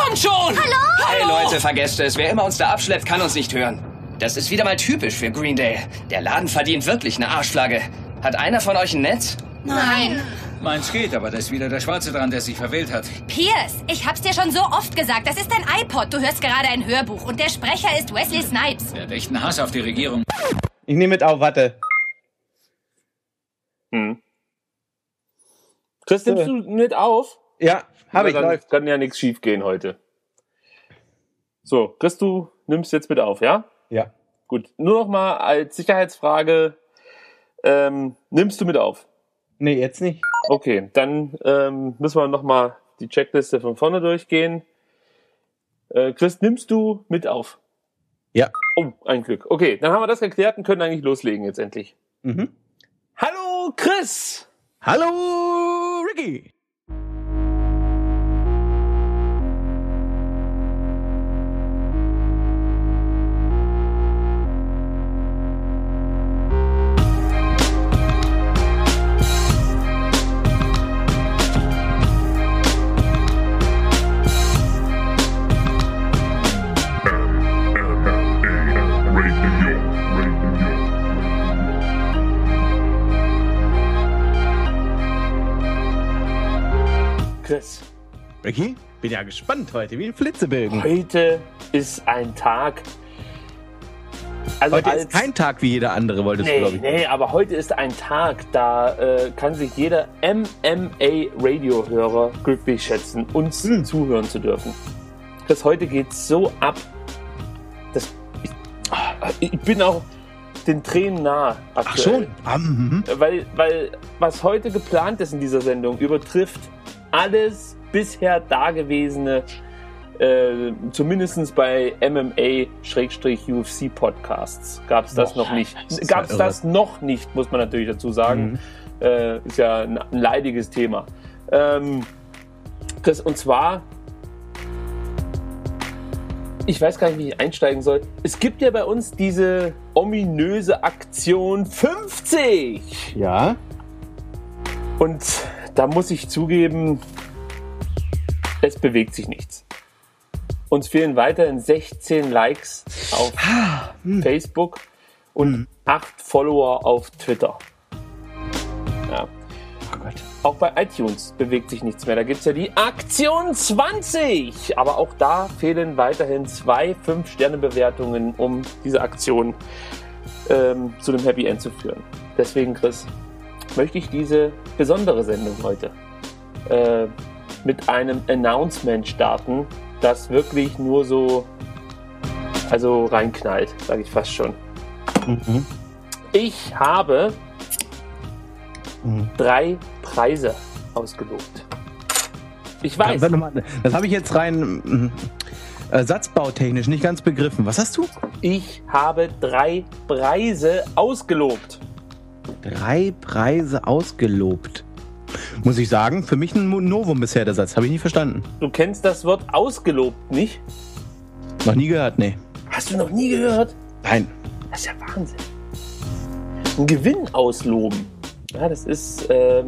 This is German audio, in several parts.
Kommt schon! Hallo? Hey Leute, vergesst es. Wer immer uns da abschleppt, kann uns nicht hören. Das ist wieder mal typisch für Greendale. Der Laden verdient wirklich eine Arschflagge. Hat einer von euch ein Netz? Nein. Meins geht, aber da ist wieder der Schwarze dran, der sich verwählt hat. Pierce, ich hab's dir schon so oft gesagt. Das ist dein iPod. Du hörst gerade ein Hörbuch. Und der Sprecher ist Wesley Snipes. Der hat echt einen Hass auf die Regierung. Ich nehme mit auf, warte. Chris, nimmst du mit auf? Ja, habe ich. Dann Läuft. kann ja nichts schief gehen heute. So, Chris, du nimmst jetzt mit auf, ja? Ja. Gut, nur noch mal als Sicherheitsfrage, nimmst du mit auf? Nee, jetzt nicht. Okay, dann müssen wir noch mal die Checkliste von vorne durchgehen. Chris, nimmst du mit auf? Ja. Oh, ein Glück. Okay, dann haben wir das geklärt und können eigentlich loslegen jetzt endlich. Mhm. Hallo, Chris! Hallo, Ricky! Chris, Ricky, bin ja gespannt heute, wie ein Flitzebogen. heute ist ein Tag. Also Heute ist kein Tag wie jeder andere, wolltest du, glaube ich. Nee, aber heute ist ein Tag, da kann sich jeder MMA-Radio-Hörer glücklich schätzen, uns zuhören zu dürfen. Chris, heute geht's so ab. Ich bin auch den Tränen nah aktuell. Ach schon? Weil was heute geplant ist in dieser Sendung, übertrifft alles bisher Dagewesene, zumindest bei MMA/UFC-Podcasts gab es das noch nicht. Gab es das noch nicht, muss man natürlich dazu sagen. Ist ja ein leidiges Thema. Chris, und zwar, ich weiß gar nicht, wie ich einsteigen soll. Es gibt ja bei uns diese ominöse Aktion 50. Ja. Und da muss ich zugeben, es bewegt sich nichts. Uns fehlen weiterhin 16 Likes auf Facebook und 8 Follower auf Twitter. Ja. Oh Gott. Auch bei iTunes bewegt sich nichts mehr. Da gibt es ja die Aktion 20. Aber auch da fehlen weiterhin 2 5-Sterne-Bewertungen, um diese Aktion zu einem Happy End zu führen. Deswegen, Chris, möchte ich diese besondere Sendung heute mit einem Announcement starten, das wirklich nur so reinknallt, sage ich fast schon. Ich habe 3 Preise ausgelobt. Ich weiß. Das habe ich jetzt rein satzbautechnisch nicht ganz begriffen. Was hast du? Ich habe 3 Preise ausgelobt. 3 Preise ausgelobt. Muss ich sagen, für mich ein Novum bisher der Satz. Habe ich nie verstanden. Du kennst das Wort ausgelobt nicht? Noch nie gehört, nee. Hast du noch nie gehört? Nein. Das ist ja Wahnsinn. Ein Gewinn ausloben. Ja, das ist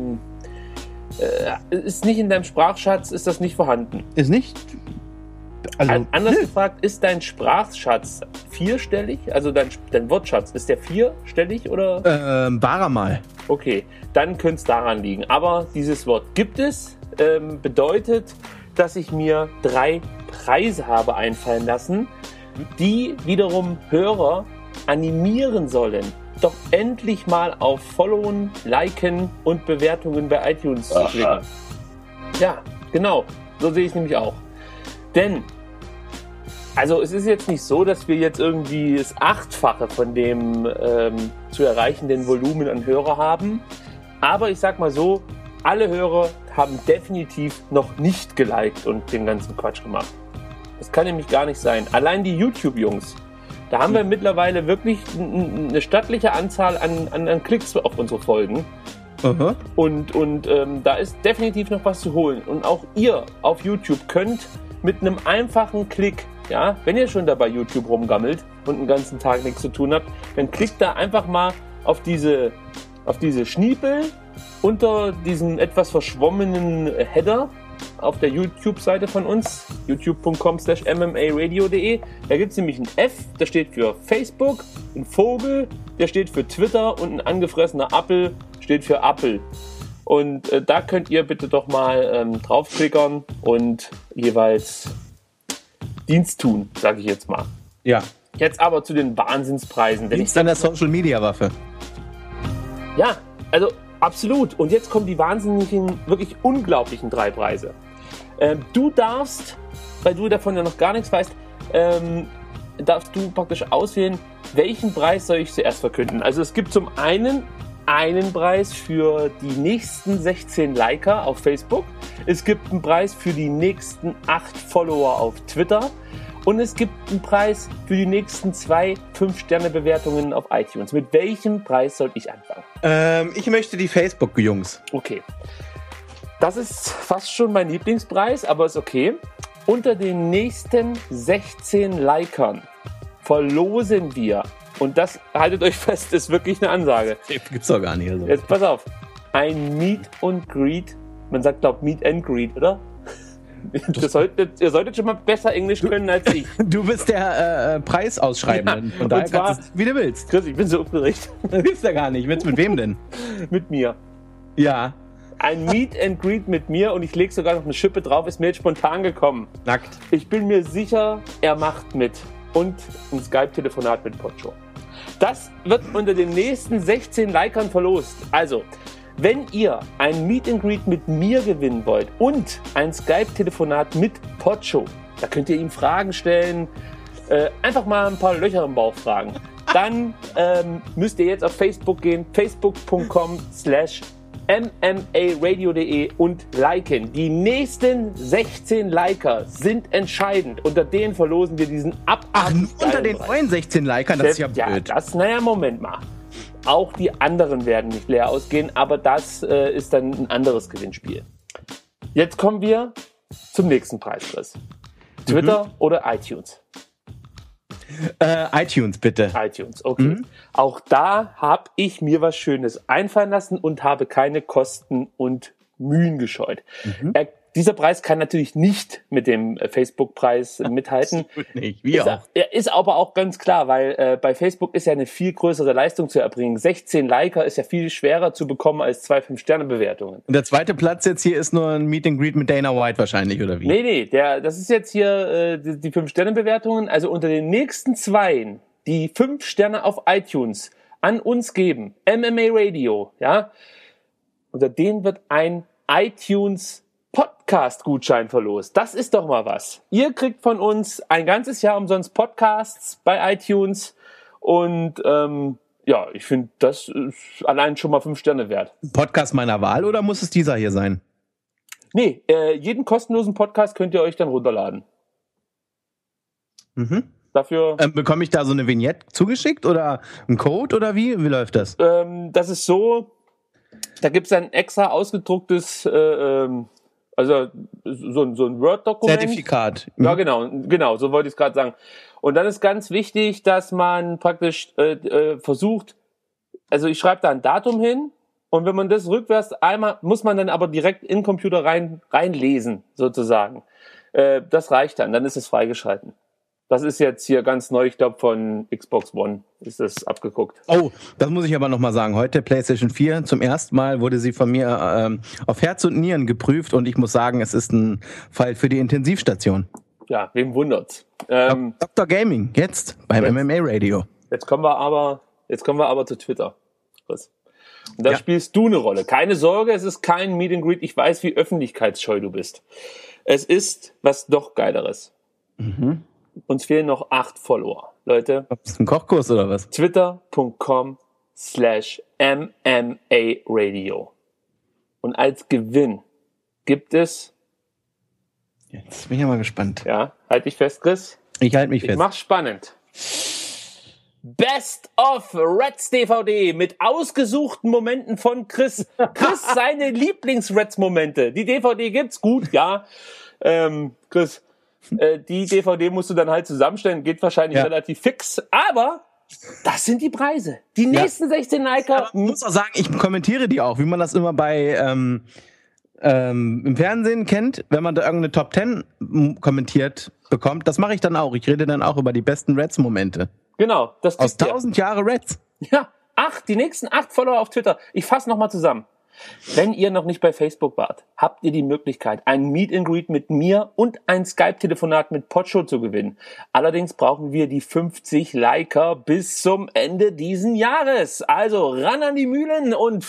nicht in deinem Sprachschatz, ist das nicht vorhanden. Ist nicht? Also, Anders gefragt, ist dein Sprachschatz 4-stellig? Also dein Wortschatz, ist der 4-stellig oder? war er mal. Okay, dann könnte es daran liegen. Aber dieses Wort gibt es, bedeutet, dass ich mir 3 Preise habe einfallen lassen, die wiederum Hörer animieren sollen, doch endlich mal auf Followen, Liken und Bewertungen bei iTunes zu klicken. Ja, genau. So sehe ich es nämlich auch. Denn, also es ist jetzt nicht so, dass wir jetzt irgendwie das 8-fache von dem zu erreichenden Volumen an Hörer haben. Aber ich sag mal so, alle Hörer haben definitiv noch nicht geliked und den ganzen Quatsch gemacht. Das kann nämlich gar nicht sein. Allein die YouTube-Jungs, da haben wir mittlerweile wirklich eine stattliche Anzahl an Klicks auf unsere Folgen. Aha. Und da ist definitiv noch was zu holen. Und auch ihr auf YouTube könnt mit einem einfachen Klick, ja, wenn ihr schon da bei YouTube rumgammelt und den ganzen Tag nichts zu tun habt, dann klickt da einfach mal auf diese Schniepel unter diesen etwas verschwommenen Header auf der YouTube-Seite von uns, youtube.com/mmaradio.de. Da gibt es nämlich ein F, das steht für Facebook, ein Vogel, der steht für Twitter und ein angefressener Appel steht für Appel. Und da könnt ihr bitte doch mal draufklickern und jeweils Dienst tun, sage ich jetzt mal. Ja. Jetzt aber zu den Wahnsinnspreisen. Denn Dienst an der Social-Media-Waffe. ja, also absolut. Und jetzt kommen die wahnsinnigen, wirklich unglaublichen 3 Preise. Du darfst, weil du davon ja noch gar nichts weißt, darfst du praktisch auswählen, welchen Preis soll ich zuerst verkünden. Also es gibt zum einen Preis für die nächsten 16 Liker auf Facebook. Es gibt einen Preis für die nächsten 8 Follower auf Twitter. Und es gibt einen Preis für die nächsten 2 5-Sterne-Bewertungen auf iTunes. Mit welchem Preis soll ich anfangen? Ich möchte die Facebook-Jungs. Okay. Das ist fast schon mein Lieblingspreis, aber ist okay. Unter den nächsten 16 Likern verlosen wir, und das, haltet euch fest, ist wirklich eine Ansage. Gibt's doch gar nicht. Also. Jetzt pass auf. Ein Meet and Greet. Man sagt, glaube ich, Meet and Greet, oder? Ihr solltet schon mal besser Englisch können als ich. Du bist der Preisausschreibende. Ja, Von daher und zwar, kannst du, wie du willst. Chris, ich bin so aufgeregt. Das gibt's ja gar nicht. Willst mit wem denn? Mit mir. Ja. Ein Meet and Greet mit mir, und ich lege sogar noch eine Schippe drauf, ist mir jetzt spontan gekommen. Nackt. Ich bin mir sicher, er macht mit. Und ein Skype-Telefonat mit Pocho. Das wird unter den nächsten 16 Likern verlost. Also, wenn ihr ein Meet and Greet mit mir gewinnen wollt und ein Skype-Telefonat mit Pocho, da könnt ihr ihm Fragen stellen, einfach mal ein paar Löcher im Bauch fragen. Dann müsst ihr jetzt auf Facebook gehen, facebook.com/mmaradio.de und liken. Die nächsten 16 Liker sind entscheidend. Unter denen verlosen wir diesen Unter den neuen 16 Likern, das ist ja blöd. Moment mal. Auch die anderen werden nicht leer ausgehen, aber das ist dann ein anderes Gewinnspiel. Jetzt kommen wir zum nächsten Preis, Chris. Twitter oder iTunes? iTunes, bitte. iTunes, okay. Auch da habe ich mir was Schönes einfallen lassen und habe keine Kosten und Mühen gescheut. Dieser Preis kann natürlich nicht mit dem Facebook-Preis mithalten. Absolut nicht, wie auch. Ist aber auch ganz klar, weil bei Facebook ist ja eine viel größere Leistung zu erbringen. 16 Liker ist ja viel schwerer zu bekommen als 2 5-Sterne-Bewertungen. Und der zweite Platz jetzt hier ist nur ein Meet and Greet mit Dana White wahrscheinlich, oder wie? Nee, das ist jetzt hier die 5-Sterne-Bewertungen. Also unter den nächsten 2, die 5 Sterne auf iTunes an uns geben, MMA Radio, ja, unter denen wird ein iTunes Podcast-Gutschein verlost. Das ist doch mal was. Ihr kriegt von uns ein ganzes Jahr umsonst Podcasts bei iTunes und ja, ich finde, das ist allein schon mal 5 Sterne wert. Podcast meiner Wahl oder muss es dieser hier sein? Nee, jeden kostenlosen Podcast könnt ihr euch dann runterladen. Dafür bekomme ich da so eine Vignette zugeschickt oder einen Code oder wie? Wie läuft das? Das ist so, da gibt es ein extra ausgedrucktes also so ein Word-Dokument. Zertifikat. Ja, genau, so wollte ich es gerade sagen. Und dann ist ganz wichtig, dass man praktisch versucht, also ich schreibe da ein Datum hin und wenn man das rückwärts einmal, muss man dann aber direkt in den Computer reinlesen, sozusagen. Das reicht dann ist es freigeschalten. Das ist jetzt hier ganz neu, ich glaube von Xbox One ist das abgeguckt. Oh, das muss ich aber nochmal sagen. Heute PlayStation 4, zum ersten Mal wurde sie von mir auf Herz und Nieren geprüft und ich muss sagen, es ist ein Fall für die Intensivstation. Ja, wem wundert's? Dr. Gaming, jetzt beim MMA Radio. Jetzt kommen wir aber zu Twitter, Chris. Und da spielst du eine Rolle. Keine Sorge, es ist kein Meet and Greet. Ich weiß, wie öffentlichkeitsscheu du bist. Es ist was noch Geileres. Uns fehlen noch 8 Follower. Leute. Ist das ein Kochkurs oder was? Twitter.com/MMA-Radio. Und als Gewinn gibt es... Jetzt bin ich ja mal gespannt. Ja, halt dich fest, Chris. Ich halte mich fest. Ich mach's spannend. Best of Reds DVD mit ausgesuchten Momenten von Chris. Chris, seine Lieblings-Reds-Momente. Die DVD gibt's, gut, ja. Chris... die DVD musst du dann halt zusammenstellen, geht wahrscheinlich relativ fix, aber das sind die Preise. Die nächsten 16 Liker. Ich muss auch sagen, ich kommentiere die auch, wie man das immer bei im Fernsehen kennt, wenn man da irgendeine Top 10 kommentiert bekommt. Das mache ich dann auch. Ich rede dann auch über die besten Reds-Momente. Genau. Das aus 1000 Jahre Reds. Ja, die nächsten 8 Follower auf Twitter. Ich fasse nochmal zusammen. Wenn ihr noch nicht bei Facebook wart, habt ihr die Möglichkeit, ein Meet and Greet mit mir und ein Skype-Telefonat mit Podshow zu gewinnen. Allerdings brauchen wir die 50 Liker bis zum Ende diesen Jahres. Also ran an die Mühlen und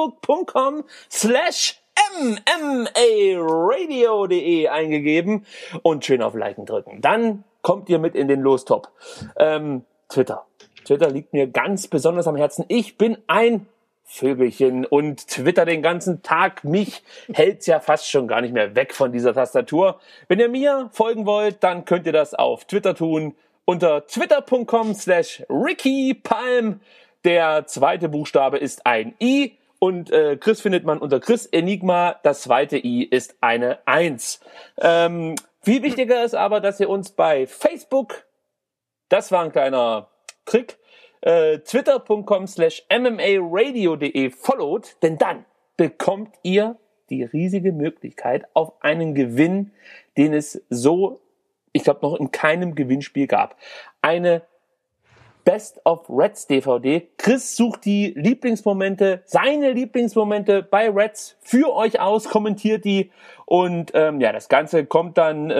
facebook.com/mmaradio.de eingegeben und schön auf Liken drücken. Dann kommt ihr mit in den Lostop. Twitter liegt mir ganz besonders am Herzen. Ich bin ein Vögelchen und Twitter den ganzen Tag. Mich hält's ja fast schon gar nicht mehr weg von dieser Tastatur. Wenn ihr mir folgen wollt, dann könnt ihr das auf Twitter tun unter twitter.com/RickyPalm. Der zweite Buchstabe ist ein I und Chris findet man unter Chris Enigma. Das zweite I ist eine 1. Viel wichtiger ist aber, dass ihr uns bei Facebook, das war ein kleiner Trick, twitter.com/mmaradio.de followt, denn dann bekommt ihr die riesige Möglichkeit auf einen Gewinn, den es so, ich glaube, noch in keinem Gewinnspiel gab. Eine Best of Reds DVD. Chris sucht die seine Lieblingsmomente bei Reds für euch aus, kommentiert die und das Ganze kommt dann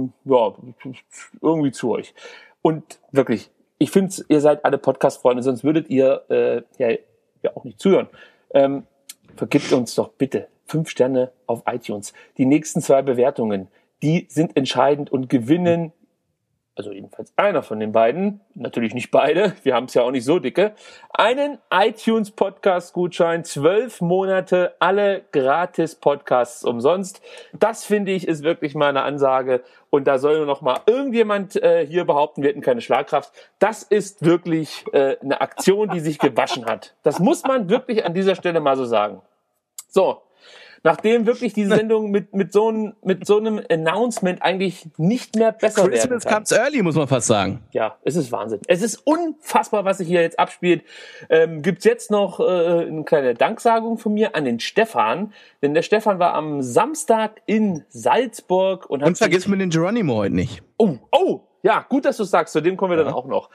irgendwie zu euch. Und wirklich, ich finde, ihr seid alle Podcast-Freunde, sonst würdet ihr auch nicht zuhören. Vergibt uns doch bitte 5 Sterne auf iTunes. Die nächsten 2 Bewertungen, die sind entscheidend und gewinnen, also jedenfalls einer von den beiden, natürlich nicht beide, wir haben es ja auch nicht so dicke, einen iTunes-Podcast-Gutschein, 12 Monate, alle gratis Podcasts umsonst. Das, finde ich, ist wirklich mal eine Ansage. Und da soll nur noch mal irgendjemand hier behaupten, wir hätten keine Schlagkraft. Das ist wirklich eine Aktion, die sich gewaschen hat. Das muss man wirklich an dieser Stelle mal so sagen. So. Nachdem wirklich diese Sendung mit so einem Announcement eigentlich nicht mehr besser werden kann. Christmas comes early, muss man fast sagen. Ja, es ist Wahnsinn. Es ist unfassbar, was sich hier jetzt abspielt. Gibt's jetzt noch eine kleine Danksagung von mir an den Stefan. Denn der Stefan war am Samstag in Salzburg. Und vergiss mir den Geronimo heute nicht. Oh, ja, gut, dass du sagst. Zu dem kommen wir dann auch noch.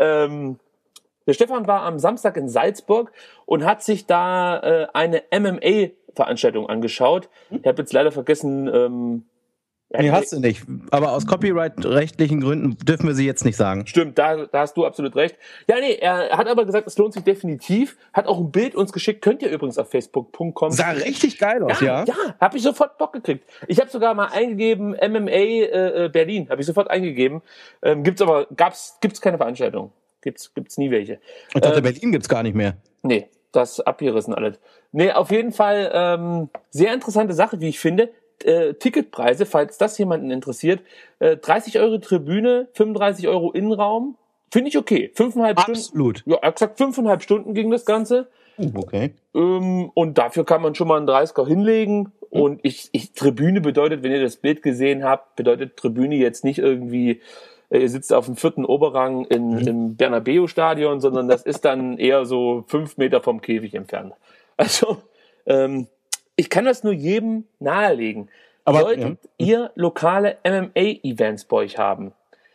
Der Stefan war am Samstag in Salzburg und hat sich da eine MMA-Veranstaltung angeschaut. Ich habe jetzt leider vergessen... Nee, hast du nicht. Aber aus copyright-rechtlichen Gründen dürfen wir sie jetzt nicht sagen. Stimmt, da hast du absolut recht. Ja, nee, er hat aber gesagt, es lohnt sich definitiv. Hat auch ein Bild uns geschickt. Könnt ihr übrigens auf facebook.com. Sah richtig geil aus, ja. Ja, habe ich sofort Bock gekriegt. Ich habe sogar mal eingegeben, MMA Berlin. Habe ich sofort eingegeben. Gibt's keine Veranstaltung. Gibt's nie welche. Ich dachte, Berlin gibt's gar nicht mehr. Nee, das abgerissen alles. Nee, auf jeden Fall sehr interessante Sache, wie ich finde. Ticketpreise, falls das jemanden interessiert. 30 € Tribüne, 35 € Innenraum. Finde ich okay. 5,5 Stunden. Absolut. Ja, er hat gesagt, 5,5 Stunden ging das Ganze. Okay. Und dafür kann man schon mal einen 30er hinlegen. Und Tribüne bedeutet, wenn ihr das Bild gesehen habt, bedeutet Tribüne jetzt nicht irgendwie, ihr sitzt auf dem 4. Oberrang im Bernabeu-Stadion, sondern das ist dann eher so 5 Meter vom Käfig entfernt. Also, ich kann das nur jedem nahelegen. Aber solltet ihr lokale MMA-Events bei euch haben?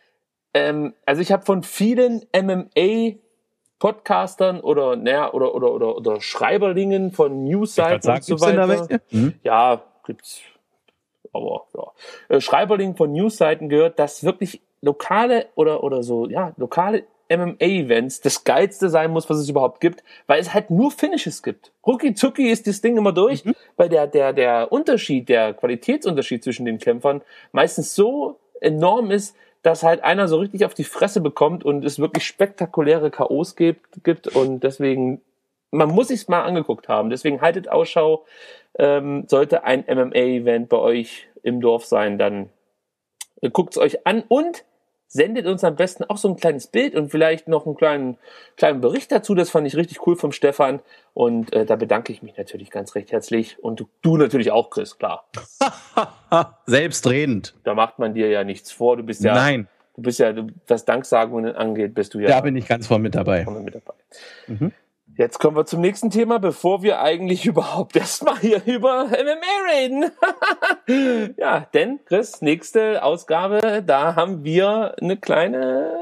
Also ich habe von vielen MMA-Podcastern oder Schreiberlingen von Newsseiten und so weiter. Ja, gibt's. Aber ja. Schreiberling von Newsseiten gehört, dass wirklich lokale lokale MMA-Events das Geilste sein muss, was es überhaupt gibt, weil es halt nur Finishes gibt. Rucki zucki ist das Ding immer durch, weil der Qualitätsunterschied zwischen den Kämpfern meistens so enorm ist, dass halt einer so richtig auf die Fresse bekommt und es wirklich spektakuläre K.O.s gibt und deswegen, man muss sich's mal angeguckt haben. Deswegen haltet Ausschau, sollte ein MMA-Event bei euch im Dorf sein, dann guckt's euch an und sendet uns am besten auch so ein kleines Bild und vielleicht noch einen kleinen Bericht dazu. Das fand ich richtig cool vom Stefan. Und da bedanke ich mich natürlich ganz recht herzlich. Und du natürlich auch, Chris, klar. Selbstredend. Da macht man dir ja nichts vor. Du bist ja... Nein. Du bist ja, was Danksagungen angeht, bist du ja... Da bin ich ganz voll mit dabei. Jetzt kommen wir zum nächsten Thema, bevor wir eigentlich überhaupt erstmal hier über MMA reden. Ja, denn, Chris, nächste Ausgabe, da haben wir eine kleine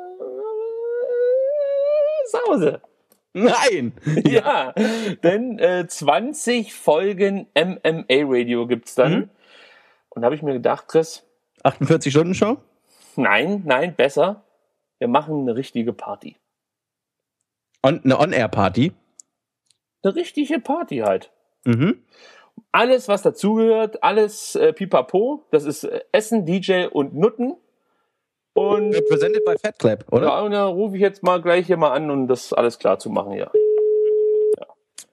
Sause. Nein! Ja, denn 20 Folgen MMA Radio gibt's dann. Und da habe ich mir gedacht, Chris, 48-Stunden-Show? nein, besser. Wir machen eine richtige Party. Eine On-Air-Party? Eine richtige Party halt. Mhm. Alles, was dazugehört, alles pipapo. Das ist Essen, DJ und Nutten. Und Presented by Fat Clap, oder? ja, und da rufe ich jetzt mal gleich hier mal an, um das alles klar zu machen hier. Ja.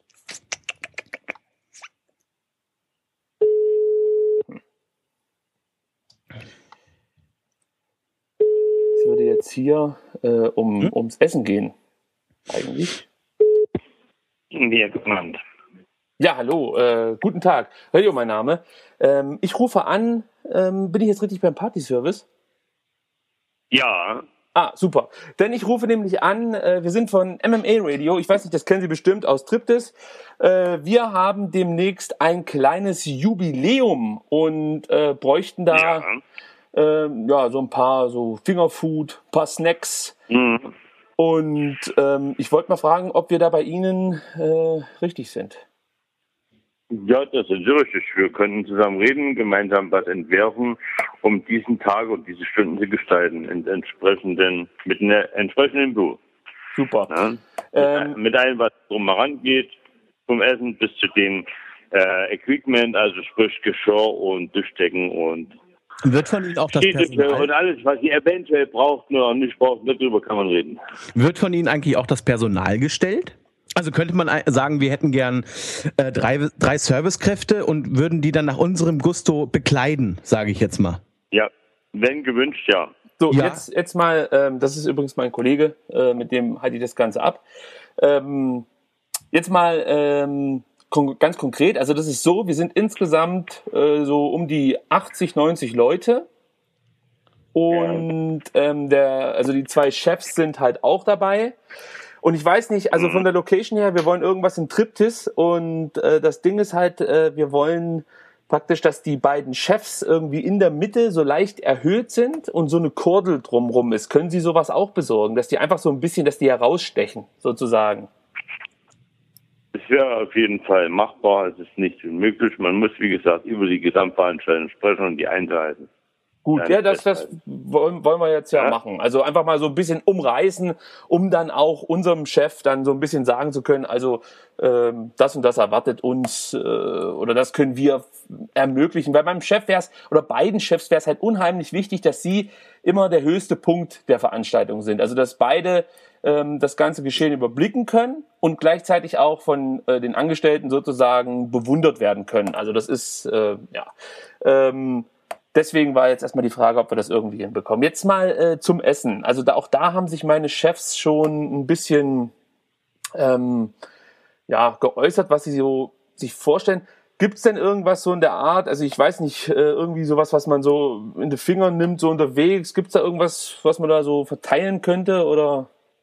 Es würde jetzt hier ums Essen gehen, eigentlich. Wie genannt. Ja, hallo, guten Tag. Radio, mein Name. Ich rufe an, bin ich jetzt richtig beim Partyservice? Ja, Ah, super. Denn ich rufe nämlich an, wir sind von MMA Radio, ich weiß nicht, das kennen Sie bestimmt aus Triptis. Wir haben demnächst ein kleines Jubiläum und bräuchten da so ein paar so Fingerfood, ein paar Snacks. Mhm. Und ich wollte mal fragen, ob wir da bei Ihnen richtig sind. Ja, das ist richtig. Wir können zusammen reden, gemeinsam was entwerfen, um diesen Tag und diese Stunden zu gestalten, mit einer entsprechenden Buch. Super. Ja? Mit allem, was drumheran geht, vom Essen bis zu dem Equipment, also sprich Geschirr und Tischdecken und Wird von Ihnen auch das und Personal, alles, was ihr eventuell braucht oder nicht braucht, darüber kann man reden. wird von Ihnen eigentlich auch das Personal gestellt? Also könnte man sagen, wir hätten gern drei Servicekräfte und würden die dann nach unserem Gusto bekleiden, sage ich jetzt mal. Ja, wenn gewünscht, ja. So, Ja. jetzt mal, das ist übrigens mein Kollege, mit dem halte ich das Ganze ab. Jetzt mal ganz konkret, also das ist so, wir sind insgesamt so um die 80, 90 Leute und also die 2 Chefs sind halt auch dabei. Und ich weiß nicht, also von der Location her, wir wollen irgendwas in Triptis und das Ding ist halt, wir wollen praktisch, dass die beiden Chefs irgendwie in der Mitte so leicht erhöht sind und so eine Kordel drumrum ist. Können Sie sowas auch besorgen, dass die einfach so ein bisschen, dass die herausstechen, sozusagen? Es wäre auf jeden Fall machbar, es ist nicht unmöglich. Man muss, wie gesagt, über die Gesamtveranstaltung sprechen und die Einzelheiten. Gut, ja, das wollen wir jetzt ja machen. Also einfach mal so ein bisschen umreißen, um dann auch unserem Chef dann so ein bisschen sagen zu können, also das und das erwartet uns oder das können wir ermöglichen. Weil beim Chef wäre es, oder beiden Chefs wäre es halt unheimlich wichtig, dass sie immer der höchste Punkt der Veranstaltung sind. Also dass beide das ganze Geschehen überblicken können und gleichzeitig auch von den Angestellten sozusagen bewundert werden können. Also das ist, deswegen war jetzt erstmal die Frage, ob wir das irgendwie hinbekommen. Jetzt mal zum Essen. Also auch da haben sich meine Chefs schon ein bisschen geäußert, was sie so sich vorstellen. Gibt's denn irgendwas so in der Art, also ich weiß nicht, irgendwie sowas, was man so in die Finger nimmt, so unterwegs? Gibt's da irgendwas, was man da so verteilen könnte oder?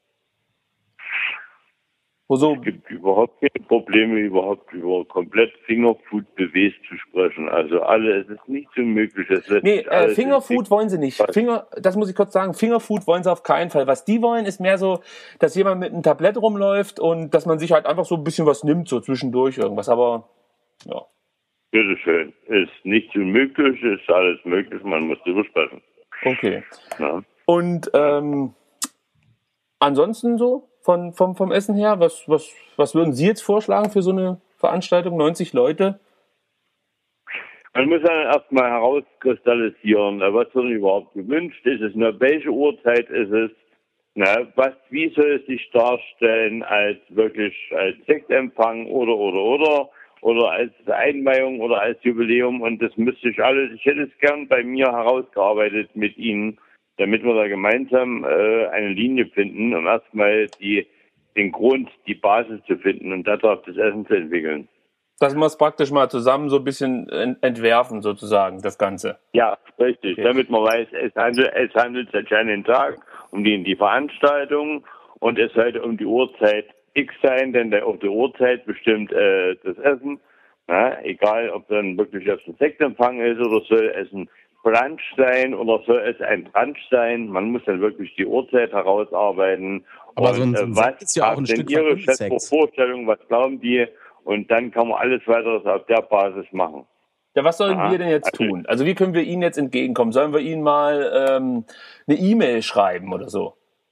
Es gibt überhaupt keine Probleme, überhaupt über komplett Fingerfood bewegt zu sprechen. Also es ist nicht so möglich. Fingerfood wollen sie nicht. Das muss ich kurz sagen, Fingerfood wollen sie auf keinen Fall. Was die wollen, ist mehr so, dass jemand mit einem Tablett rumläuft und dass man sich halt einfach so ein bisschen was nimmt, so zwischendurch irgendwas. Aber, ja. Bitteschön. Ist nicht unmöglich, ist alles möglich, man muss drüber sprechen. Okay. Ja. Und ansonsten so? Vom Essen her, was würden Sie jetzt vorschlagen für so eine Veranstaltung, 90 Leute? Man muss dann erstmal herauskristallisieren, was wird überhaupt gewünscht, ist es, welche Uhrzeit ist es, wie soll es sich darstellen, als Sektempfang oder als Einweihung oder als Jubiläum, und das müsste ich hätte es gern bei mir herausgearbeitet mit Ihnen, damit wir da gemeinsam eine Linie finden, um erstmal den Grund, die Basis zu finden und darauf das Essen zu entwickeln. Dass wir es praktisch mal zusammen so ein bisschen entwerfen, sozusagen, das Ganze. Ja, richtig. Okay. Damit man weiß, es handelt sich an den Tag um die Veranstaltung und es sollte um die Uhrzeit X sein, denn auf die Uhrzeit bestimmt das Essen. Na, egal, ob dann wirklich auf den Sektempfang ist oder soll es ein Brunch sein oder soll es ein Brunch sein. Man muss dann wirklich die Uhrzeit herausarbeiten. Aber und so ein was Sekt ist ja auch ein Stück denn Ihre weit Unisex. Vorstellung, was glauben die? Und dann kann man alles weiteres auf der Basis machen. Ja, was sollen Aha. wir denn jetzt tun? Also wie können wir Ihnen jetzt entgegenkommen? Sollen wir Ihnen mal eine E-Mail schreiben oder so?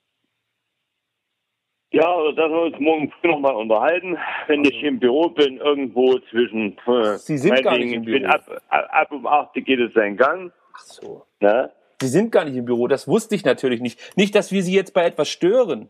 Ja, oder dass wir uns morgen früh nochmal unterhalten, wenn ich im Büro bin, irgendwo zwischen... Sie sind gar nicht im ich bin Büro. ab um 8 geht es seinen Gang. Ach so. Ne? Sie sind gar nicht im Büro, das wusste ich natürlich nicht. Nicht, dass wir Sie jetzt bei etwas stören.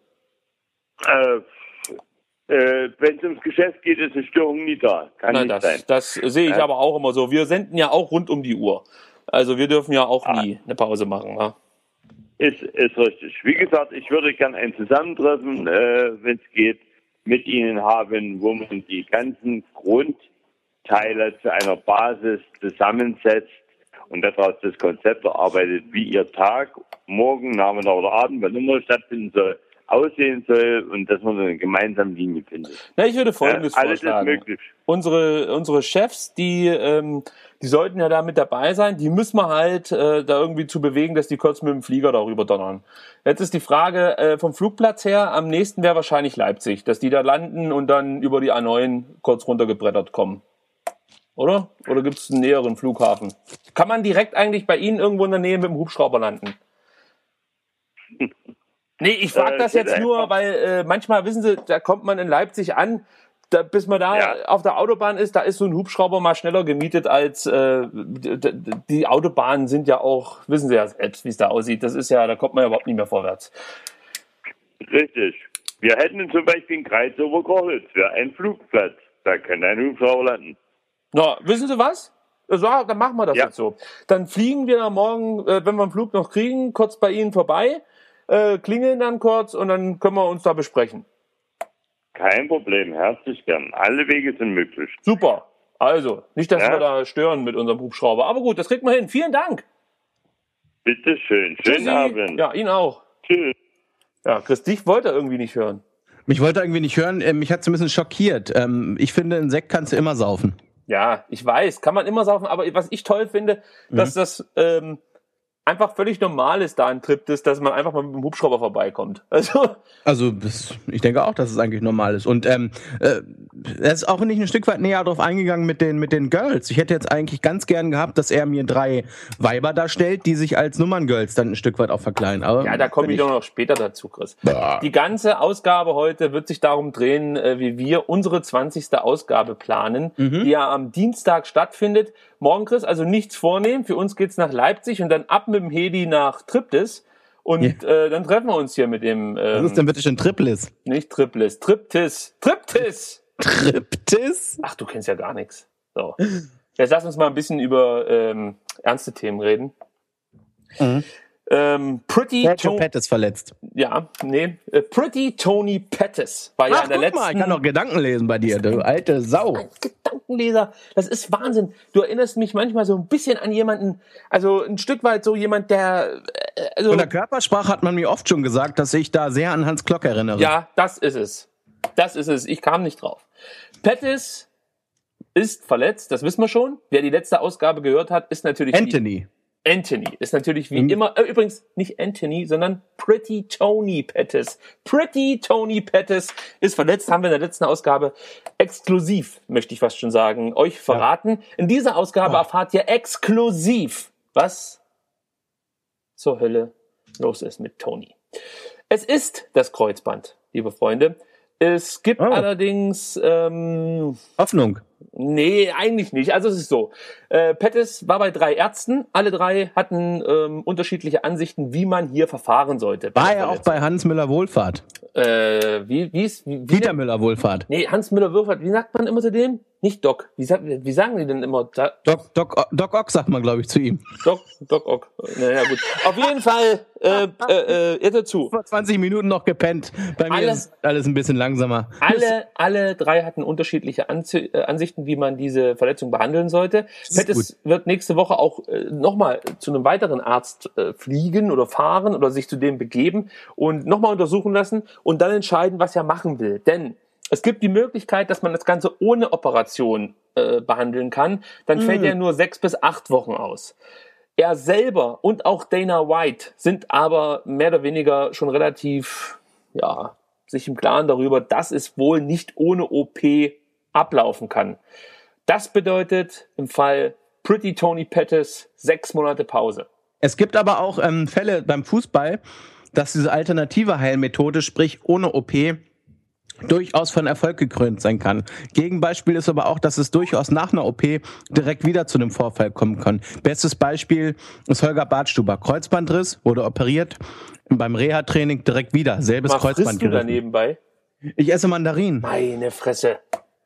Wenn es ums Geschäft geht, ist eine Störung nie da. Kann Nein, nicht sein. das sehe ich aber auch immer so. Wir senden ja auch rund um die Uhr. Also wir dürfen ja auch nie eine Pause machen. Ja? Ist richtig. Wie gesagt, ich würde gern ein Zusammentreffen, wenn es geht, mit Ihnen haben, wo man die ganzen Grundteile zu einer Basis zusammensetzt und daraus das Konzept erarbeitet, wie Ihr Tag, morgen, Nachmittag oder Abend, wann immer stattfinden soll, aussehen soll und dass man so eine gemeinsame Linie findet. Na, ich würde Folgendes alles vorschlagen. ist möglich. Unsere Chefs, die sollten ja da mit dabei sein. Die müssen wir halt da irgendwie zu bewegen, dass die kurz mit dem Flieger darüber donnern. Jetzt ist die Frage vom Flugplatz her, am nächsten wäre wahrscheinlich Leipzig, dass die da landen und dann über die A9 kurz runtergebrettert kommen. Oder? Oder gibt es einen näheren Flughafen? Kann man direkt eigentlich bei Ihnen irgendwo in der Nähe mit dem Hubschrauber landen? Nee, ich frage das jetzt nur, weil manchmal, wissen Sie, da kommt man in Leipzig an, bis man da auf der Autobahn ist, da ist so ein Hubschrauber mal schneller gemietet als die Autobahnen sind ja auch, wissen Sie ja selbst, wie es da aussieht. Das ist ja, da kommt man ja überhaupt nicht mehr vorwärts. Richtig. Wir hätten zum Beispiel in Kreis-Oberkochitz für einen Flugplatz. Da könnte ein Hubschrauber landen. Na, wissen Sie was? So, dann machen wir das jetzt so. Dann fliegen wir morgen, wenn wir einen Flug noch kriegen, kurz bei Ihnen vorbei, klingeln dann kurz und dann können wir uns da besprechen. Kein Problem, herzlich gern. Alle Wege sind möglich. Super. Also, nicht, dass wir da stören mit unserem Hubschrauber. Aber gut, das kriegt man hin. Vielen Dank. Bitte schön. Schönen Abend. Ja, Ihnen auch. Tschüss. Ja, Chris, dich wollte er irgendwie nicht hören. Mich wollte er irgendwie nicht hören. Mich hat es ein bisschen schockiert. Ich finde, einen Sekt kannst du immer saufen. Ja, ich weiß, kann man immer saufen, aber was ich toll finde, dass das einfach völlig normal ist da ein Trip ist, dass man einfach mal mit dem Hubschrauber vorbeikommt. Also ich denke auch, dass es eigentlich normal ist. Und er ist auch nicht ein Stück weit näher darauf eingegangen mit den Girls. Ich hätte jetzt eigentlich ganz gern gehabt, dass er mir 3 Weiber darstellt, die sich als Nummerngirls dann ein Stück weit auch verkleiden. Aber ja, da komme ich doch noch später dazu, Chris. Die ganze Ausgabe heute wird sich darum drehen, wie wir unsere 20. Ausgabe planen, die ja am Dienstag stattfindet. Morgen, Chris, also nichts vornehmen. Für uns geht's nach Leipzig und dann ab mit dem Heli nach Triptis. Und dann treffen wir uns hier mit dem... Was ist denn bitte schon Triplis? Nicht Triplis, Triptis. Triptis! Triptis? Ach, du kennst ja gar nichts. So. Jetzt lass uns mal ein bisschen über ernste Themen reden. Sergio Pettis verletzt. Ja, nee. Pretty Tony Pettis war ja in der letzten... Mal, ich kann doch Gedanken lesen bei dir, du alte Sau. Gedankenleser, das ist Wahnsinn. Du erinnerst mich manchmal so ein bisschen an jemanden, also ein Stück weit so jemand, der... Von der Körpersprache hat man mir oft schon gesagt, dass ich da sehr an Hans Klock erinnere. Ja, das ist es. Das ist es. Ich kam nicht drauf. Pettis ist verletzt, das wissen wir schon. Wer die letzte Ausgabe gehört hat, ist natürlich... Anthony ist natürlich wie immer, übrigens nicht Anthony, sondern Pretty Tony Pettis. Pretty Tony Pettis ist verletzt, haben wir in der letzten Ausgabe exklusiv, möchte ich fast schon sagen, euch verraten. In dieser Ausgabe erfahrt ihr exklusiv, was zur Hölle los ist mit Tony. Es ist das Kreuzband, liebe Freunde. Es gibt allerdings... Hoffnung. Nee, eigentlich nicht. Also es ist so. Pettis war bei 3 Ärzten. Alle 3 hatten unterschiedliche Ansichten, wie man hier verfahren sollte. War er auch bei Hans Müller-Wohlfahrt? Dieter Müller-Wohlfahrt. Nee, Hans Müller-Wohlfahrt. Wie sagt man immer zu dem? Nicht Doc. Wie sagen die denn immer? Doc Ock sagt man, glaube ich, zu ihm. Doc Ock. Naja, gut. Auf jeden Fall, dazu. Vor 20 Minuten noch gepennt. Bei mir ist alles ein bisschen langsamer. Alle 3 hatten unterschiedliche Ansichten. Ansichten, wie man diese Verletzung behandeln sollte. Pettis wird nächste Woche auch nochmal zu einem weiteren Arzt fliegen oder fahren oder sich zu dem begeben und nochmal untersuchen lassen und dann entscheiden, was er machen will. Denn es gibt die Möglichkeit, dass man das Ganze ohne Operation behandeln kann. Dann fällt er nur 6 bis 8 Wochen aus. Er selber und auch Dana White sind aber mehr oder weniger schon relativ, sich im Klaren darüber, dass es wohl nicht ohne OP ablaufen kann. Das bedeutet im Fall Pretty Tony Pettis 6 Monate Pause. Es gibt aber auch Fälle beim Fußball, dass diese alternative Heilmethode, sprich ohne OP, durchaus von Erfolg gekrönt sein kann. Gegenbeispiel ist aber auch, dass es durchaus nach einer OP direkt wieder zu einem Vorfall kommen kann. Bestes Beispiel ist Holger Badstuber. Kreuzbandriss, wurde operiert, beim Reha-Training direkt wieder, selbes Kreuzband gerissen. Du da nebenbei? Ich esse Mandarinen. Meine Fresse.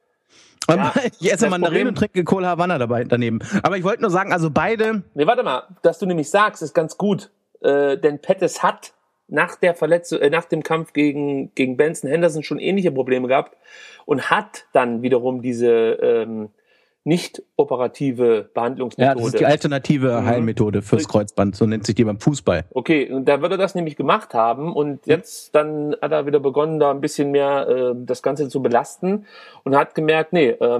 Ja, ich esse Mandarinen und trinke Cola Havanna dabei daneben. Aber ich wollte nur sagen, also beide... Nee, warte mal, dass du nämlich sagst, ist ganz gut. Denn Pettis hat nach der Verletzung, nach dem Kampf gegen Benson Henderson schon ähnliche Probleme gehabt und hat dann wiederum diese nicht operative Behandlungsmethode. Ja, das ist die alternative Heilmethode fürs Kreuzband, so nennt sich die beim Fußball. Okay, und da wird er das nämlich gemacht haben und jetzt dann hat er wieder begonnen, da ein bisschen mehr das Ganze zu belasten und hat gemerkt,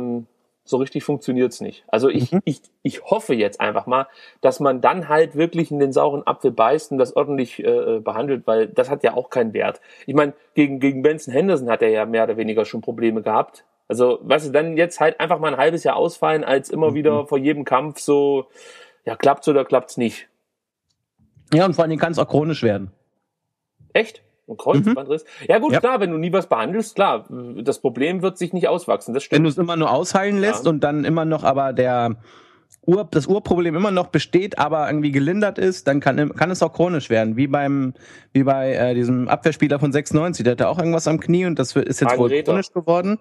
so richtig funktioniert's nicht. Also ich hoffe jetzt einfach mal, dass man dann halt wirklich in den sauren Apfel beißt und das ordentlich behandelt, weil das hat ja auch keinen Wert. Ich meine, gegen Benson Henderson hat er ja mehr oder weniger schon Probleme gehabt. Also, weißt du, dann jetzt halt einfach mal ein halbes Jahr ausfallen, als immer wieder vor jedem Kampf so, klappt's oder klappt's nicht. Ja, und vor allem kann es auch chronisch werden. Echt? Ein Kreuzbandriss? Ja gut, klar, wenn du nie was behandelst, klar, das Problem wird sich nicht auswachsen, das stimmt. Wenn du es immer nur ausheilen lässt und dann immer noch aber das Urproblem immer noch besteht, aber irgendwie gelindert ist, dann kann es auch chronisch werden, wie bei diesem Abwehrspieler von 96, der hatte auch irgendwas am Knie und das ist jetzt wohl chronisch geworden.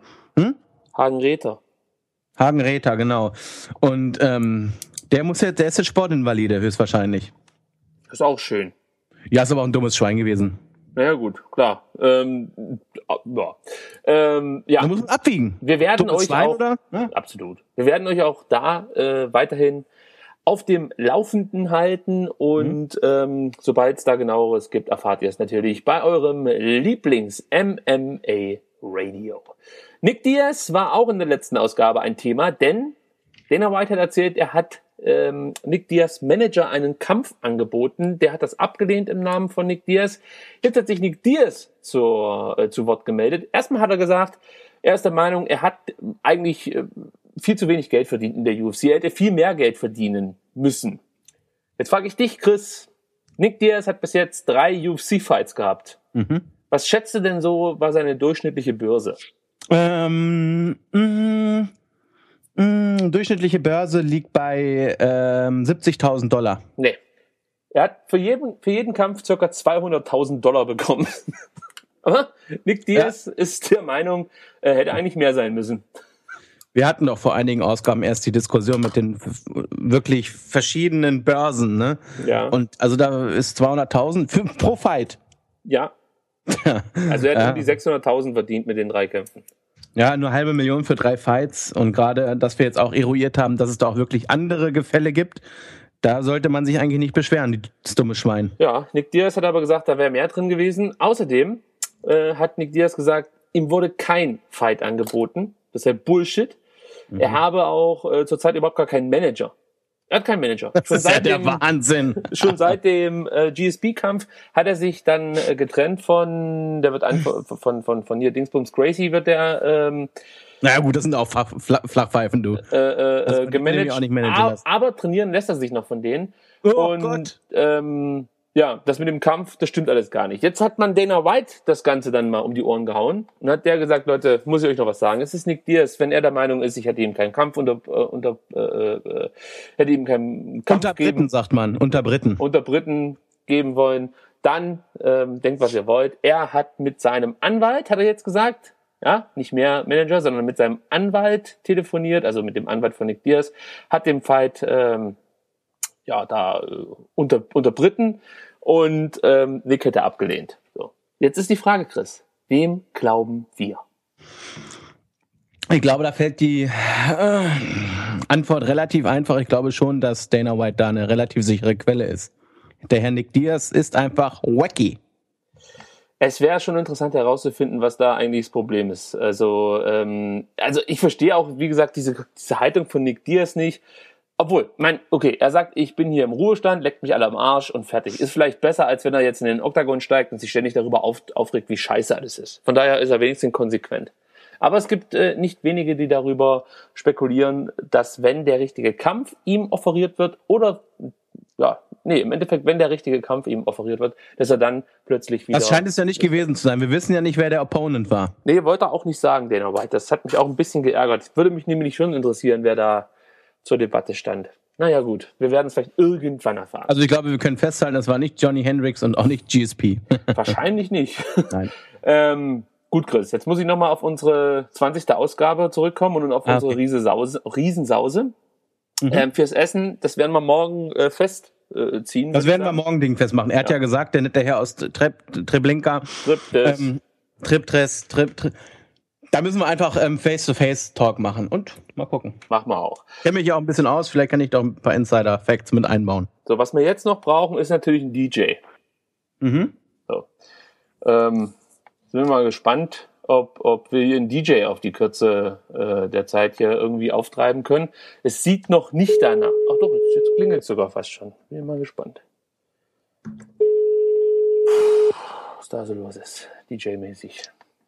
Hagen Räther, genau. Und der ist jetzt Sportinvalide höchstwahrscheinlich. Ist auch schön. Ja, ist aber auch ein dummes Schwein gewesen. Naja gut, klar. Da muss man abwiegen. Wir werden euch Schwein, auch, oder? Ja. Absolut. Wir werden euch auch da weiterhin auf dem Laufenden halten und sobald es da genaueres gibt, erfahrt ihr es natürlich bei eurem Lieblings-MMA Radio. Nick Diaz war auch in der letzten Ausgabe ein Thema, denn Dana White hat erzählt, er hat Nick Diaz Manager einen Kampf angeboten. Der hat das abgelehnt im Namen von Nick Diaz. Jetzt hat sich Nick Diaz zu Wort gemeldet. Erstmal hat er gesagt, er ist der Meinung, er hat eigentlich viel zu wenig Geld verdient in der UFC. Er hätte viel mehr Geld verdienen müssen. Jetzt frage ich dich, Chris. Nick Diaz hat bis jetzt 3 UFC-Fights gehabt. Was schätzt du denn so, war seine durchschnittliche Börse? Durchschnittliche Börse liegt bei $70.000. Nee. Er hat für jeden Kampf ca. $200.000 bekommen. Aber Nick Diaz ist der Meinung, er hätte eigentlich mehr sein müssen. Wir hatten doch vor einigen Ausgaben erst die Diskussion mit den wirklich verschiedenen Börsen, ne? Ja. Und also da ist 200.000 pro Fight. Ja. Also er hat nur die 600.000 verdient mit den 3 Kämpfen. Ja, nur 500.000 für 3 Fights und gerade, dass wir jetzt auch eruiert haben, dass es da auch wirklich andere Gefälle gibt, da sollte man sich eigentlich nicht beschweren, das dumme Schwein. Ja, Nick Diaz hat aber gesagt, da wäre mehr drin gewesen. Außerdem hat Nick Diaz gesagt, ihm wurde kein Fight angeboten. Das ist ja Bullshit. Er habe auch zurzeit überhaupt gar keinen Manager. Er hat keinen Manager. Das ist ja der Wahnsinn. Schon seit dem GSP-Kampf hat er sich dann getrennt von hier Dingsbums Gracie wird der naja gut, das sind auch Flachpfeifen, du. Gemanagt. Auch nicht managen lassen. Aber trainieren lässt er sich noch von denen. Oh und Gott. Das mit dem Kampf, das stimmt alles gar nicht. Jetzt hat man Dana White das Ganze dann mal um die Ohren gehauen und hat der gesagt, Leute, muss ich euch noch was sagen. Es ist Nick Diaz, wenn er der Meinung ist, ich hätte ihm keinen Kampf hätte ihm keinen Kampf unter Briten, geben, sagt man, unter Briten geben wollen, dann denkt, was ihr wollt. Er hat mit seinem Anwalt, hat er jetzt gesagt, ja, nicht mehr Manager, sondern mit seinem Anwalt telefoniert, also mit dem Anwalt von Nick Diaz, hat den Fight unter Briten und Nick hätte abgelehnt. So. Jetzt ist die Frage, Chris, wem glauben wir? Ich glaube, da fällt die Antwort relativ einfach. Ich glaube schon, dass Dana White da eine relativ sichere Quelle ist. Der Herr Nick Diaz ist einfach wacky. Es wäre schon interessant herauszufinden, was da eigentlich das Problem ist. Also ich verstehe auch, wie gesagt, diese Haltung von Nick Diaz nicht. Obwohl, okay, er sagt, ich bin hier im Ruhestand, leckt mich alle am Arsch und fertig. Ist vielleicht besser, als wenn er jetzt in den Oktagon steigt und sich ständig darüber aufregt, wie scheiße alles ist. Von daher ist er wenigstens konsequent. Aber es gibt nicht wenige, die darüber spekulieren, dass wenn der richtige Kampf ihm offeriert wird im Endeffekt, wenn der richtige Kampf ihm offeriert wird, dass er dann plötzlich wieder... Das scheint es ja nicht gewesen zu sein. Wir wissen ja nicht, wer der Opponent war. Nee, wollte er auch nicht sagen, Dana White. Das hat mich auch ein bisschen geärgert. Würde mich nämlich schon interessieren, wer da zur Debatte stand. Naja gut, wir werden es vielleicht irgendwann erfahren. Also ich glaube, wir können festhalten, das war nicht Johnny Hendricks und auch nicht GSP. Wahrscheinlich nicht. Nein. Gut, Chris, jetzt muss ich nochmal auf unsere 20. Ausgabe zurückkommen und auf unsere Riesensause. Fürs Essen, das werden wir morgen festziehen. Das werden wir morgen Ding festmachen. Er hat ja gesagt, der nette Herr aus Treblinka. Triptres. Da müssen wir einfach Face-to-Face-Talk machen und mal gucken. Machen wir auch. Ich kenne mich ja auch ein bisschen aus, vielleicht kann ich doch ein paar Insider-Facts mit einbauen. So, was wir jetzt noch brauchen, ist natürlich ein DJ. So. Sind wir mal gespannt, ob wir hier einen DJ auf die Kürze der Zeit hier irgendwie auftreiben können. Es sieht noch nicht danach. Ach doch, jetzt klingelt es sogar fast schon. Bin mal gespannt. Was da so los ist, DJ-mäßig.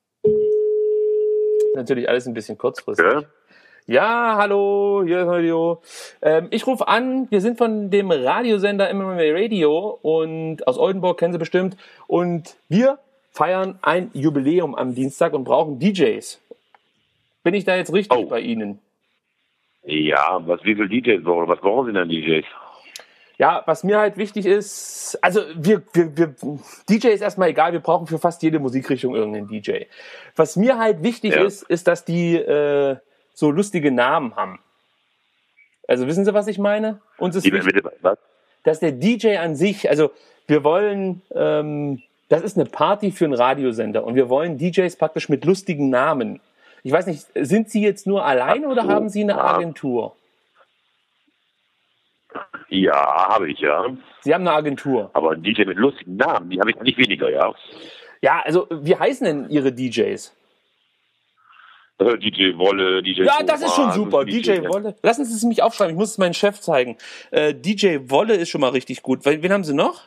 Natürlich alles ein bisschen kurzfristig. Ja, hallo, hier ist Radio. Ich rufe an, wir sind von dem Radiosender MMA Radio und aus Oldenburg, kennen Sie bestimmt. Und wir feiern ein Jubiläum am Dienstag und brauchen DJs. Bin ich da jetzt richtig bei Ihnen? Ja, wie viele DJs brauchen? Was brauchen Sie denn DJs? Ja, was mir halt wichtig ist, also wir DJ ist erstmal egal, wir brauchen für fast jede Musikrichtung irgendeinen DJ. Was mir halt wichtig ist, dass die so lustige Namen haben. Also wissen Sie, was ich meine? Uns ist wichtig, dass der DJ an sich, also wir wollen, das ist eine Party für einen Radiosender und wir wollen DJs praktisch mit lustigen Namen. Ich weiß nicht, sind Sie jetzt nur alleine oder haben Sie eine Agentur? Ja, habe ich, ja. Sie haben eine Agentur. Aber ein DJ mit lustigen Namen, die habe ich nicht weniger, ja. Ja, also wie heißen denn Ihre DJs? DJ Wolle, DJ Ja, das ist schon super. DJ Wolle. Lassen Sie es mich aufschreiben, ich muss es meinem Chef zeigen. DJ Wolle ist schon mal richtig gut. Wen haben Sie noch?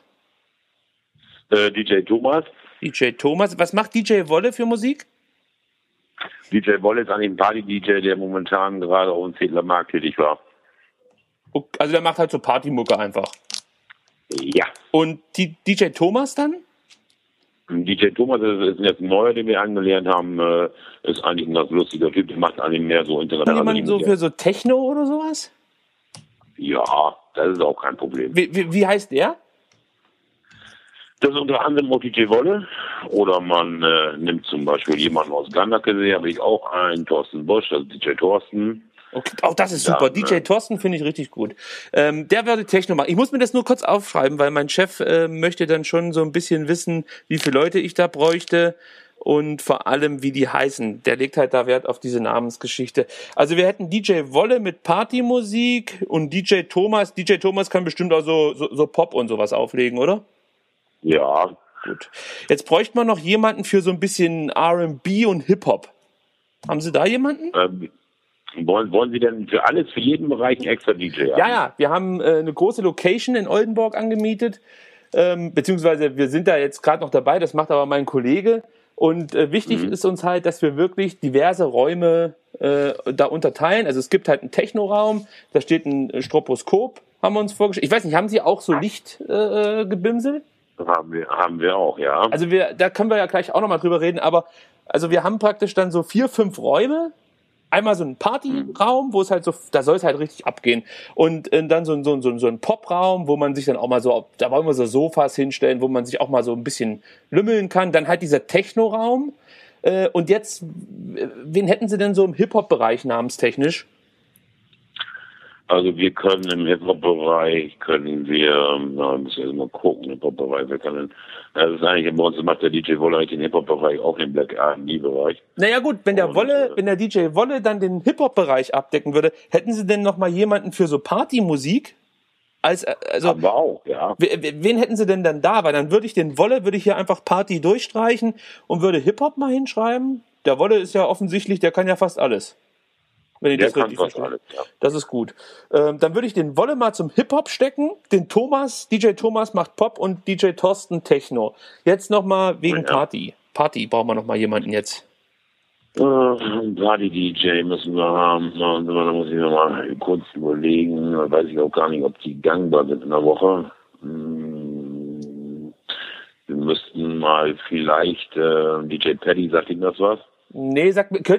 DJ Thomas. DJ Thomas. Was macht DJ Wolle für Musik? DJ Wolle ist eigentlich ein Party-DJ, der momentan gerade auf dem Zedler Markt tätig war. Also der macht halt so Partymucke einfach. Ja. Und DJ Thomas dann? DJ Thomas ist jetzt ein neuer, den wir angelernt haben, ist eigentlich ein ganz lustiger Typ, der macht eigentlich mehr so international. Jemand so für so Techno oder sowas? Ja, das ist auch kein Problem. Wie heißt der? Das ist unter anderem auch DJ Wolle. Oder man nimmt zum Beispiel jemanden aus Gandakesee, habe ich auch einen, Thorsten Bosch, also DJ Thorsten. Okay, auch das ist super. DJ Thorsten finde ich richtig gut. Der würde Techno machen. Ich muss mir das nur kurz aufschreiben, weil mein Chef möchte dann schon so ein bisschen wissen, wie viele Leute ich da bräuchte und vor allem, wie die heißen. Der legt halt da Wert auf diese Namensgeschichte. Also wir hätten DJ Wolle mit Partymusik und DJ Thomas. DJ Thomas kann bestimmt auch so Pop und sowas auflegen, oder? Ja. Gut. Jetzt bräuchte man noch jemanden für so ein bisschen R&B und Hip-Hop. Haben Sie da jemanden? Wollen Sie denn für alles, für jeden Bereich einen extra DJ haben? Ja, wir haben eine große Location in Oldenburg angemietet, beziehungsweise wir sind da jetzt gerade noch dabei, das macht aber mein Kollege. Und wichtig ist uns halt, dass wir wirklich diverse Räume da unterteilen. Also es gibt halt einen Technoraum, da steht ein Stroboskop, haben wir uns vorgestellt. Ich weiß nicht, haben Sie auch so Lichtgebimsel? Haben wir auch, ja. Also da können wir ja gleich auch nochmal drüber reden, aber also wir haben praktisch dann so 4, 5 Räume. Einmal so ein Partyraum, wo es halt so, da soll es halt richtig abgehen. Und dann so ein Popraum, wo man sich dann auch mal so, da wollen wir so Sofas hinstellen, wo man sich auch mal so ein bisschen lümmeln kann. Dann halt dieser Technoraum. Und jetzt, wen hätten Sie denn so im Hip-Hop-Bereich namenstechnisch? Also wir können im Hip-Hop-Bereich, müssen wir mal gucken, Hip-Hop-Bereich, das ist eigentlich, bei uns macht der DJ Wolle eigentlich den Hip-Hop-Bereich, auch den Black R&B-Bereich. Naja gut, wenn der DJ Wolle dann den Hip-Hop-Bereich abdecken würde, hätten Sie denn noch mal jemanden für so Partymusik? Aber auch, ja. Wen hätten Sie denn dann da? Weil dann würde ich hier einfach Party durchstreichen und würde Hip-Hop mal hinschreiben. Der Wolle ist ja offensichtlich, der kann ja fast alles. Wenn ich das richtig verstehe. Alles, ja. Das ist gut. Dann würde ich den Wolle mal zum Hip-Hop stecken, den Thomas, DJ Thomas macht Pop und DJ Thorsten Techno. Jetzt nochmal wegen Party. Party brauchen wir nochmal jemanden jetzt. Party-DJ müssen wir haben. Da muss ich noch mal kurz überlegen. Da weiß ich auch gar nicht, ob die gangbar sind in der Woche. Wir müssten mal vielleicht DJ Paddy, sagt Ihnen das was? Nee, sagt mir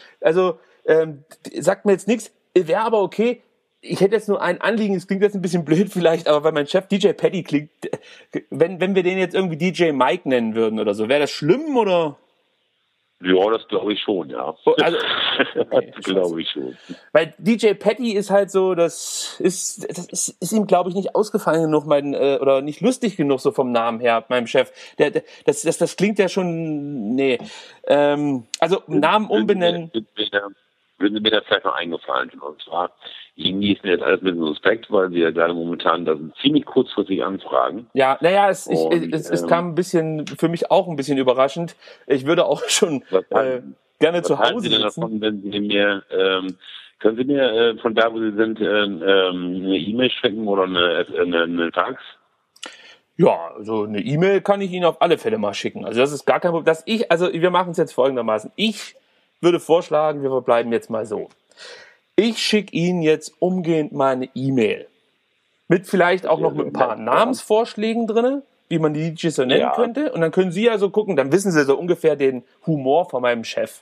jetzt nichts, wäre aber okay. Ich hätte jetzt nur ein Anliegen, es klingt jetzt ein bisschen blöd vielleicht, aber weil mein Chef DJ Paddy klingt, wenn wir den jetzt irgendwie DJ Mike nennen würden oder so, wäre das schlimm oder? Ja, das glaube ich schon, ja. Also, okay, das glaube ich schon. Weil DJ Paddy ist halt so, das ist ihm, glaube ich, nicht ausgefallen genug, oder nicht lustig genug so vom Namen her, meinem Chef. Das klingt ja schon, nee. Also Namen umbenennen. Würden Sie mir das vielleicht noch eingefallen? Und zwar, Ihnen ist mir jetzt alles mit Respekt, weil wir gerade momentan da sind ziemlich kurzfristig anfragen. Ja, naja, es kam ein bisschen, für mich auch ein bisschen überraschend. Ich würde auch schon gerne zu Hause sitzen. Davon, wenn Sie mir, können Sie mir von da, wo Sie sind, eine E-Mail schicken oder eine Fax? Ja, also eine E-Mail kann ich Ihnen auf alle Fälle mal schicken. Also das ist gar kein Problem. Wir machen es jetzt folgendermaßen. Ich würde vorschlagen, wir verbleiben jetzt mal so. Ich schicke Ihnen jetzt umgehend mal eine E-Mail. Mit vielleicht auch noch mit ein paar Namensvorschlägen drin, wie man die DJs so nennen könnte. Und dann können Sie also gucken, dann wissen Sie so ungefähr den Humor von meinem Chef.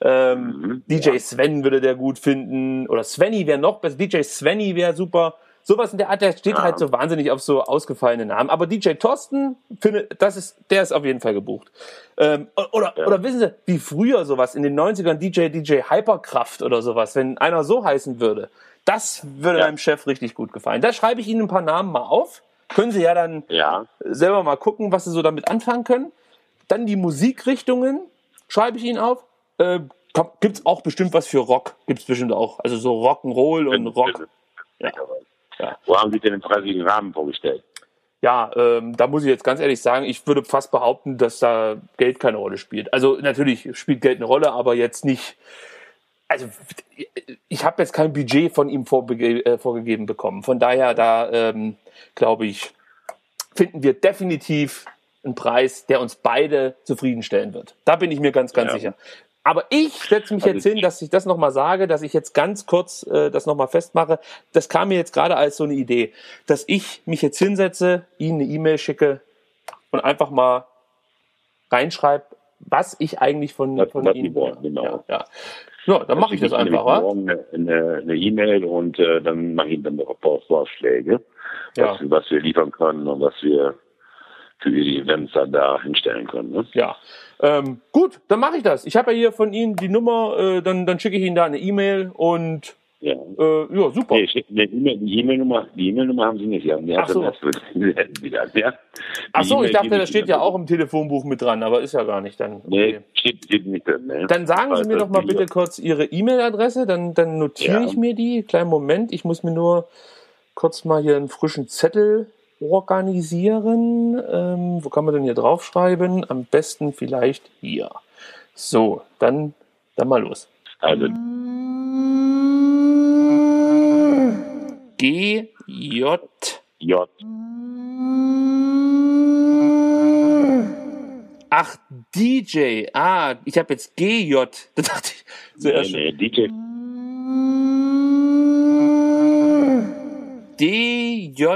DJ Sven würde der gut finden. Oder Svenny wäre noch besser. DJ Svenny wäre super. Sowas in der Art, der steht halt so wahnsinnig auf so ausgefallene Namen. Aber DJ Thorsten, der ist auf jeden Fall gebucht. Oder wissen Sie, wie früher sowas, in den 90ern DJ Hyperkraft oder sowas, wenn einer so heißen würde, das würde meinem Chef richtig gut gefallen. Da schreibe ich Ihnen ein paar Namen mal auf. Können Sie ja dann selber mal gucken, was Sie so damit anfangen können. Dann die Musikrichtungen schreibe ich Ihnen auf. Gibt's auch bestimmt was für Rock. Gibt's bestimmt auch. Also so Rock'n'Roll und Rock. Ja. Wo haben Sie denn den preislichen Rahmen vorgestellt? Ja, da muss ich jetzt ganz ehrlich sagen, ich würde fast behaupten, dass da Geld keine Rolle spielt. Also natürlich spielt Geld eine Rolle, aber jetzt nicht. Also ich habe jetzt kein Budget von ihm vorgegeben bekommen. Von daher, glaube ich, finden wir definitiv einen Preis, der uns beide zufriedenstellen wird. Da bin ich mir ganz sicher. Aber ich setze mich jetzt hin, dass ich das nochmal sage, dass ich jetzt ganz kurz das nochmal festmache. Das kam mir jetzt gerade als so eine Idee, dass ich mich jetzt hinsetze, Ihnen eine E-Mail schicke und einfach mal reinschreibe, was ich eigentlich von Ihnen wollen. Genau. Ja, dann mache ich das einfach. Morgen eine E-Mail und dann mache ich Ihnen dann auch Vorschläge, was wir liefern können und was wir für die Events da hinstellen können. Ne? Ja. Gut, dann mache ich das. Ich habe ja hier von Ihnen die Nummer, dann schicke ich Ihnen da eine E-Mail und super. Nee, die E-Mail-Nummer haben Sie nicht. Die Ach so. Ach so, ich dachte, das steht ja auch im Telefonbuch mit dran, aber ist ja gar nicht dann. Okay. Nee, steht nicht drin. Ne? Dann sagen Sie mir doch mal bitte kurz Ihre E-Mail-Adresse, dann notiere ich mir die. Kleinen Moment, ich muss mir nur kurz mal hier einen frischen Zettel organisieren. Wo kann man denn hier draufschreiben? Am besten vielleicht hier. So, dann mal los. Also GJ. Ach, DJ. Ich habe jetzt GJ. Da dachte ich zuerst. Nee, DJ. DJ.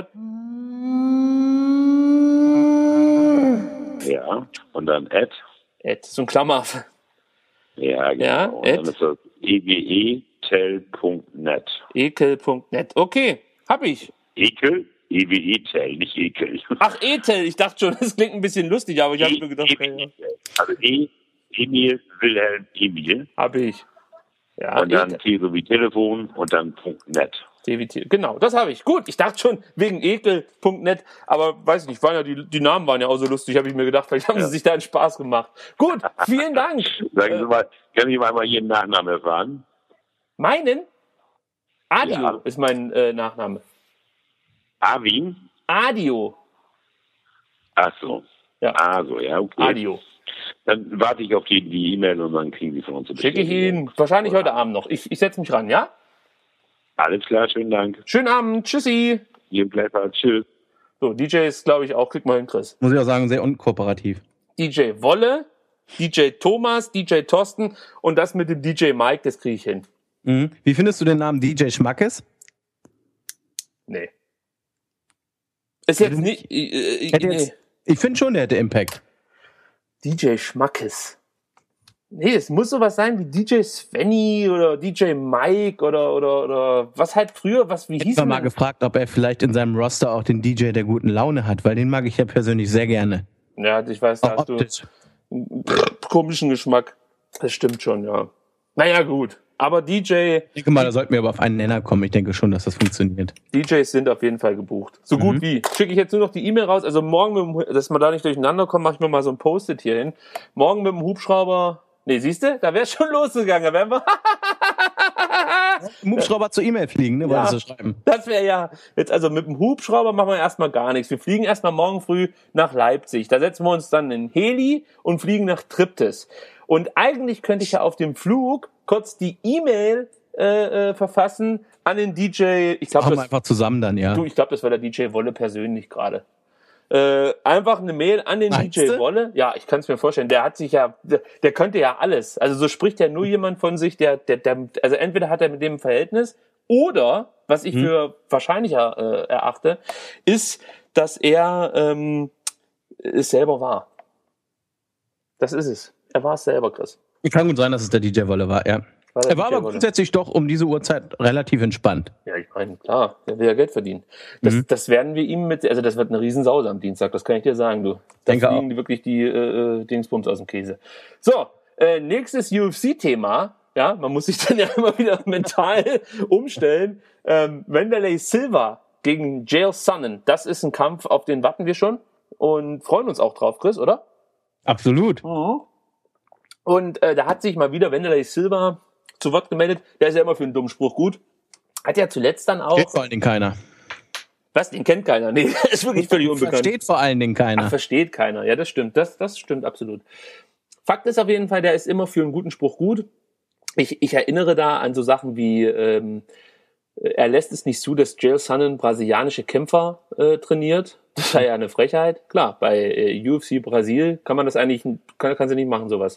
Ja, und dann Ad, so ein Klammer. Ja, genau. Ja, und dann ist das ewetel.net. Ekel.net. Okay, hab ich. Ekel? EWE-Tel, nicht Ekel. Ach, Etel. Ich dachte schon, das klingt ein bisschen lustig, aber ich habe mir gedacht, Also Emil, Wilhelm, Emil. Hab ich. Ja, und dann T so wie Telefon und dann .net. Genau, das habe ich. Gut, ich dachte schon wegen ekel.net, aber weiß nicht, die Namen waren ja auch so lustig, habe ich mir gedacht, vielleicht haben sie sich da einen Spaß gemacht. Gut, vielen Dank. Sagen Sie mal, kann ich mal Ihren Nachnamen erfahren? Meinen? Adio ist mein Nachname. Arvin? Adio. Ach so. Ja. Also, ja, okay. Adio. Dann warte ich auf die E-Mail und dann kriegen Sie von uns eine Schicke ich Ihnen wahrscheinlich heute Abend noch. Ich setze mich ran, ja? Alles klar, schönen Dank. Schönen Abend, tschüssi. Ihr bleibt tschüss. So, DJ ist, glaube ich, auch, krieg mal hin, Chris. Muss ich auch sagen, sehr unkooperativ. DJ Wolle, DJ Thomas, DJ Thorsten und das mit dem DJ Mike, das kriege ich hin. Mhm. Wie findest du den Namen DJ Schmackes? Nee. Ist jetzt nicht... Ich finde schon, der hätte Impact. DJ Schmackes. Nee, es muss sowas sein wie DJ Svenny oder DJ Mike oder was halt früher, wie hieß Ich habe mal gefragt, ob er vielleicht in seinem Roster auch den DJ der guten Laune hat, weil den mag ich ja persönlich sehr gerne. Ja, ich weiß, da hast du einen komischen Geschmack. Das stimmt schon, ja. Naja, gut. Aber DJ... Ich denke mal, da sollten wir aber auf einen Nenner kommen. Ich denke schon, dass das funktioniert. DJs sind auf jeden Fall gebucht. So gut wie. Schicke ich jetzt nur noch die E-Mail raus. Also morgen, dass wir da nicht durcheinander kommen, mache ich mir mal so ein Post-it hier hin. Morgen mit dem Hubschrauber... Nee, siehst du? Da wäre schon losgegangen. Da wären wir... Mit dem Hubschrauber zur E-Mail fliegen, ne? Wolltest du schreiben? Das wäre ja... Jetzt also mit dem Hubschrauber machen wir erstmal gar nichts. Wir fliegen erstmal morgen früh nach Leipzig. Da setzen wir uns dann in Heli und fliegen nach Triptis. Und eigentlich könnte ich ja auf dem Flug kurz die E-Mail verfassen an den DJ. Ich glaube, machen wir einfach zusammen dann, ja. Ich glaube, das war der DJ Wolle persönlich gerade. Einfach eine Mail an den DJ Wolle. Ja, ich kann es mir vorstellen. Der hat sich der könnte ja alles. Also so spricht ja nur jemand von sich, der also entweder hat er mit dem ein Verhältnis oder, was ich für wahrscheinlicher erachte, ist, dass er es selber war. Das ist es. Er war es selber, Chris. Kann gut sein, dass es der DJ Wolle war, ja. Er war aber grundsätzlich doch um diese Uhrzeit relativ entspannt. Ja, ich meine, klar, der will ja Geld verdienen. Das werden wir ihm also das wird eine Riesensause am Dienstag, das kann ich dir sagen, du. Da fliegen die wirklich die Dingsbums aus dem Käse. So, nächstes UFC-Thema. Ja, man muss sich dann ja immer wieder mental umstellen. Wanderlei Silva gegen Chael Sonnen. Das ist ein Kampf, auf den warten wir schon und freuen uns auch drauf, Chris, oder? Absolut. Mhm. Und da hat sich mal wieder Wanderlei Silva zu Wort gemeldet. Der ist ja immer für einen dummen Spruch gut. Hat ja zuletzt dann auch... Versteht vor allen Dingen keiner. Was? Den kennt keiner? Nee, ist wirklich völlig unbekannt. Versteht vor allen Dingen keiner. Ach, versteht keiner. Ja, das stimmt. Das stimmt absolut. Fakt ist auf jeden Fall, der ist immer für einen guten Spruch gut. Ich erinnere da an so Sachen wie... er lässt es nicht zu, dass Chael Sonnen brasilianische Kämpfer trainiert. Das sei ja eine Frechheit. Klar, bei UFC Brasil kann man das eigentlich, kann sie nicht machen, sowas.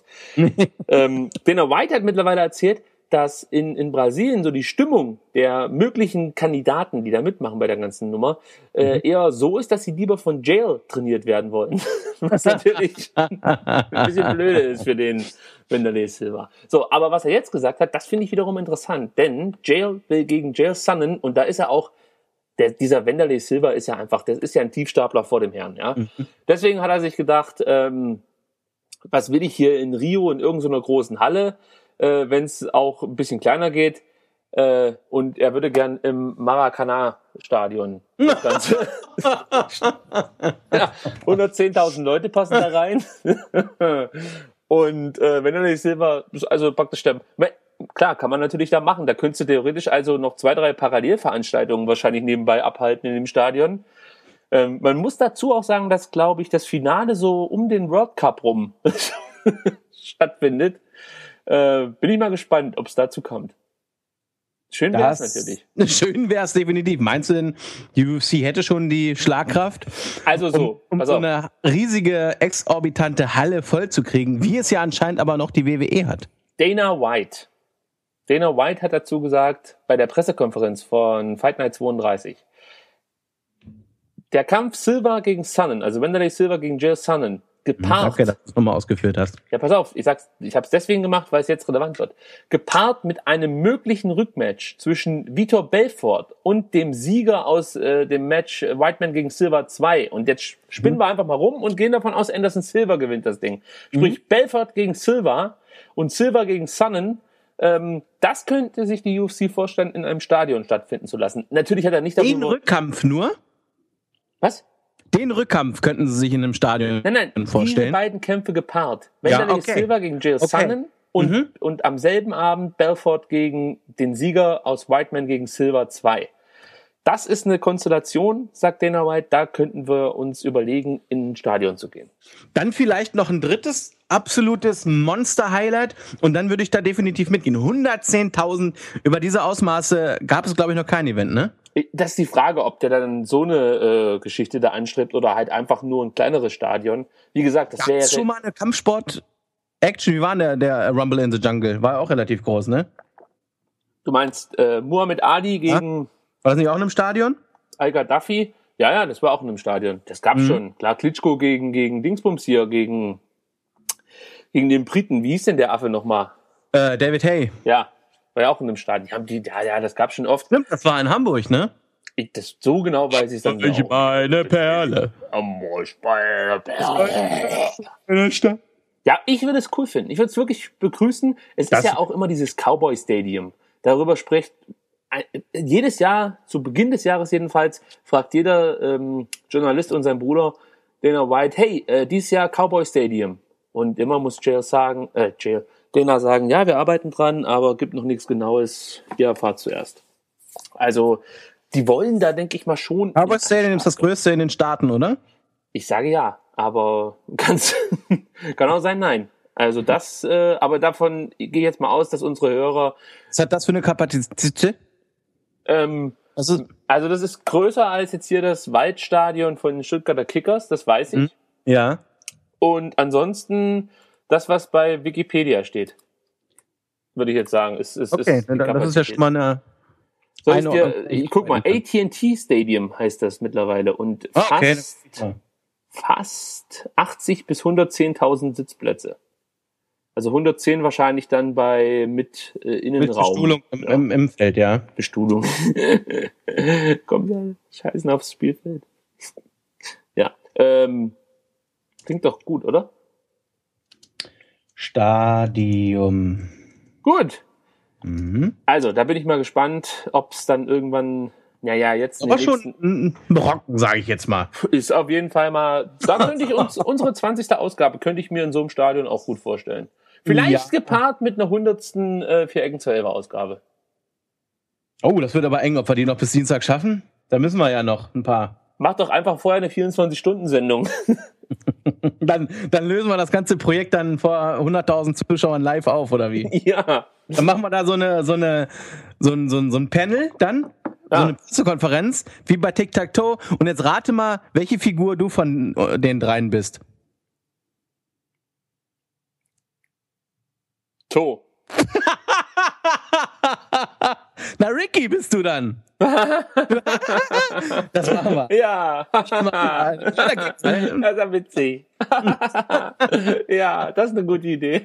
Dana White hat mittlerweile erzählt, dass in Brasilien so die Stimmung der möglichen Kandidaten, die da mitmachen bei der ganzen Nummer, eher so ist, dass sie lieber von Chael trainiert werden wollen. Was natürlich ein bisschen blöde ist für den Wanderlei Silva. So, aber was er jetzt gesagt hat, das finde ich wiederum interessant, denn Chael will gegen Chael Sonnen und da ist er auch, dieser Wanderlei Silva ist ja einfach, das ist ja ein Tiefstapler vor dem Herrn, ja. Deswegen hat er sich gedacht, was will ich hier in Rio in irgendeiner großen Halle, wenn es auch ein bisschen kleiner geht, und er würde gern im Maracanã-Stadion das Ganze. Ja, 110.000 Leute passen da rein. Und Wanderlei Silva, also praktisch klar, kann man natürlich da machen. Da könntest du theoretisch also noch 2, 3 Parallelveranstaltungen wahrscheinlich nebenbei abhalten in dem Stadion. Man muss dazu auch sagen, dass, glaube ich, das Finale so um den World Cup rum stattfindet. Bin ich mal gespannt, ob es dazu kommt. Schön wäre es natürlich. Schön wäre es definitiv. Meinst du denn, die UFC hätte schon die Schlagkraft, also so, um so eine riesige, exorbitante Halle vollzukriegen, wie es ja anscheinend aber noch die WWE hat? Dana White hat dazu gesagt, bei der Pressekonferenz von Fight Night 32, der Kampf Silva gegen Sonnen, also Wanderlei Silva gegen Chael Sonnen, gepaart... Okay, dass du es nochmal ausgeführt hast. Ja, pass auf, ich habe es deswegen gemacht, weil es jetzt relevant wird. Gepaart mit einem möglichen Rückmatch zwischen Vitor Belfort und dem Sieger aus dem Match Whiteman gegen Silva 2. Und jetzt spinnen wir einfach mal rum und gehen davon aus, Anderson Silva gewinnt das Ding. Sprich, Belfort gegen Silva und Silva gegen Sonnen Das könnte sich die UFC vorstellen, in einem Stadion stattfinden zu lassen. Natürlich hat er nicht darüber... Den Rückkampf nur? Was? Den Rückkampf könnten sie sich in einem Stadion vorstellen? Diese beiden Kämpfe gepaart. Wanderlei Silva gegen Chael Sonnen und am selben Abend Belfort gegen den Sieger aus Whiteman gegen Silva 2. Das ist eine Konstellation, sagt Dana White, da könnten wir uns überlegen, in ein Stadion zu gehen. Dann vielleicht noch ein drittes absolutes Monster-Highlight und dann würde ich da definitiv mitgehen. 110.000, über diese Ausmaße gab es, glaube ich, noch kein Event, ne? Das ist die Frage, ob der dann so eine Geschichte da anstrebt oder halt einfach nur ein kleineres Stadion. Wie gesagt, das wäre... schon mal eine Kampfsport-Action, wie war denn der Rumble in the Jungle? War auch relativ groß, ne? Du meinst Muhammad Ali gegen... War das nicht auch in einem Stadion? Al-Gaddafi? Ja, das war auch in einem Stadion. Das gab's schon. Klar, Klitschko gegen Dingsbums hier, gegen den Briten. Wie hieß denn der Affe nochmal? David Hay. Ja, war ja auch in einem Stadion. Das gab's schon oft. Stimmt, das war in Hamburg, ne? So genau weiß ich es dann nicht. Meine Perle. Ja, ich würde es cool finden. Ich würde es wirklich begrüßen. Es ist ja auch immer dieses Cowboy Stadium. Darüber spricht jedes Jahr, zu Beginn des Jahres jedenfalls, fragt jeder Journalist und sein Bruder Dana White, hey, dieses Jahr Cowboy Stadium. Und immer muss Dana sagen, ja, wir arbeiten dran, aber gibt noch nichts Genaues, ihr erfahrt zuerst. Also, die wollen da, denke ich mal, schon... Cowboy Stadium ist das größte in den Staaten, oder? Ich sage ja, aber kann auch sein, nein. Also das, aber davon gehe ich jetzt mal aus, dass unsere Hörer... Was hat das für eine Kapazität? Also das ist größer als jetzt hier das Waldstadion von den Stuttgarter Kickers, das weiß ich. Ja. Und ansonsten das, was bei Wikipedia steht, würde ich jetzt sagen. Ist das ist ja schon mal eine... Guck mal, AT&T Stadium heißt das mittlerweile und fast 80 bis 110.000 Sitzplätze. Also 110 wahrscheinlich dann mit Innenraum. Mit Bestuhlung im Feld, ja. Bestuhlung. Kommt ja scheißen aufs Spielfeld. Ja. Klingt doch gut, oder? Stadium. Gut. Also, da bin ich mal gespannt, ob es dann irgendwann... jetzt... Aber schon ein Brocken, sage ich jetzt mal. Ist auf jeden Fall mal... Da könnte ich unsere 20. Ausgabe könnte ich mir in so einem Stadion auch gut vorstellen. Vielleicht gepaart mit einer 100. Vier-Ecken-zur-Elfer-Ausgabe. Oh, das wird aber eng, ob wir die noch bis Dienstag schaffen. Da müssen wir ja noch ein paar. Mach doch einfach vorher eine 24-Stunden-Sendung. Dann lösen wir das ganze Projekt dann vor 100.000 Zuschauern live auf, oder wie? Ja. Dann machen wir da so ein Panel dann, so eine Pressekonferenz, wie bei Tic-Tac-Toe. Und jetzt rate mal, welche Figur du von den dreien bist. To. Na, Ricky bist du dann. Das machen wir. Ja. Das ist ja witzig. Ja, das ist eine gute Idee.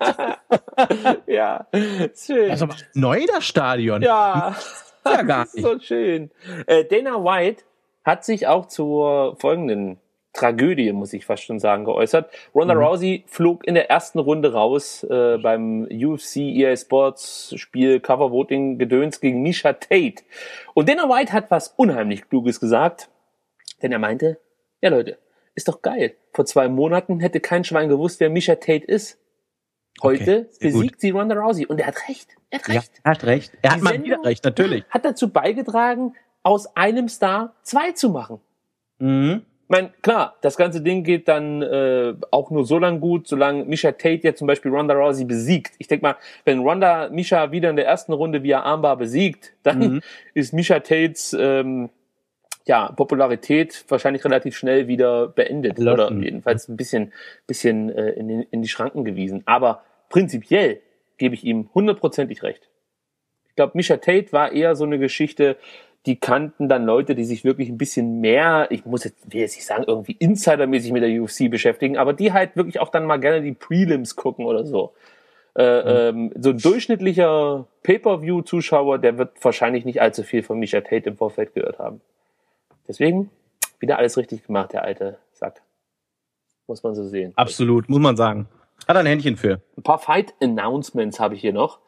Ja, schön. Das ist aber neu, das Stadion. Ja. Ja, gar nicht. So schön. Dana White hat sich auch zur folgenden Tragödie, muss ich fast schon sagen, geäußert. Ronda Rousey flog in der ersten Runde raus beim UFC EA Sports Spiel Cover Voting Gedöns gegen Miesha Tate. Und Dana White hat was unheimlich Kluges gesagt, denn er meinte, ja Leute, ist doch geil. Vor 2 Monaten hätte kein Schwein gewusst, wer Miesha Tate ist. Heute besiegt sie Ronda Rousey. Und er hat recht. Ja, er hat recht. Er hat mal wieder recht, natürlich. Hat dazu beigetragen, aus einem Star 2 zu machen. Ich meine, klar, das ganze Ding geht dann auch nur so lang gut, solange Miesha Tate jetzt zum Beispiel Ronda Rousey besiegt. Ich denke mal, wenn Ronda Miesha wieder in der ersten Runde via Armbar besiegt, dann ist Miesha Tates Popularität wahrscheinlich relativ schnell wieder beendet. Oder jedenfalls ein bisschen in die Schranken gewiesen. Aber prinzipiell gebe ich ihm 100%ig recht. Ich glaube, Miesha Tate war eher so eine Geschichte, die kannten dann Leute, die sich wirklich ein bisschen mehr, will jetzt nicht sagen, irgendwie insidermäßig mit der UFC beschäftigen, aber die halt wirklich auch dann mal gerne die Prelims gucken oder so. So ein durchschnittlicher Pay-Per-View-Zuschauer, der wird wahrscheinlich nicht allzu viel von Miesha Tate im Vorfeld gehört haben. Deswegen wieder alles richtig gemacht, der alte Sack. Muss man so sehen. Absolut, muss man sagen. Hat ein Händchen für. Ein paar Fight-Announcements habe ich hier noch.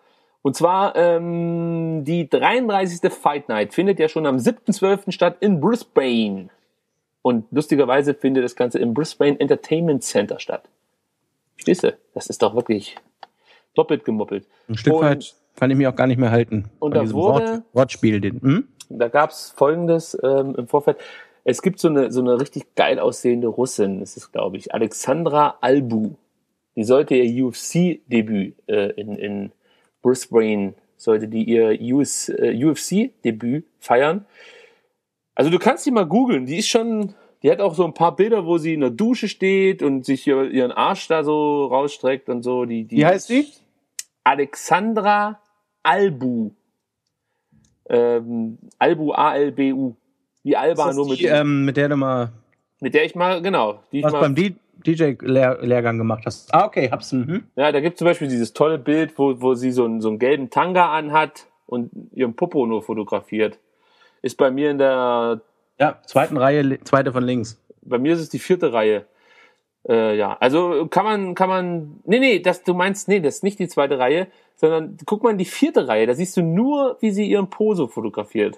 Und zwar die 33. Fight Night findet ja schon am 7.12. statt in Brisbane. Und lustigerweise findet das Ganze im Brisbane Entertainment Center statt. Verstehst du? Das ist doch wirklich doppelt gemoppelt. Ein Stück weit kann ich mich auch gar nicht mehr halten. Und da wurde Wortspiel. Da gab es Folgendes im Vorfeld. Es gibt so eine richtig geil aussehende Russin, das ist, glaube ich, Alexandra Albu. Die sollte ihr UFC-Debüt in Brisbane, sollte die ihr UFC-Debüt feiern. Also du kannst die mal googeln, die hat auch so ein paar Bilder, wo sie in der Dusche steht und sich ihren Arsch da so rausstreckt und so. Wie heißt die? Alexandra Albu. Albu, A-L-B-U. Wie Alba, nur mit mit der du mal... Mit der ich mal, genau. beim DJ-Lehrgang gemacht hast. Ah, okay, hab's. Ja, da gibt es zum Beispiel dieses tolle Bild, wo sie so einen gelben Tanga anhat und ihren Popo nur fotografiert. Ist bei mir in der... Ja, zweiten Reihe, zweite von links. Bei mir ist es die 4. Reihe. Ja, also kann man... Nee, das ist nicht die 2. Reihe, sondern guck mal in die 4. Reihe. Da siehst du nur, wie sie ihren Poso fotografiert.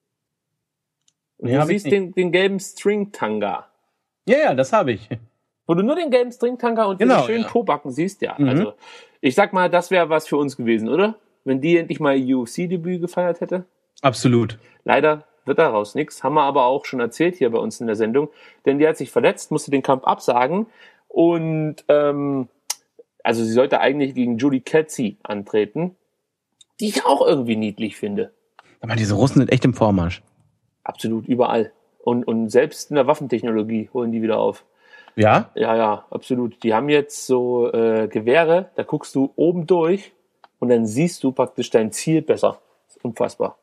Und du siehst den gelben String-Tanga. Ja, das habe ich. Wo du nur den gelben String-Tanga und den schönen Pobacken siehst, ja. Also, ich sag mal, das wäre was für uns gewesen, oder? Wenn die endlich mal ihr UFC-Debüt gefeiert hätte. Absolut. Leider wird daraus nichts. Haben wir aber auch schon erzählt hier bei uns in der Sendung. Denn die hat sich verletzt, musste den Kampf absagen. Und, also sie sollte eigentlich gegen Julie Kedzie antreten. Die ich auch irgendwie niedlich finde. Aber diese Russen sind echt im Vormarsch. Absolut, überall. Und selbst in der Waffentechnologie holen die wieder auf. Ja? Ja, absolut. Die haben jetzt so Gewehre, da guckst du oben durch und dann siehst du praktisch dein Ziel besser. Das ist unfassbar.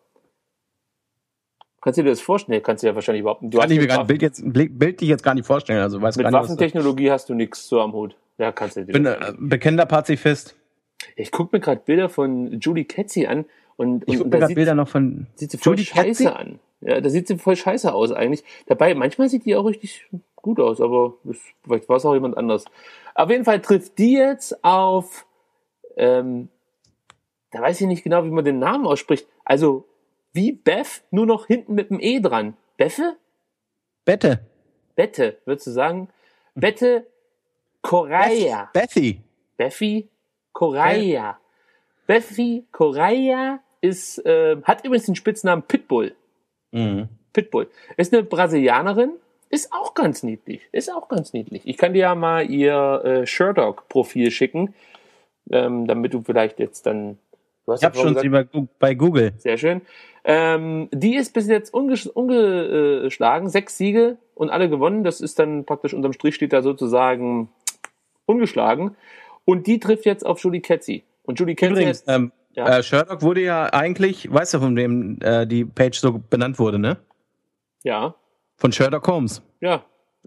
Kannst du dir das vorstellen? Kannst du ja wahrscheinlich überhaupt nicht. Kann ich mir gerade bildlich jetzt gar nicht vorstellen. Also, weiß mit gar nicht, Waffentechnologie hast du nichts so am Hut. Ja, kannst du dir. Ich bin bekennender Pazifist. Ich gucke mir gerade Bilder von Julie Kedzie an und ich gucke mir gerade Bilder noch von sieht sie voll scheiße an. Ja, da sieht sie voll scheiße aus eigentlich. Dabei, manchmal sieht die auch richtig gut aus, aber vielleicht war es auch jemand anders. Auf jeden Fall trifft die jetzt auf, da weiß ich nicht genau, wie man den Namen ausspricht. Also, wie Beth, nur noch hinten mit dem E dran. Beffe? Bette, würdest du sagen? Bette Correia. Beffi Correia. Beffi Correia hat übrigens den Spitznamen Pitbull. Pitbull. Ist eine Brasilianerin, ist auch ganz niedlich. Ich kann dir ja mal ihr Sherdog-Profil schicken, damit du vielleicht jetzt dann... Ich habe schon sie bei Google. Sehr schön. Die ist bis jetzt ungeschlagen, 6 Siege und alle gewonnen. Das ist dann praktisch, unterm Strich steht da sozusagen ungeschlagen. Und die trifft jetzt auf Julie Kedzie. Und Julie Kedzie... Übrigens, Sherdog wurde ja eigentlich, weißt du, von wem die Page so benannt wurde, ne? Ja. Von Sherlock Holmes. Ja.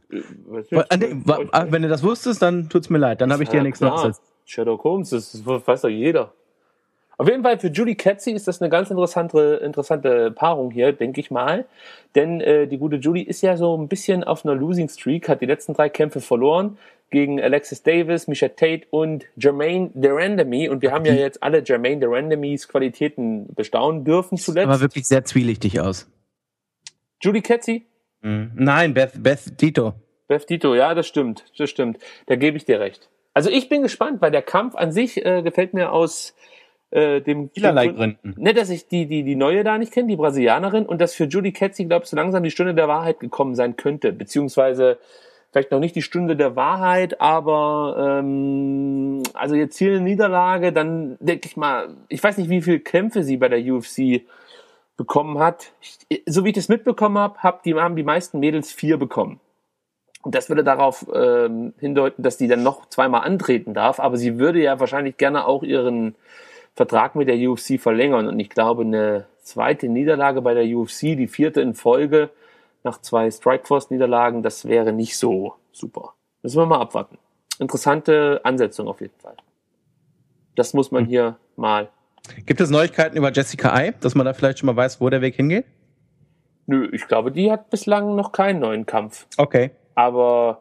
Wenn du das wusstest, dann tut's mir leid. Dann habe ich dir nichts nachgesetzt. Sherlock Holmes, das weiß doch jeder. Auf jeden Fall für Julie Kedzie ist das eine ganz interessante Paarung hier, denke ich mal. Denn die gute Julie ist ja so ein bisschen auf einer Losing Streak, hat die letzten 3 Kämpfe verloren gegen Alexis Davis, Miesha Tate und Jermaine Durandamy. Und wir haben ja jetzt alle Jermaine Durandamys Qualitäten bestaunen dürfen zuletzt. Aber wirklich sehr zwielichtig aus. Julie Kedzie? Nein, Beth Tito. Beth Tito, ja, das stimmt. Da gebe ich dir recht. Also ich bin gespannt, weil der Kampf an sich gefällt mir aus dem vielerlei Gründen. Nicht, dass ich die neue da nicht kenne, die Brasilianerin, und dass für Julie Kedzie, glaube ich, so langsam die Stunde der Wahrheit gekommen sein könnte, beziehungsweise vielleicht noch nicht die Stunde der Wahrheit, aber also jetzt hier eine Niederlage, dann denke ich mal, ich weiß nicht, wie viele Kämpfe sie bei der UFC bekommen hat. So wie ich das mitbekommen habe, haben die meisten Mädels 4 bekommen. Und das würde darauf hindeuten, dass die dann noch 2-mal antreten darf, aber sie würde ja wahrscheinlich gerne auch ihren Vertrag mit der UFC verlängern. Und ich glaube, eine zweite Niederlage bei der UFC, die 4. in Folge, nach 2 Strikeforce-Niederlagen, das wäre nicht so super. Müssen wir mal abwarten. Interessante Ansetzung auf jeden Fall. Das muss man hier mal... Gibt es Neuigkeiten über Jessica Eye, dass man da vielleicht schon mal weiß, wo der Weg hingeht? Nö, ich glaube, die hat bislang noch keinen neuen Kampf. Okay. Aber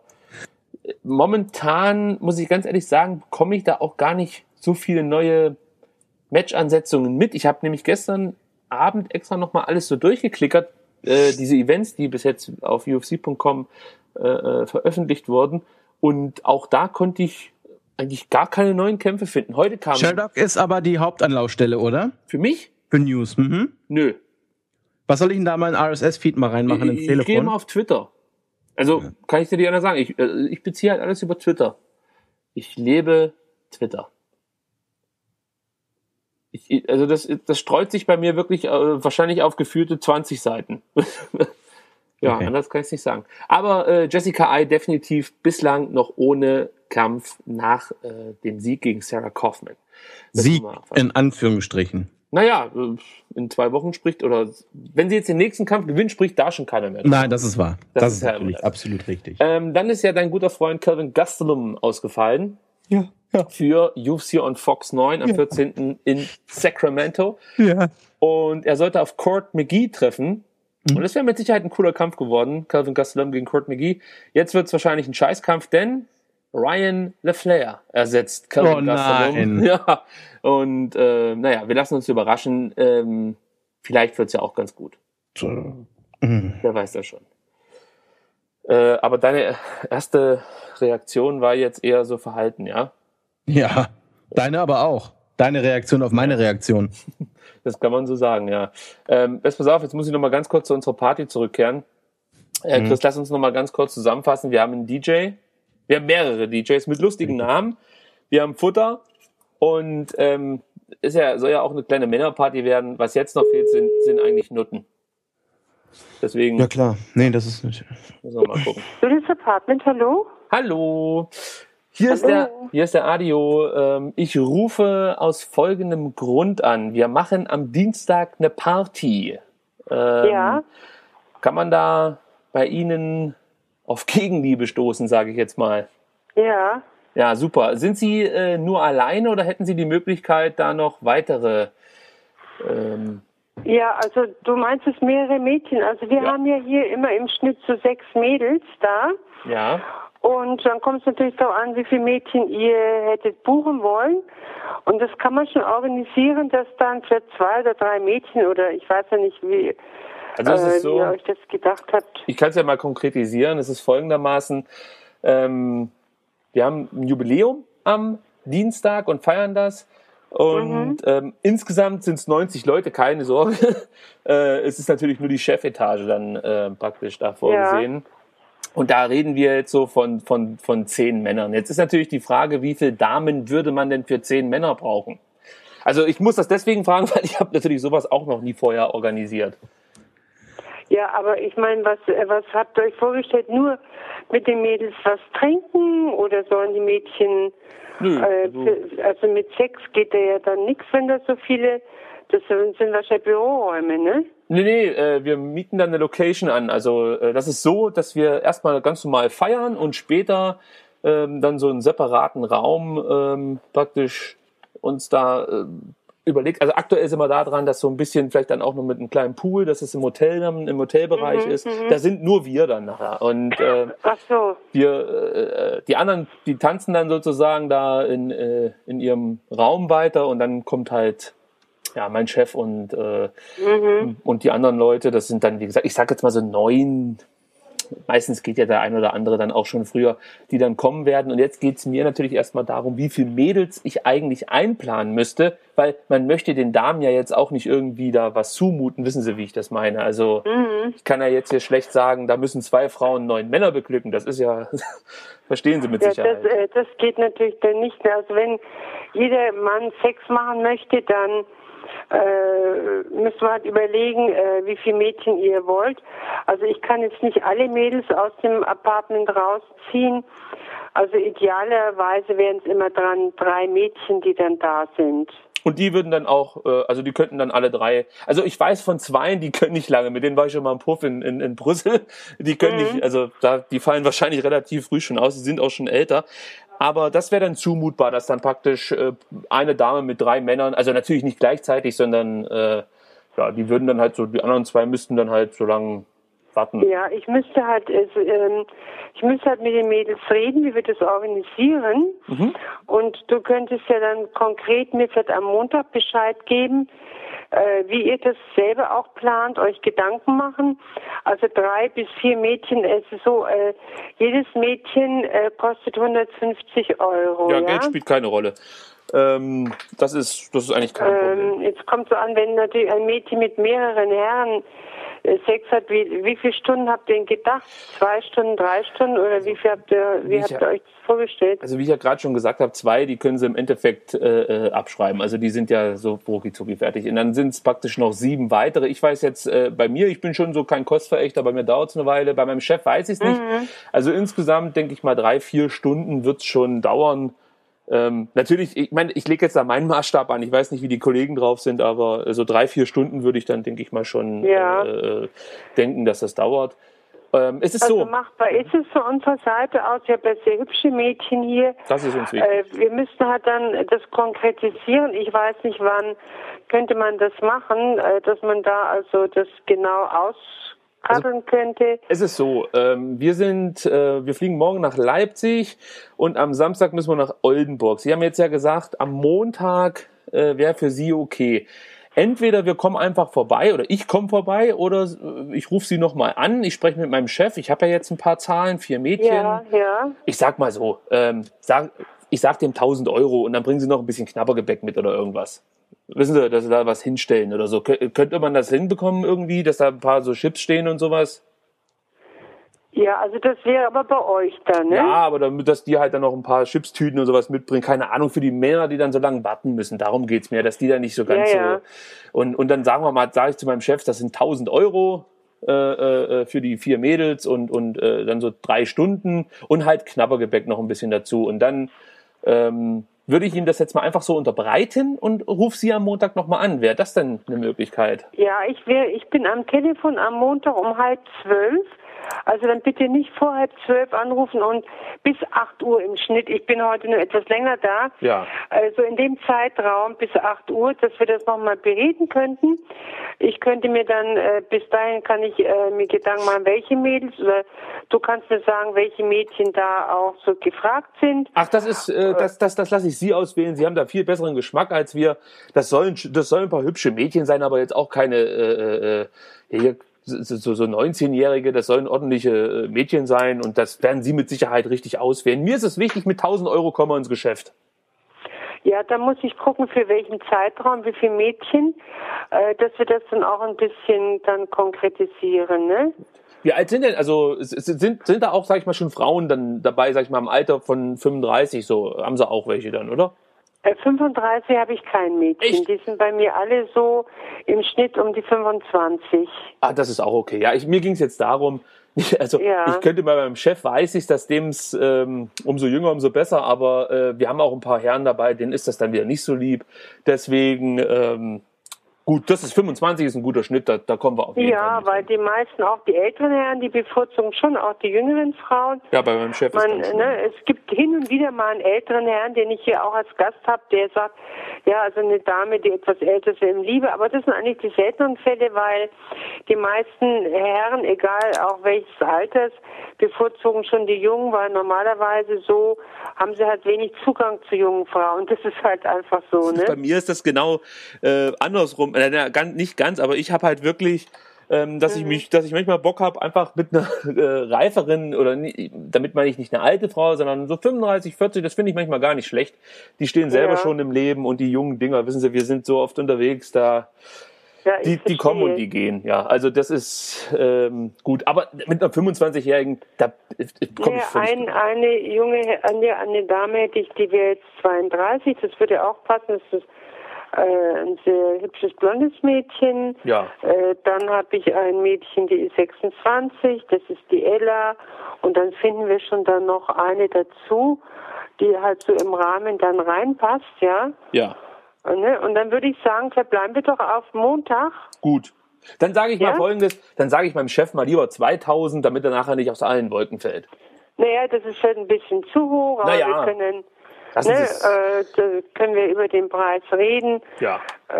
momentan, muss ich ganz ehrlich sagen, bekomme ich da auch gar nicht so viele neue Match-Ansetzungen mit. Ich habe nämlich gestern Abend extra nochmal alles so durchgeklickert, diese Events, die bis jetzt auf UFC.com veröffentlicht wurden. Und auch da konnte ich eigentlich gar keine neuen Kämpfe finden. Heute kam... Sherdog ist aber die Hauptanlaufstelle, oder? Für mich? Für News. Mhm. Nö. Was soll ich denn da mal in RSS-Feed mal reinmachen ins Telefon? Ich gehe mal auf Twitter. Also, kann ich dir nicht anders sagen. Ich beziehe halt alles über Twitter. Ich lebe Twitter. Also das streut sich bei mir wirklich wahrscheinlich auf gefühlte 20 Seiten. Ja, okay. Anders kann ich es nicht sagen. Aber Jessica Eye definitiv bislang noch ohne Kampf nach dem Sieg gegen Sarah Kaufman. Sieg in Anführungsstrichen. Naja, in 2 Wochen spricht, oder wenn sie jetzt den nächsten Kampf gewinnt, spricht da schon keiner mehr. Nein, das ist wahr. Das ist natürlich absolut richtig. Dann ist ja dein guter Freund Kelvin Gastelum ausgefallen. Ja. Für UFC on Fox 9 am 14. in Sacramento. Ja. Und er sollte auf Court McGee treffen. Und das wäre mit Sicherheit ein cooler Kampf geworden. Kelvin Gastelum gegen Court McGee. Jetzt wird es wahrscheinlich ein Scheißkampf, denn Ryan LaFleur ersetzt Kelvin Gastelum. Nein. Ja. Und naja, wir lassen uns überraschen. Vielleicht wird es ja auch ganz gut. Wer weiß das schon. Aber deine erste Reaktion war jetzt eher so verhalten, ja? Ja, deine aber auch. Deine Reaktion auf meine Reaktion. Das kann man so sagen, ja. Pass auf, jetzt muss ich noch mal ganz kurz zu unserer Party zurückkehren. Chris, lass uns noch mal ganz kurz zusammenfassen. Wir haben einen DJ, wir haben mehrere DJs mit lustigen Namen. Wir haben Futter und soll ja auch eine kleine Männerparty werden. Was jetzt noch fehlt, sind eigentlich Nutten. Deswegen. Ja klar, nee, das ist nicht. Müssen wir mal gucken. Julius Apartment, hallo? Hallo. Hier ist der Adio. Ich rufe aus folgendem Grund an. Wir machen am Dienstag eine Party. Ja. Kann man da bei Ihnen auf Gegenliebe stoßen, sage ich jetzt mal? Ja. Ja, super. Sind Sie nur alleine oder hätten Sie die Möglichkeit, da noch weitere... Ja, also du meinst es mehrere Mädchen. Also wir haben ja hier immer im Schnitt so 6 Mädels da. Ja. Und dann kommt es natürlich darauf an, wie viele Mädchen ihr hättet buchen wollen. Und das kann man schon organisieren, dass dann für 2 oder 3 Mädchen oder ich weiß ja nicht, wie, so, wie ihr euch das gedacht habt. Ich kann es ja mal konkretisieren. Es ist folgendermaßen, wir haben ein Jubiläum am Dienstag und feiern das. Und insgesamt sind es 90 Leute, keine Sorge. Es ist natürlich nur die Chefetage dann praktisch da vorgesehen. Ja. Und da reden wir jetzt so von 10 Männern. Jetzt ist natürlich die Frage, wie viele Damen würde man denn für 10 Männer brauchen? Also ich muss das deswegen fragen, weil ich habe natürlich sowas auch noch nie vorher organisiert. Ja, aber ich meine, was habt ihr euch vorgestellt? Nur mit den Mädels was trinken oder sollen die Mädchen... also mit Sex geht ja dann nichts, wenn da so viele... Das sind wahrscheinlich Büroräume, ne? Nee, wir mieten dann eine Location an. Also das ist so, dass wir erstmal ganz normal feiern und später dann so einen separaten Raum praktisch uns da überlegt. Also aktuell sind wir da dran, dass so ein bisschen vielleicht dann auch noch mit einem kleinen Pool, dass es im Hotelbereich ist. Da sind nur wir dann nachher. Und ach so. Die anderen, die tanzen dann sozusagen da in ihrem Raum weiter und dann kommt halt mein Chef und die anderen Leute, das sind dann, wie gesagt, ich sag jetzt mal so 9, meistens geht ja der ein oder andere dann auch schon früher, die dann kommen werden. Und jetzt geht es mir natürlich erstmal darum, wie viele Mädels ich eigentlich einplanen müsste, weil man möchte den Damen ja jetzt auch nicht irgendwie da was zumuten, wissen Sie, wie ich das meine. Also ich kann ja jetzt hier schlecht sagen, da müssen 2 Frauen 9 Männer beglücken, das ist ja, verstehen Sie mit Sicherheit. Das geht natürlich dann nicht mehr. Also wenn jeder Mann Sex machen möchte, dann müssen wir halt überlegen, wie viele Mädchen ihr wollt. Also ich kann jetzt nicht alle Mädels aus dem Apartment rausziehen. Also idealerweise wären es immer 3 Mädchen, die dann da sind. Und die würden dann auch, also die könnten dann alle 3, also ich weiß von 2, die können nicht lange, mit denen war ich schon mal im Puff in Brüssel, die können nicht, also die fallen wahrscheinlich relativ früh schon aus, die sind auch schon älter. Aber das wäre dann zumutbar, dass dann praktisch eine Dame mit 3 Männern, also natürlich nicht gleichzeitig, sondern die würden dann halt so, die anderen 2 müssten dann halt so lange warten. Ja, ich müsste halt mit den Mädels reden, wie wir das organisieren. Und du könntest ja dann konkret mir vielleicht am Montag Bescheid geben, wie ihr das selber auch plant, euch Gedanken machen. Also 3 bis 4 Mädchen, es ist so, jedes Mädchen kostet 150 €. Ja, Geld spielt keine Rolle. Das ist eigentlich kein Problem. Jetzt kommt so an, wenn natürlich ein Mädchen mit mehreren Herren Sex hat, wie viele Stunden habt ihr denn gedacht? 2 Stunden, 3 Stunden oder wie habt ihr euch das vorgestellt? Also wie ich ja gerade schon gesagt habe, 2, die können sie im Endeffekt abschreiben. Also die sind ja so rucki-zucki fertig. Und dann sind es praktisch noch 7 weitere. Ich weiß jetzt bei mir, ich bin schon so kein Kostverächter, bei mir dauert es eine Weile. Bei meinem Chef weiß ich es nicht. Also insgesamt denke ich mal 3, 4 Stunden wird es schon dauern. Natürlich, ich meine, ich lege jetzt da meinen Maßstab an. Ich weiß nicht, wie die Kollegen drauf sind, aber so 3, 4 Stunden würde ich dann, denke ich mal, schon denken, dass das dauert. Es ist also so. Machbar ist es von unserer Seite aus. Ich habe ja sehr hübsche Mädchen hier. Das ist uns wichtig. Wir müssten halt dann das konkretisieren. Ich weiß nicht, wann könnte man das machen, dass man da also das genau könnte. Es ist so, wir fliegen morgen nach Leipzig und am Samstag müssen wir nach Oldenburg. Sie haben jetzt ja gesagt, am Montag wäre für Sie okay. Entweder wir kommen einfach vorbei oder ich komme vorbei oder ich rufe Sie nochmal an. Ich spreche mit meinem Chef. Ich habe ja jetzt ein paar Zahlen, 4 Mädchen. Ja. Ich sag mal so, ich sag dem 1.000 € und dann bringen Sie noch ein bisschen Knabbergebäck mit oder irgendwas. Wissen Sie, dass Sie da was hinstellen oder so. Könnte man das hinbekommen irgendwie, dass da ein paar so Chips stehen und sowas? Ja, also das wäre aber bei euch dann, ne? Ja, aber damit, dass die halt dann noch ein paar Chipstüten und sowas mitbringen. Keine Ahnung, für die Männer, die dann so lange warten müssen. Darum geht's mir, dass die dann nicht so ganz so... Und dann sage ich zu meinem Chef, das sind 1.000 € für die 4 Mädels und dann so 3 Stunden und halt Knabbergebäck noch ein bisschen dazu. Und dann würde ich Ihnen das jetzt mal einfach so unterbreiten und rufe Sie am Montag nochmal an. Wäre das denn eine Möglichkeit? Ja, ich bin am Telefon am Montag um 11:30. Also dann bitte nicht vor 11:30 anrufen und bis 8 Uhr im Schnitt. Ich bin heute nur etwas länger da. Ja. Also in dem Zeitraum bis 8 Uhr, dass wir das nochmal bereden könnten. Ich könnte mir dann, bis dahin kann ich mir Gedanken machen, welche Mädels, oder du kannst mir sagen, welche Mädchen da auch so gefragt sind. Ach, das ist, das lasse ich Sie auswählen. Sie haben da viel besseren Geschmack als wir. Das sollen ein paar hübsche Mädchen sein, aber jetzt auch keine, so 19-Jährige, das sollen ordentliche Mädchen sein und das werden Sie mit Sicherheit richtig auswählen. Mir ist es wichtig, mit 1.000 € kommen wir ins Geschäft. Ja, da muss ich gucken, für welchen Zeitraum, wie viele Mädchen, dass wir das dann auch ein bisschen dann konkretisieren, ne? Wie alt sind denn, also sind da auch, sag ich mal, schon Frauen dann dabei, sag ich mal, im Alter von 35, so, haben Sie auch welche dann, oder? 35 habe ich kein Mädchen. Echt? Die sind bei mir alle so im Schnitt um die 25. Ah, das ist auch okay. Ja, mir ging es jetzt darum, ich könnte bei meinem Chef, weiß ich, dass dem's umso jünger, umso besser, aber wir haben auch ein paar Herren dabei, denen ist das dann wieder nicht so lieb. Deswegen, gut, das ist 25, ist ein guter Schnitt, da kommen wir auf jeden Fall. Ja, weil die meisten, auch die älteren Herren, die bevorzugen schon auch die jüngeren Frauen. Ja, bei meinem Chef ist das es gibt hin und wieder mal einen älteren Herrn, den ich hier auch als Gast habe, der sagt, ja, also eine Dame, die etwas älter ist, in Liebe. Aber das sind eigentlich die seltenen Fälle, weil die meisten Herren, egal auch welches Alters, bevorzugen schon die Jungen, weil normalerweise so haben sie halt wenig Zugang zu jungen Frauen. Das ist halt einfach so, ne? Bei mir ist das genau andersrum. Nicht ganz, aber ich habe halt wirklich, dass ich manchmal Bock habe, einfach mit einer reiferen, oder damit meine ich nicht eine alte Frau, sondern so 35, 40, das finde ich manchmal gar nicht schlecht. Die stehen selber schon im Leben und die jungen Dinger, wissen Sie, wir sind so oft unterwegs, da die kommen und die gehen. Ja, also das ist gut. Aber mit einer 25-Jährigen, da komme ich völlig... Eine Dame hätte ich, die wäre jetzt 32, das würde auch passen, das ist ein sehr hübsches blondes Mädchen. Ja. Dann habe ich ein Mädchen, die ist 26, das ist die Ella. Und dann finden wir schon dann noch eine dazu, die halt so im Rahmen dann reinpasst, ja. Ja. Und dann würde ich sagen, verbleiben wir doch auf Montag. Gut. Dann sage ich mal Folgendes, dann sage ich meinem Chef mal lieber 2.000, damit er nachher nicht aus allen Wolken fällt. Naja, das ist halt ein bisschen zu hoch, aber wir können... Da können wir über den Preis reden. Ja.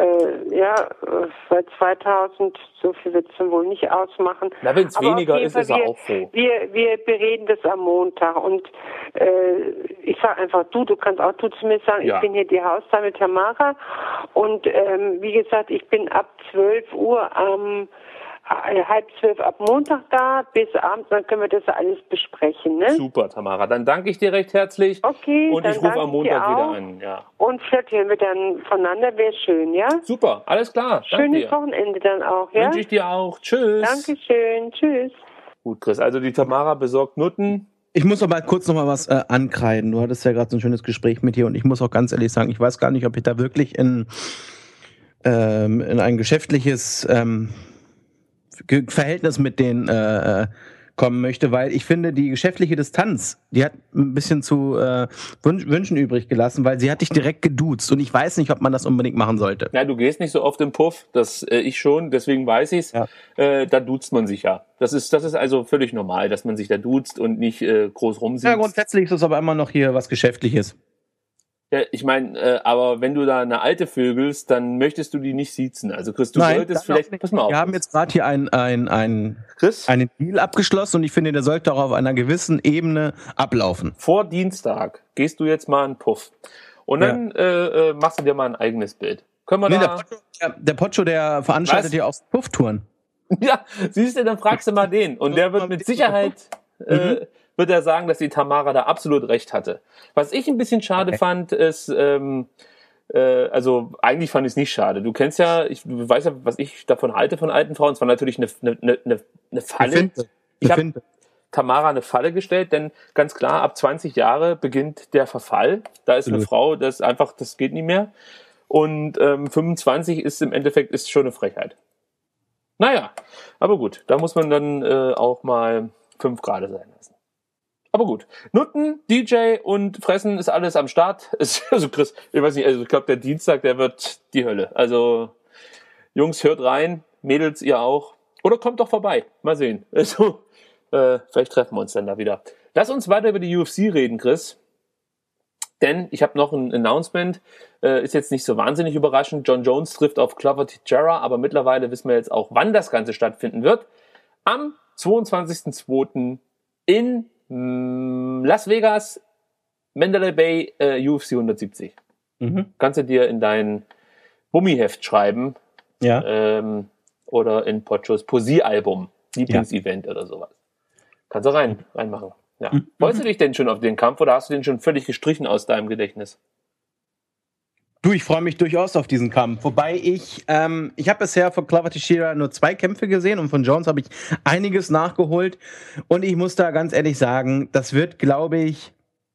Bei 2000, so viel wird es dann wohl nicht ausmachen. Na, wenn es weniger ist, ist er auch froh. Wir bereden das am Montag und ich sage einfach du kannst auch du zu mir sagen, ich bin hier die Hausdame Tamara und wie gesagt, ich bin ab 12 Uhr am 11:30 ab Montag da, bis abends, dann können wir das alles besprechen. Ne? Super, Tamara. Dann danke ich dir recht herzlich. Okay, und ich rufe am Montag wieder an. Ja. Und vielleicht hören wir dann voneinander, wäre schön, ja? Super, alles klar. Schönes Wochenende dann auch, ja? Wünsche ich dir auch. Tschüss. Dankeschön, tschüss. Gut, Chris, also die Tamara besorgt Nutten. Ich muss aber kurz noch mal was ankreiden. Du hattest ja gerade so ein schönes Gespräch mit dir und ich muss auch ganz ehrlich sagen, ich weiß gar nicht, ob ich da wirklich in ein geschäftliches Verhältnis mit denen kommen möchte, weil ich finde, die geschäftliche Distanz, die hat ein bisschen zu Wünschen übrig gelassen, weil sie hat dich direkt geduzt und ich weiß nicht, ob man das unbedingt machen sollte. Ja, du gehst nicht so oft im Puff, das ich schon, deswegen weiß ich's. Ja. Da duzt man sich ja. Das ist also völlig normal, dass man sich da duzt und nicht groß rumsieht. Ja, grundsätzlich ist es aber immer noch hier was Geschäftliches. Ja, ich meine, aber wenn du da eine Alte vögelst, dann möchtest du die nicht siezen. Also Chris, du solltest vielleicht... Pass mal auf. Wir haben jetzt gerade hier einen Deal abgeschlossen und ich finde, der sollte auch auf einer gewissen Ebene ablaufen. Vor Dienstag gehst du jetzt mal einen Puff und dann machst du dir mal ein eigenes Bild. Können wir der Pocho, der veranstaltet hier auch Pufftouren. Ja, siehst du, dann fragst du mal den und der wird mit Sicherheit... wird er sagen, dass die Tamara da absolut recht hatte. Was ich ein bisschen schade fand, ist, also eigentlich fand ich es nicht schade. Du kennst ja, du weißt ja, was ich davon halte von alten Frauen. Es war natürlich eine Falle. Ich habe Tamara eine Falle gestellt, denn ganz klar, ab 20 Jahre beginnt der Verfall. Da ist eine Frau, das geht nicht mehr. Und 25 ist im Endeffekt schon eine Frechheit. Naja, aber gut, da muss man dann auch mal 5 Grad sein lassen. Aber gut. Nutten, DJ und Fressen ist alles am Start. Also Chris, ich weiß nicht, also ich glaube, der Dienstag, der wird die Hölle. Also Jungs, hört rein, Mädels, ihr auch. Oder kommt doch vorbei. Mal sehen. Also, vielleicht treffen wir uns dann da wieder. Lass uns weiter über die UFC reden, Chris. Denn ich habe noch ein Announcement. Ist jetzt nicht so wahnsinnig überraschend. John Jones trifft auf Glover Teixeira, aber mittlerweile wissen wir jetzt auch, wann das Ganze stattfinden wird. Am 22.02. in Las Vegas, Mandalay Bay, UFC 170. Kannst du dir in dein Bummiheft schreiben. Ja. Oder in Pochos Poesie-Album, Lieblingsevent oder sowas. Kannst du reinmachen. Ja. Freust du dich denn schon auf den Kampf oder hast du den schon völlig gestrichen aus deinem Gedächtnis? Du, ich freue mich durchaus auf diesen Kampf. Wobei ich habe bisher von Glover Teixeira nur 2 Kämpfe gesehen und von Jones habe ich einiges nachgeholt. Und ich muss da ganz ehrlich sagen, das wird, glaube ich,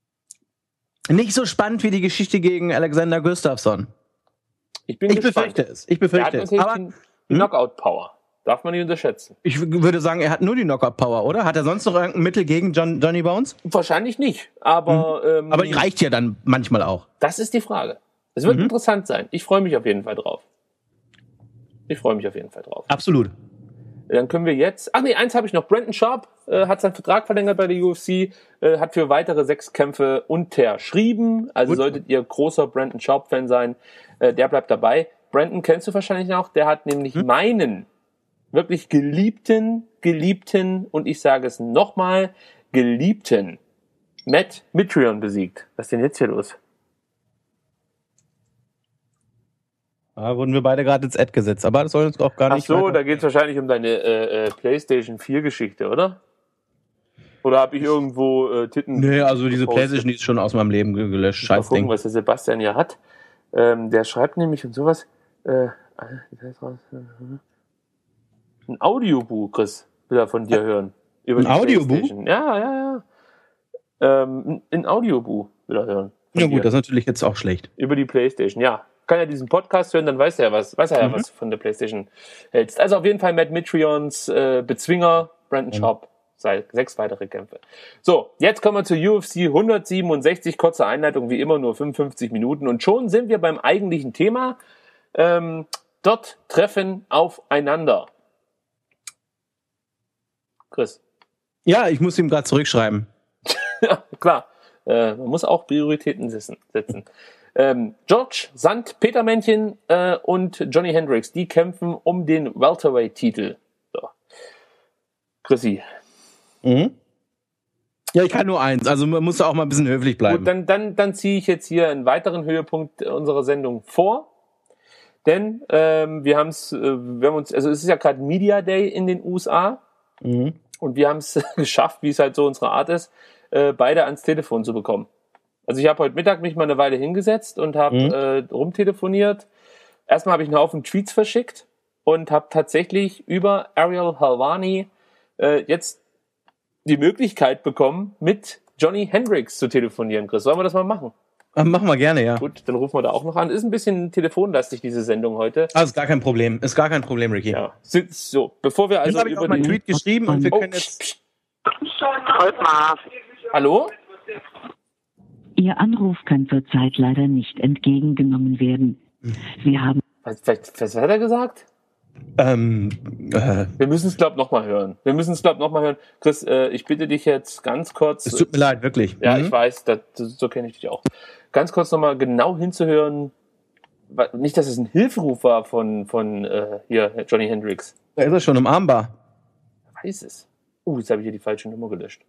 nicht so spannend wie die Geschichte gegen Alexander Gustafsson. Ich befürchte es. Er hat natürlich die Knockout-Power. Darf man nicht unterschätzen. Ich würde sagen, er hat nur die Knockout-Power, oder? Hat er sonst noch irgendein Mittel gegen Johnny Bones? Wahrscheinlich nicht. Aber die reicht ja dann manchmal auch. Das ist die Frage. Es wird interessant sein. Ich freue mich auf jeden Fall drauf. Absolut. Dann können wir jetzt... eins habe ich noch. Brandon Sharp hat seinen Vertrag verlängert bei der UFC, hat für weitere 6 Kämpfe unterschrieben. Also solltet ihr großer Brandon Sharp-Fan sein, der bleibt dabei. Brandon kennst du wahrscheinlich noch. Der hat nämlich meinen wirklich geliebten und ich sage es nochmal, geliebten Matt Mitrione besiegt. Was ist denn jetzt hier los? Da wurden wir beide gerade ins Ad gesetzt, aber das soll uns auch gar nicht... Ach so, da geht es wahrscheinlich um deine PlayStation 4 Geschichte, oder? Oder habe ich irgendwo Titten... Nee, also diese PlayStation, die ist schon aus meinem Leben gelöscht. Scheiß Ding. Mal gucken, was der Sebastian hier hat. Der schreibt nämlich und sowas... ein Audiobuch, Chris, will er von dir hören. Über ein Audiobuch? Ja. Ein Audiobuch will er hören. Ja gut, das ist natürlich jetzt auch schlecht. Über die PlayStation, ja. Kann er diesen Podcast hören, dann weiß er ja, was du von der PlayStation hältst. Also auf jeden Fall Matt Mitriones Bezwinger, Brandon Sharp, 6 weitere Kämpfe. So, jetzt kommen wir zur UFC 167, kurze Einleitung, wie immer nur 55 Minuten und schon sind wir beim eigentlichen Thema. Dort treffen aufeinander. Chris. Ja, ich muss ihm gerade zurückschreiben. Ja, klar. Man muss auch Prioritäten setzen. George Sand, Peter Männchen und Johnny Hendricks, die kämpfen um den Welterweight-Titel. So. Chrissy. Mhm. Ja, ich kann nur eins, also man muss auch mal ein bisschen höflich bleiben. Gut, dann ziehe ich jetzt hier einen weiteren Höhepunkt unserer Sendung vor. Denn wir haben uns, also es ist ja gerade Media Day in den USA und wir haben es geschafft, wie es halt so unsere Art ist, beide ans Telefon zu bekommen. Also ich habe heute Mittag mich mal eine Weile hingesetzt und habe rumtelefoniert. Erstmal habe ich einen Haufen Tweets verschickt und habe tatsächlich über Ariel Helwani jetzt die Möglichkeit bekommen, mit Johnny Hendricks zu telefonieren. Chris, sollen wir das mal machen? Machen wir gerne, ja. Gut, dann rufen wir da auch noch an. Ist ein bisschen telefonlastig, diese Sendung heute. Also ist gar kein Problem, Ricky. Ja. So, bevor wir also über den... Ich habe einen Tweet geschrieben und wir können jetzt... Hallo? Ihr Anruf kann zurzeit leider nicht entgegengenommen werden. Sie haben... Was hat er gesagt? Wir müssen es, glaube ich, nochmal hören. Chris, ich bitte dich jetzt ganz kurz... Es tut mir leid, wirklich. Ja, ich weiß, so kenne ich dich auch. Ganz kurz nochmal genau hinzuhören, nicht, dass es ein Hilferuf war von hier, Johnny Hendricks. Da ist er schon umarmbar. Weiß es. Jetzt habe ich hier die falsche Nummer gelöscht.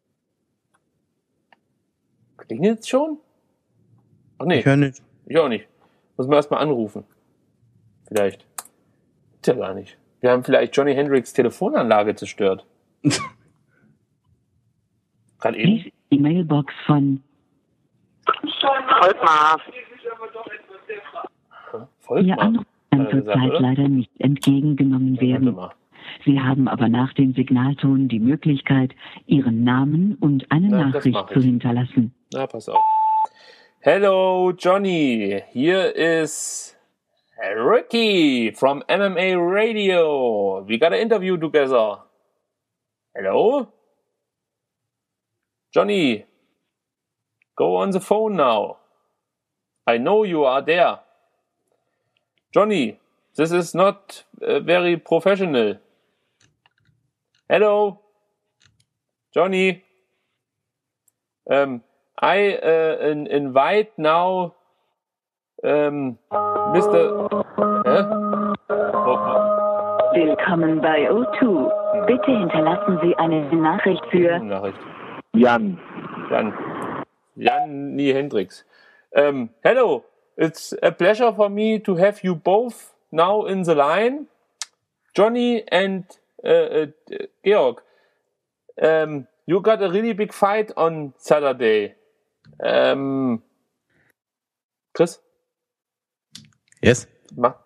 Klingelt's schon? Ach nee. Ich höre nicht. Ich auch nicht. Muss man erstmal anrufen. Vielleicht. Ja, gar nicht. Wir haben vielleicht Johnny Hendricks Telefonanlage zerstört. Gerade eben. Die Mailbox von Volkmar. Ihr Anruf kann zurzeit leider nicht entgegengenommen werden. Sie haben aber nach dem Signalton die Möglichkeit, Ihren Namen und eine Nachricht zu hinterlassen. Na, pass auf. Hello, Johnny. Here is Ricky from MMA Radio. We got an interview together. Hello? Johnny, go on the phone now. I know you are there. Johnny, this is not very professional. Hello? Johnny? I invite now Mr. Willkommen bei O2. Bitte hinterlassen Sie eine Nachricht für Janni Hendricks. Hello, it's a pleasure for me to have you both now in the line. Johnny and Georg. You got a really big fight on Saturday. Chris? Yes? Macht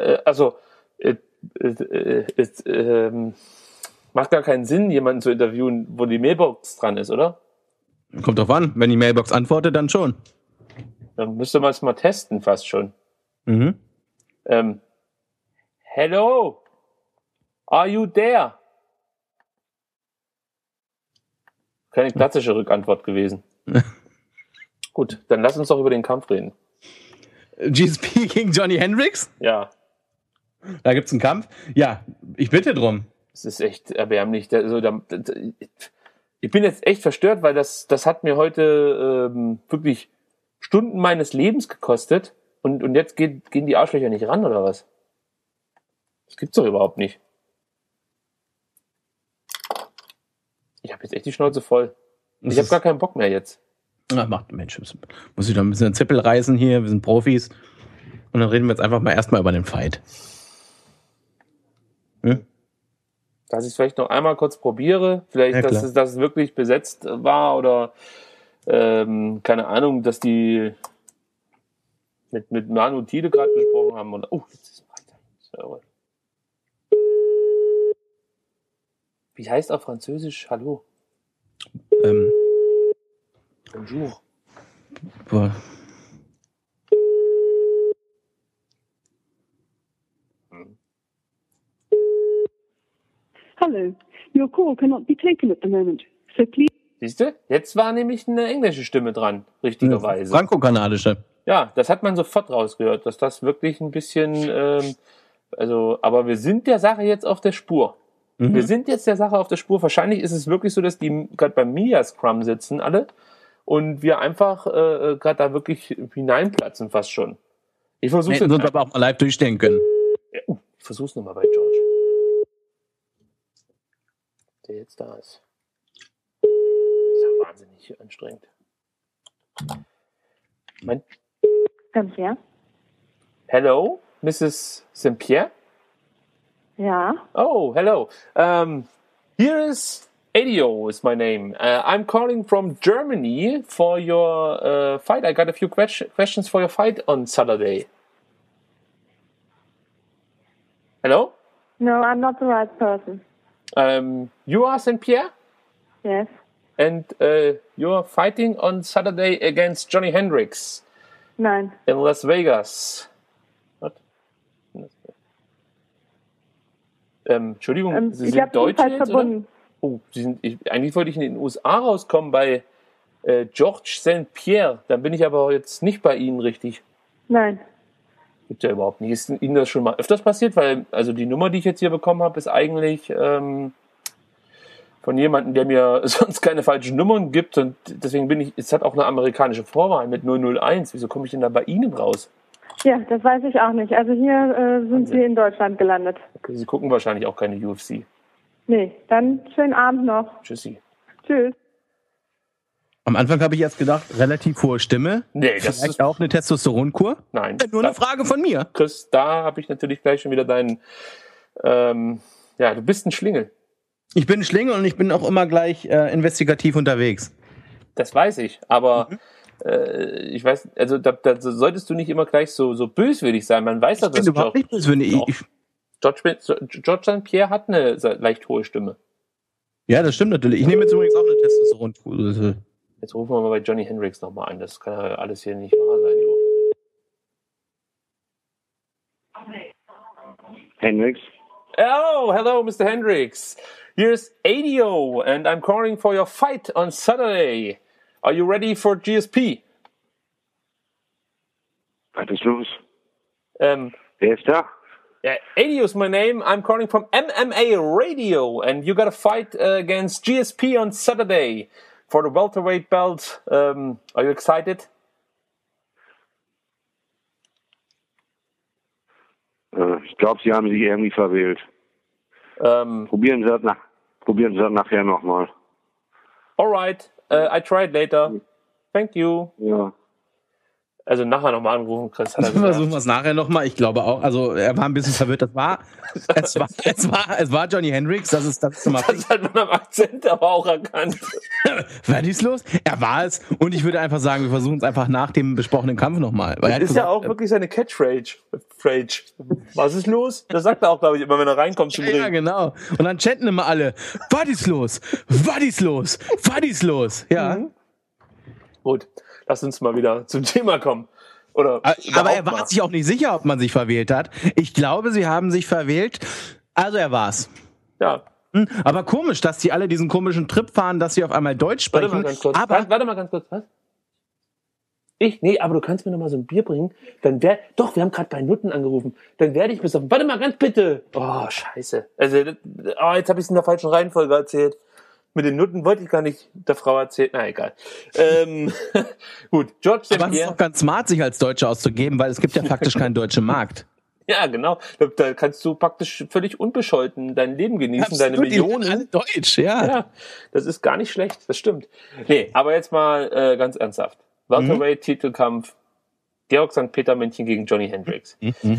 gar keinen Sinn, jemanden zu interviewen, wo die Mailbox dran ist, oder? Kommt drauf an. Wenn die Mailbox antwortet, dann schon. Dann müsste man es mal testen, fast schon. Hello? Are you there? Keine klassische Rückantwort gewesen. Gut, dann lass uns doch über den Kampf reden. GSP gegen Johnny Hendricks? Ja. Da gibt's einen Kampf? Ja, ich bitte drum. Es ist echt erbärmlich. Ich bin jetzt echt verstört, weil das hat mir heute wirklich Stunden meines Lebens gekostet und jetzt gehen die Arschlöcher nicht ran, oder was? Das gibt's doch überhaupt nicht. Ich habe jetzt echt die Schnauze voll. Ich habe gar keinen Bock mehr jetzt. Ach, Mensch, muss ich doch ein bisschen den Zippel reißen hier, wir sind Profis. Und dann reden wir jetzt einfach mal erstmal über den Fight. Dass ich es vielleicht noch einmal kurz probiere, vielleicht, ja, dass es wirklich besetzt war oder keine Ahnung, dass die mit Manu Thiele gerade gesprochen haben. Und, jetzt ist weiter. Wie heißt auf Französisch Hallo? Bonjour. Boah. Hello, your call cannot be taken at the moment, so please... Siehst du? Jetzt war nämlich eine englische Stimme dran, richtigerweise. Franco-kanadische. Ja, das hat man sofort rausgehört, dass das wirklich ein bisschen, aber wir sind der Sache jetzt auf der Spur. Wir sind jetzt der Sache auf der Spur. Wahrscheinlich ist es wirklich so, dass die gerade beim Media Scrum sitzen alle und wir einfach gerade da wirklich hineinplatzen fast schon. Ich versuche es uns aber auch mal live durchstellen können. Ja, ich versuche es nochmal bei George. Der jetzt da ist. Das ist ja wahnsinnig anstrengend. Saint-Pierre? Hello, Mrs. Saint-Pierre? Ja. Oh, hello. Here is Adio is my name. I'm calling from Germany for your fight. I got a few questions for your fight on Saturday. Hello? No, I'm not the right person. You are Saint-Pierre? Yes. And you're fighting on Saturday against Johnny Hendricks. Nein. In Las Vegas. What? Entschuldigung, Sie sind Deutsche jetzt, oder? Oh, eigentlich wollte ich in den USA rauskommen bei George Saint-Pierre. Dann bin ich aber jetzt nicht bei Ihnen richtig. Nein. Gibt ja überhaupt nicht. Ist Ihnen das schon mal öfters passiert? Weil, also die Nummer, die ich jetzt hier bekommen habe, ist eigentlich von jemandem, der mir sonst keine falschen Nummern gibt. Und deswegen es hat auch eine amerikanische Vorwahl mit 001. Wieso komme ich denn da bei Ihnen raus? Ja, das weiß ich auch nicht. Also hier sind Sie in Deutschland gelandet. Okay, Sie gucken wahrscheinlich auch keine UFC. Nee, dann schönen Abend noch. Tschüssi. Tschüss. Am Anfang habe ich erst gedacht, relativ hohe Stimme. Nee, das vielleicht ist auch eine Testosteronkur? Nein. Nur eine Frage von mir. Chris, da habe ich natürlich gleich schon wieder deinen, du bist ein Schlingel. Ich bin ein Schlingel und ich bin auch immer gleich investigativ unterwegs. Das weiß ich, aber ich weiß, also da solltest du nicht immer gleich so böswillig sein. Man weiß doch, dass überhaupt nicht böswillig. George Saint-Pierre hat eine leicht hohe Stimme. Ja, das stimmt natürlich. Ich nehme jetzt übrigens auch eine Testosteronkur. Jetzt rufen wir mal bei Johnny Hendricks nochmal an. Das kann ja alles hier nicht wahr sein. Hendricks? Oh, hello, Mr. Hendricks. Here's Adio, and I'm calling for your fight on Saturday. Are you ready for GSP? Was ist los? Wer ist da? Adio is my name. I'm calling from MMA Radio, and you got a fight against GSP on Saturday for the welterweight belt. Are you excited? Ich glaube, Sie haben sich irgendwie verwählt. Probieren Sie das nachher nochmal. Alright, I try it later. Thank you. Ja. Also nachher nochmal anrufen, Chris. Versuchen wir es nachher nochmal. Ich glaube auch, also er war ein bisschen verwirrt. Es war Johnny Hendricks, das ist schon mal. Das hat man am Akzent aber auch erkannt. Verdienstlos? Er war es. Und ich würde einfach sagen, wir versuchen es einfach nach dem besprochenen Kampf nochmal. Das ist ja auch wirklich seine Catchphrase. Was ist los? Das sagt er auch, glaube ich, immer, wenn er reinkommt zum Ring. Ja, genau. Und dann chatten immer alle, was ist los? Was ist los? Was ist los? Ja. Mhm. Gut. Lass uns mal wieder zum Thema kommen. Aber er war sich auch nicht sicher, ob man sich verwählt hat. Ich glaube, sie haben sich verwählt. Also er war's. Ja. Aber komisch, dass die alle diesen komischen Trip fahren, dass sie auf einmal Deutsch sprechen. Warte mal ganz kurz. Was? Aber du kannst mir noch mal so ein Bier bringen. Wir haben gerade bei Nutten angerufen. Dann werde ich besoffen. Warte mal ganz bitte. Oh, scheiße. Also, jetzt habe ich es in der falschen Reihenfolge erzählt. Mit den Nutten wollte ich gar nicht der Frau erzählen. Na, egal. Gut, George Saint-Pierre. Aber es ist doch ganz smart, sich als Deutscher auszugeben, weil es gibt ja faktisch keinen deutschen Markt. Ja, genau. Da kannst du praktisch völlig unbescholten dein Leben genießen, Absolut, deine Millionen. Alle Deutsch, ja. Das ist gar nicht schlecht, das stimmt. Nee, aber jetzt mal ganz ernsthaft. Welterweight-Titelkampf. Georg St. Peter-Männchen gegen Johnny Hendricks.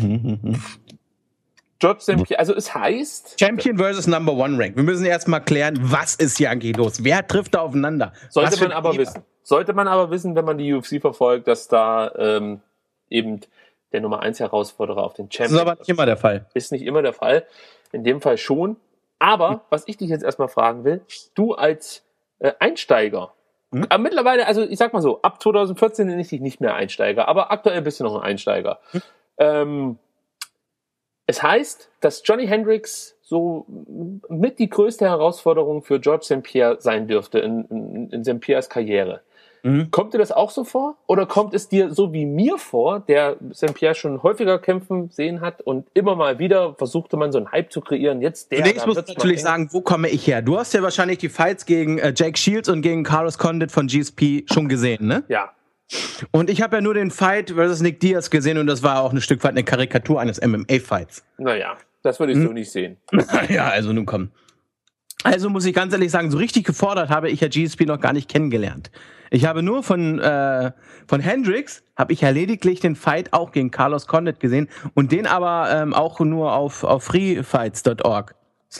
George Saint-Pierre, also es heißt... Champion versus Number One Rank. Wir müssen erst mal klären, was ist hier eigentlich los? Wer trifft da aufeinander? Sollte man aber wissen, wenn man die UFC verfolgt, dass da eben der Nummer 1 Herausforderer auf den Champion... Das ist aber nicht immer der Fall. Ist nicht immer der Fall. In dem Fall schon. Aber, was ich dich jetzt erstmal fragen will, du als Einsteiger, aber mittlerweile, also ich sag mal so, ab 2014 nenne ich dich nicht mehr Einsteiger, aber aktuell bist du noch ein Einsteiger. Es heißt, dass Johnny Hendricks so mit die größte Herausforderung für George Saint-Pierre sein dürfte in Saint-Pierres Karriere. Kommt dir das auch so vor? Oder kommt es dir so wie mir vor, der St. Pierre schon häufiger kämpfen sehen hat und immer mal wieder versuchte man so einen Hype zu kreieren? Jetzt ich muss natürlich sagen, wo komme ich her? Du hast ja wahrscheinlich die Fights gegen Jake Shields und gegen Carlos Condit von GSP schon gesehen, ne? Ja. Und ich habe ja nur den Fight versus Nick Diaz gesehen und das war auch ein Stück weit eine Karikatur eines MMA-Fights. Naja, das würde ich so nicht sehen. Ja, also nun komm. Also muss ich ganz ehrlich sagen, so richtig gefordert habe ich ja GSP noch gar nicht kennengelernt. Ich habe nur von Hendricks, habe ich ja lediglich den Fight auch gegen Carlos Condit gesehen und den aber auch nur auf freefights.org/org.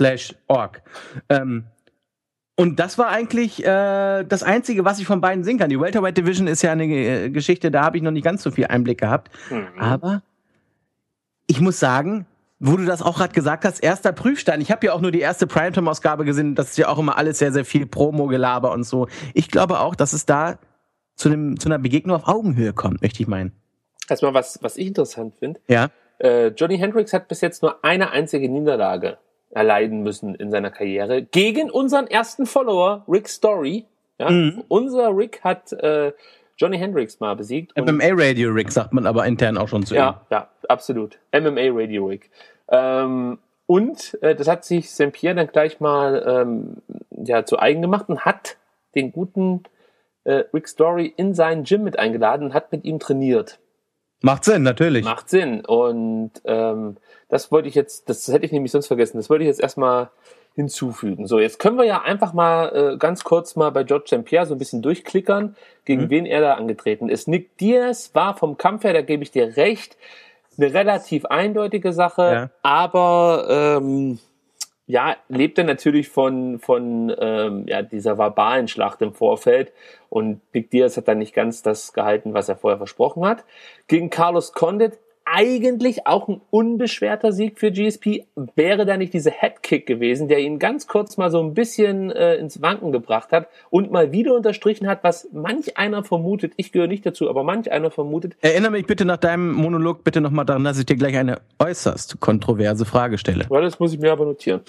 Und das war eigentlich das Einzige, was ich von beiden sehen kann. Die Welterweight Division ist ja eine Geschichte, da habe ich noch nicht ganz so viel Einblick gehabt. Aber ich muss sagen, wo du das auch gerade gesagt hast, erster Prüfstein. Ich habe ja auch nur die erste Primetime-Ausgabe gesehen. Das ist ja auch immer alles sehr, sehr viel Promo-Gelaber und so. Ich glaube auch, dass es da zu einer Begegnung auf Augenhöhe kommt, möchte ich meinen. Erstmal, was ich interessant finde. Ja. Johnny Hendricks hat bis jetzt nur eine einzige Niederlage erleiden müssen in seiner Karriere gegen unseren ersten Follower, Rick Story. Ja? Unser Rick hat Johnny Hendricks mal besiegt. MMA-Radio Rick sagt man aber intern auch schon zu ihm. Ja, absolut. MMA-Radio Rick. Und das hat sich St. Pierre dann gleich mal zu eigen gemacht und hat den guten Rick Story in seinen Gym mit eingeladen und hat mit ihm trainiert. Macht Sinn, natürlich. Macht Sinn. Und das hätte ich nämlich sonst vergessen, das wollte ich jetzt erstmal hinzufügen. So, jetzt können wir ja einfach mal ganz kurz mal bei George St. Pierre so ein bisschen durchklickern, gegen wen er da angetreten ist. Nick Diaz war vom Kampf her, da gebe ich dir recht, eine relativ eindeutige Sache, aber lebte natürlich von dieser verbalen Schlacht im Vorfeld und Nick Diaz hat dann nicht ganz das gehalten, was er vorher versprochen hat. Gegen Carlos Condit eigentlich auch ein unbeschwerter Sieg für GSP. Wäre da nicht dieser Headkick gewesen, der ihn ganz kurz mal so ein bisschen ins Wanken gebracht hat und mal wieder unterstrichen hat, was manch einer vermutet, ich gehöre nicht dazu, aber manch einer vermutet. Erinnere mich bitte nach deinem Monolog bitte nochmal daran, dass ich dir gleich eine äußerst kontroverse Frage stelle. Weil das muss ich mir aber notieren.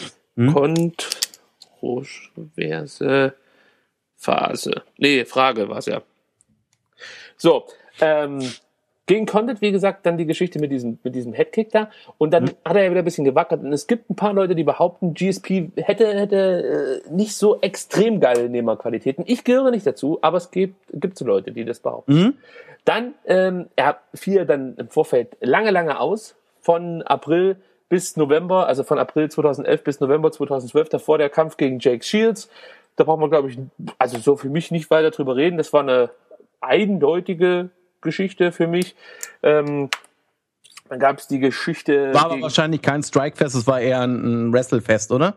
Kontroverse Phase. Nee, Frage war es ja. So, gegen Condit, wie gesagt, dann die Geschichte mit diesem Headkick da. Und dann hat er ja wieder ein bisschen gewackert. Und es gibt ein paar Leute, die behaupten, GSP hätte nicht so extrem geile Nehmerqualitäten. Ich gehöre nicht dazu, aber es gibt so Leute, die das behaupten. Dann, er fiel dann im Vorfeld lange aus. Von April bis November, also von April 2011 bis November 2012, davor der Kampf gegen Jake Shields. Da braucht man, glaube ich, also so für mich nicht weiter drüber reden. Das war eine eindeutige Geschichte für mich. Dann gab es die Geschichte. War aber wahrscheinlich kein Strikefest, es war eher ein Wrestlefest, oder?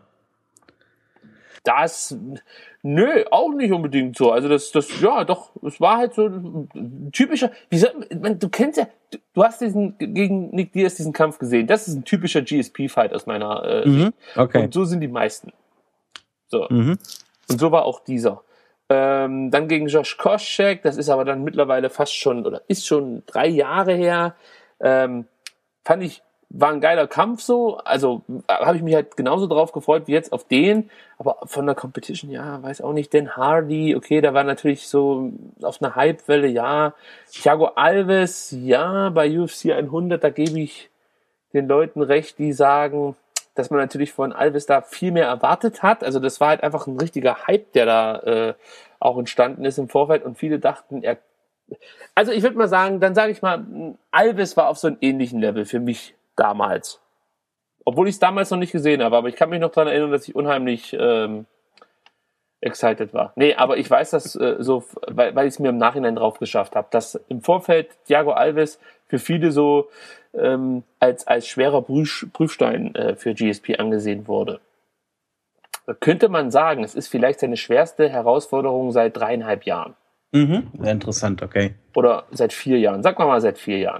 Nö, auch nicht unbedingt so. Also es war halt so ein typischer, du kennst ja, du hast gegen Nick Diaz diesen Kampf gesehen. Das ist ein typischer GSP-Fight aus meiner Sicht. Okay. Und so sind die meisten. So. Und so war auch dieser. Dann gegen Josh Koscheck, das ist aber dann mittlerweile ist schon 3 Jahre her. Fand ich, war ein geiler Kampf so, also habe ich mich halt genauso drauf gefreut wie jetzt auf den, aber von der Competition, weiß auch nicht, Dan Hardy, okay, da war natürlich so auf einer Hypewelle, Thiago Alves, bei UFC 100, da gebe ich den Leuten recht, die sagen, dass man natürlich von Alves da viel mehr erwartet hat. Also das war halt einfach ein richtiger Hype, der da auch entstanden ist im Vorfeld und viele dachten, also ich würde mal sagen, dann sage ich mal, Alves war auf so einem ähnlichen Level für mich damals. Obwohl ich es damals noch nicht gesehen habe, aber ich kann mich noch daran erinnern, dass ich unheimlich excited war. Nee, aber ich weiß das weil ich es mir im Nachhinein drauf geschafft habe, dass im Vorfeld Thiago Alves für viele so als schwerer Prüfstein für GSP angesehen wurde. Da könnte man sagen, es ist vielleicht seine schwerste Herausforderung seit 3,5 Jahren. Sehr interessant, okay. Oder seit 4 Jahren. Sag mal seit 4 Jahren.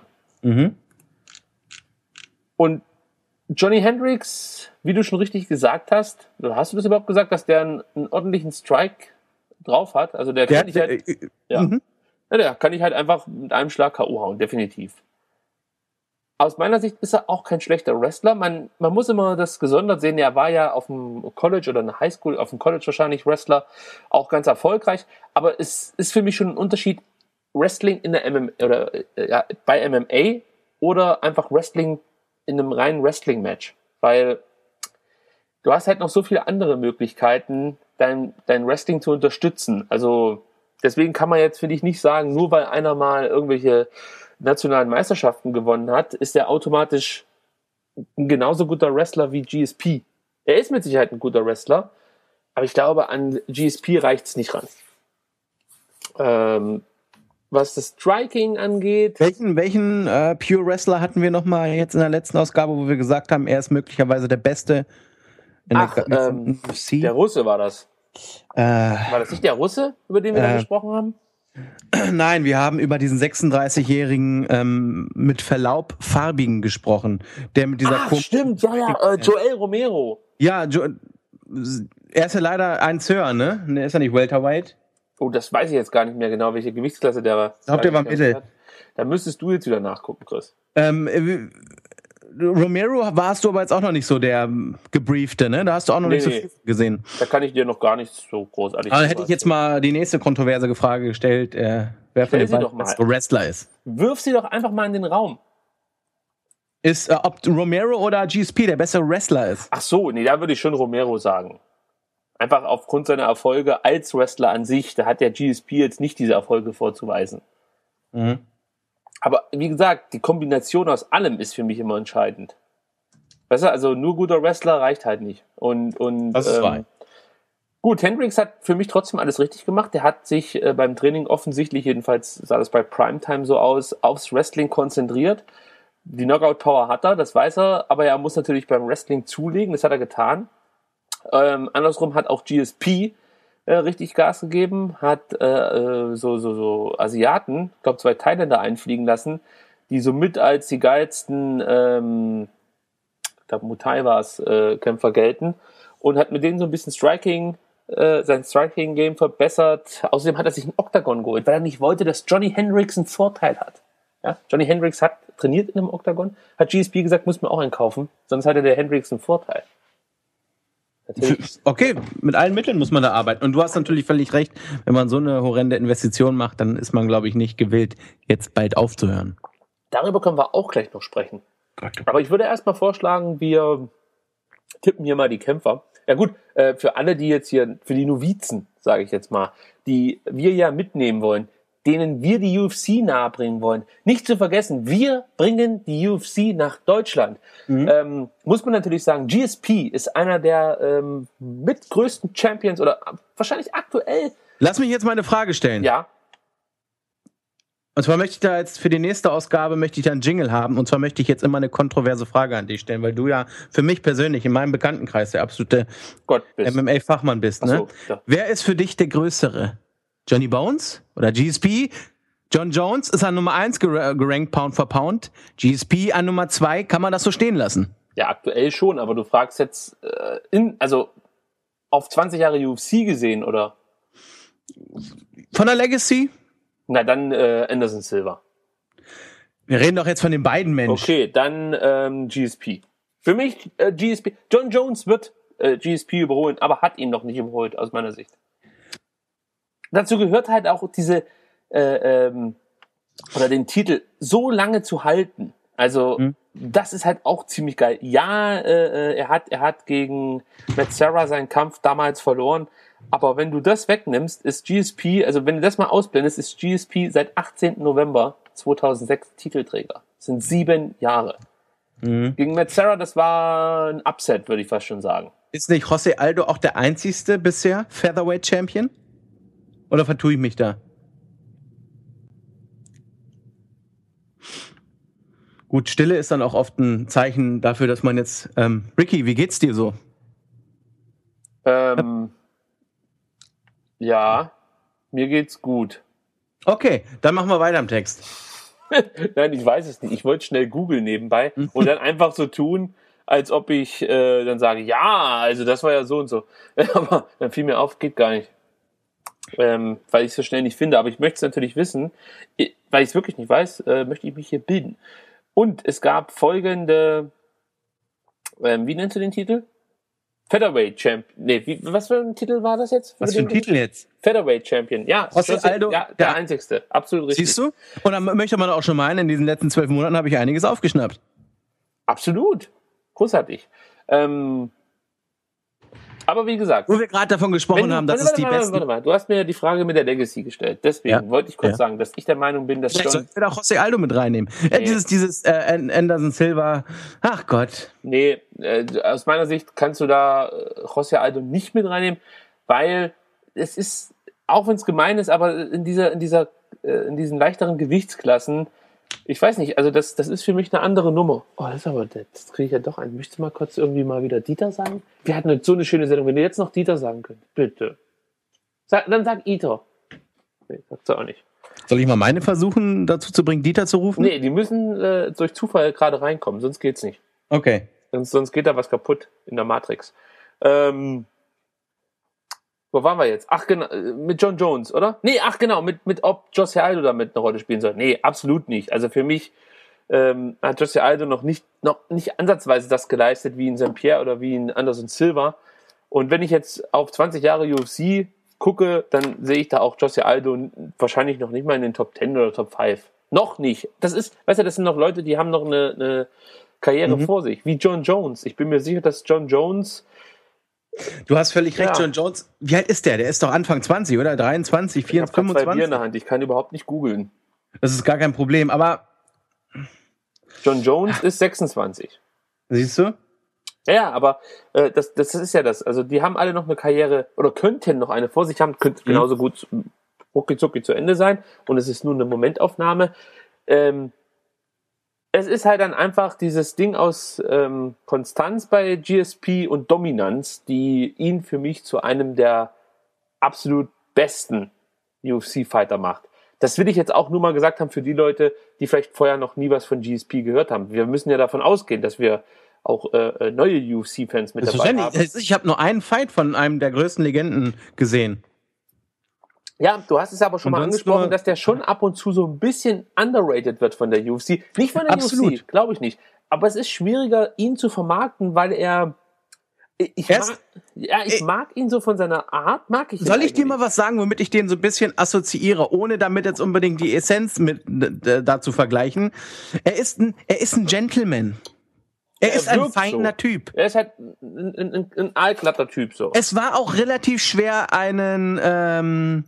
Und Johnny Hendricks, wie du schon richtig gesagt hast, hast du das überhaupt gesagt, dass der einen ordentlichen Strike drauf hat? Also der kann der kann ich halt einfach mit einem Schlag K.O. hauen, definitiv. aus meiner Sicht ist er auch kein schlechter Wrestler. Man muss immer das gesondert sehen. Er war ja auf dem College oder in der Highschool, auf dem College wahrscheinlich Wrestler, auch ganz erfolgreich. Aber es ist für mich schon ein Unterschied, Wrestling in der MMA oder bei MMA oder einfach Wrestling in einem reinen Wrestling-Match. Weil du hast halt noch so viele andere Möglichkeiten, dein Wrestling zu unterstützen. Also deswegen kann man jetzt, finde ich, nicht sagen, nur weil einer mal irgendwelche nationalen Meisterschaften gewonnen hat, ist er automatisch ein genauso guter Wrestler wie GSP. Er ist mit Sicherheit ein guter Wrestler, aber ich glaube, an GSP reicht es nicht ran. Was das Striking angeht... Welchen Pure Wrestler hatten wir nochmal jetzt in der letzten Ausgabe, wo wir gesagt haben, er ist möglicherweise der Beste in der UFC? Der Russe war das. War das nicht der Russe, über den wir da gesprochen haben? Nein, wir haben über diesen 36-jährigen mit Verlaub Farbigen gesprochen, der mit dieser stimmt, Joel Romero. Ja, er ist ja leider ein Sir, ne? Er ist ja nicht Welterweight. Oh, das weiß ich jetzt gar nicht mehr genau, welche Gewichtsklasse der war. Ich glaube, der war Mittel. Da müsstest du jetzt wieder nachgucken, Chris. Romero warst du aber jetzt auch noch nicht so der Gebriefte, ne? Da hast du auch noch nicht so viel gesehen. Da kann ich dir noch gar nicht so großartig sagen. Hätte ich jetzt mal die nächste kontroverse Frage gestellt, wer von den beiden Wrestler ist. Wirf sie doch einfach mal in den Raum. Ist, ob Romero oder GSP der bessere Wrestler ist? Ach so, nee, da würde ich schon Romero sagen. Einfach aufgrund seiner Erfolge als Wrestler an sich, da hat der GSP jetzt nicht diese Erfolge vorzuweisen. Mhm. Aber wie gesagt, die Kombination aus allem ist für mich immer entscheidend. Weißt du, also nur guter Wrestler reicht halt nicht. Und das ist wahr. Gut, Hendricks hat für mich trotzdem alles richtig gemacht. Der hat sich beim Training offensichtlich, jedenfalls sah das bei Primetime so aus, aufs Wrestling konzentriert. Die Knockout-Power hat er, das weiß er, aber er muss natürlich beim Wrestling zulegen, das hat er getan. Andersrum hat auch GSP richtig Gas gegeben, hat so Asiaten, ich glaube 2 Thailänder einfliegen lassen, die somit als die geilsten, ich glaube Muay war es, Kämpfer gelten, und hat mit denen so ein bisschen sein Striking-Game verbessert. Außerdem hat er sich einen Octagon geholt, weil er nicht wollte, dass Johnny Hendricks einen Vorteil hat. Ja? Johnny Hendricks hat trainiert in einem Octagon, hat GSP gesagt, muss man auch einkaufen, sonst hatte der Hendricks einen Vorteil. Okay, mit allen Mitteln muss man da arbeiten. Und du hast natürlich völlig recht, wenn man so eine horrende Investition macht, dann ist man, glaube ich, nicht gewillt, jetzt bald aufzuhören. Darüber können wir auch gleich noch sprechen. Aber ich würde erstmal vorschlagen, wir tippen hier mal die Kämpfer. Ja gut, für alle, die jetzt hier, für die Novizen, sage ich jetzt mal, die wir ja mitnehmen wollen, denen wir die UFC nahebringen wollen. Nicht zu vergessen, wir bringen die UFC nach Deutschland. Muss man natürlich sagen, GSP ist einer der mitgrößten Champions oder wahrscheinlich aktuell. Lass mich jetzt mal eine Frage stellen. Ja. Und zwar möchte ich da jetzt für die nächste Ausgabe einen Jingle haben. Und zwar möchte ich jetzt immer eine kontroverse Frage an dich stellen, weil du ja für mich persönlich in meinem Bekanntenkreis der absolute MMA-Fachmann bist. Ne? So, ja. Wer ist für dich der Größere? Johnny Bones oder GSP? John Jones ist an Nummer 1 gerankt Pound for Pound. GSP an Nummer 2. Kann man das so stehen lassen? Ja, aktuell schon, aber du fragst jetzt also auf 20 Jahre UFC gesehen, oder? Von der Legacy? Na, dann Anderson Silva. Wir reden doch jetzt von den beiden Menschen. Okay, dann GSP. Für mich GSP. John Jones wird GSP überholen, aber hat ihn noch nicht überholt, aus meiner Sicht. Dazu gehört halt auch diese oder den Titel so lange zu halten. Also das ist halt auch ziemlich geil. Ja, er hat gegen Matt Serra seinen Kampf damals verloren, aber wenn du das wegnimmst, ist GSP, also wenn du das mal ausblendest, ist GSP seit 18. November 2006 Titelträger. Das sind 7 Jahre. Gegen Matt Serra, das war ein Upset, würde ich fast schon sagen. Ist nicht José Aldo auch der einzigste bisher Featherweight Champion? Oder vertue ich mich da? Gut, Stille ist dann auch oft ein Zeichen dafür, dass man jetzt... Ricky, wie geht's dir so? Ja, mir geht's gut. Okay, dann machen wir weiter im Text. Nein, ich weiß es nicht. Ich wollte schnell googeln nebenbei und dann einfach so tun, als ob ich dann sage, ja, also das war ja so und so. Aber dann fiel mir auf, geht gar nicht. Weil ich es so schnell nicht finde. Aber ich möchte es natürlich wissen. Weil ich es wirklich nicht weiß, möchte ich mich hier bilden. Und es gab folgende, wie nennst du den Titel? Featherweight Champion. Nee, was für ein Titel war das jetzt? Was für ein Titel jetzt? Featherweight Champion. Ja, José Aldo, ja, der einzigste. Absolut richtig. Siehst du? Und dann möchte man auch schon meinen, in diesen letzten 12 Monaten habe ich einiges aufgeschnappt. Absolut. Großartig. Aber wie gesagt. Wo wir gerade davon gesprochen haben, dass es die besten... Warte mal, du hast mir die Frage mit der Legacy gestellt. Deswegen wollte ich kurz sagen, dass ich der Meinung bin, dass Vielleicht sollten wir auch José Aldo mit reinnehmen. Nee. Dieses Anderson Silva, ach Gott. Nee, aus meiner Sicht kannst du da José Aldo nicht mit reinnehmen, weil es ist, auch wenn es gemein ist, aber in diesen leichteren Gewichtsklassen, ich weiß nicht, also das ist für mich eine andere Nummer. Oh, das kriege ich ja doch ein. Möchtest du mal kurz irgendwie mal wieder Dieter sagen? Wir hatten jetzt so eine schöne Sendung. Wenn ihr jetzt noch Dieter sagen könnt, bitte. Dann sag Iter. Nee, sagst du auch nicht. Soll ich mal meine versuchen, dazu zu bringen, Dieter zu rufen? Nee, die müssen durch Zufall gerade reinkommen, sonst geht's nicht. Okay. Sonst geht da was kaputt in der Matrix. Wo waren wir jetzt? Ach genau, mit John Jones, oder? Nee, ach genau, mit ob José Aldo damit eine Rolle spielen soll. Nee, absolut nicht. Also für mich hat José Aldo noch nicht ansatzweise das geleistet wie in St. Pierre oder wie in Anderson Silva. Und wenn ich jetzt auf 20 Jahre UFC gucke, dann sehe ich da auch José Aldo wahrscheinlich noch nicht mal in den Top 10 oder Top 5. Noch nicht. Das ist, weißt du, das sind noch Leute, die haben noch eine Karriere vor sich, wie John Jones. Ich bin mir sicher, dass John Jones... Du hast völlig recht, John Jones. Wie alt ist der? Der ist doch Anfang 20, oder? 23, 24, 25? Ich habe 2 Bier in der Hand. Ich kann überhaupt nicht googeln. Das ist gar kein Problem, aber... John Jones ist 26. Siehst du? Ja, aber das ist ja das. Also die haben alle noch eine Karriere oder könnten noch eine vor sich haben, könnte genauso gut rucki-zucki zu Ende sein und es ist nur eine Momentaufnahme. Es ist halt dann einfach dieses Ding aus Konstanz bei GSP und Dominanz, die ihn für mich zu einem der absolut besten UFC-Fighter macht. Das will ich jetzt auch nur mal gesagt haben für die Leute, die vielleicht vorher noch nie was von GSP gehört haben. Wir müssen ja davon ausgehen, dass wir auch neue UFC-Fans mit dabei haben. Ich habe nur einen Fight von einem der größten Legenden gesehen. Ja, du hast es aber schon mal angesprochen, dass der schon ab und zu so ein bisschen underrated wird von der UFC. Nicht von der UFC, glaube ich nicht. Aber es ist schwieriger, ihn zu vermarkten, weil er... Ich mag ihn so von seiner Art, mag ich ihn. Soll ich dir mal was sagen, womit ich den so ein bisschen assoziiere, ohne damit jetzt unbedingt die Essenz mit da zu vergleichen? Er ist ein Gentleman. Er ist ein feiner Typ. Er ist halt ein aalglatter Typ so. Es war auch relativ schwer, einen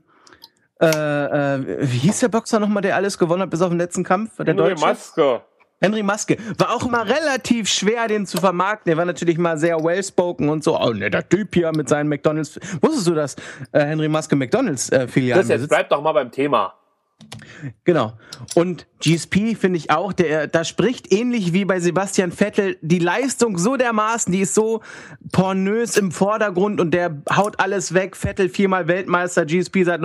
wie hieß der Boxer nochmal, der alles gewonnen hat bis auf den letzten Kampf? Der Deutsche? Henry Maske. War auch immer relativ schwer, den zu vermarkten. Der war natürlich mal sehr well-spoken und so. Oh, ne, der Typ hier mit seinen McDonalds. Wusstest du, dass Henry Maske McDonalds-Filialen besitzt? Jetzt bleib doch mal beim Thema. Genau. Und GSP finde ich auch, da spricht ähnlich wie bei Sebastian Vettel die Leistung so dermaßen, die ist so pornös im Vordergrund und der haut alles weg. Vettel 4-mal Weltmeister, GSP seit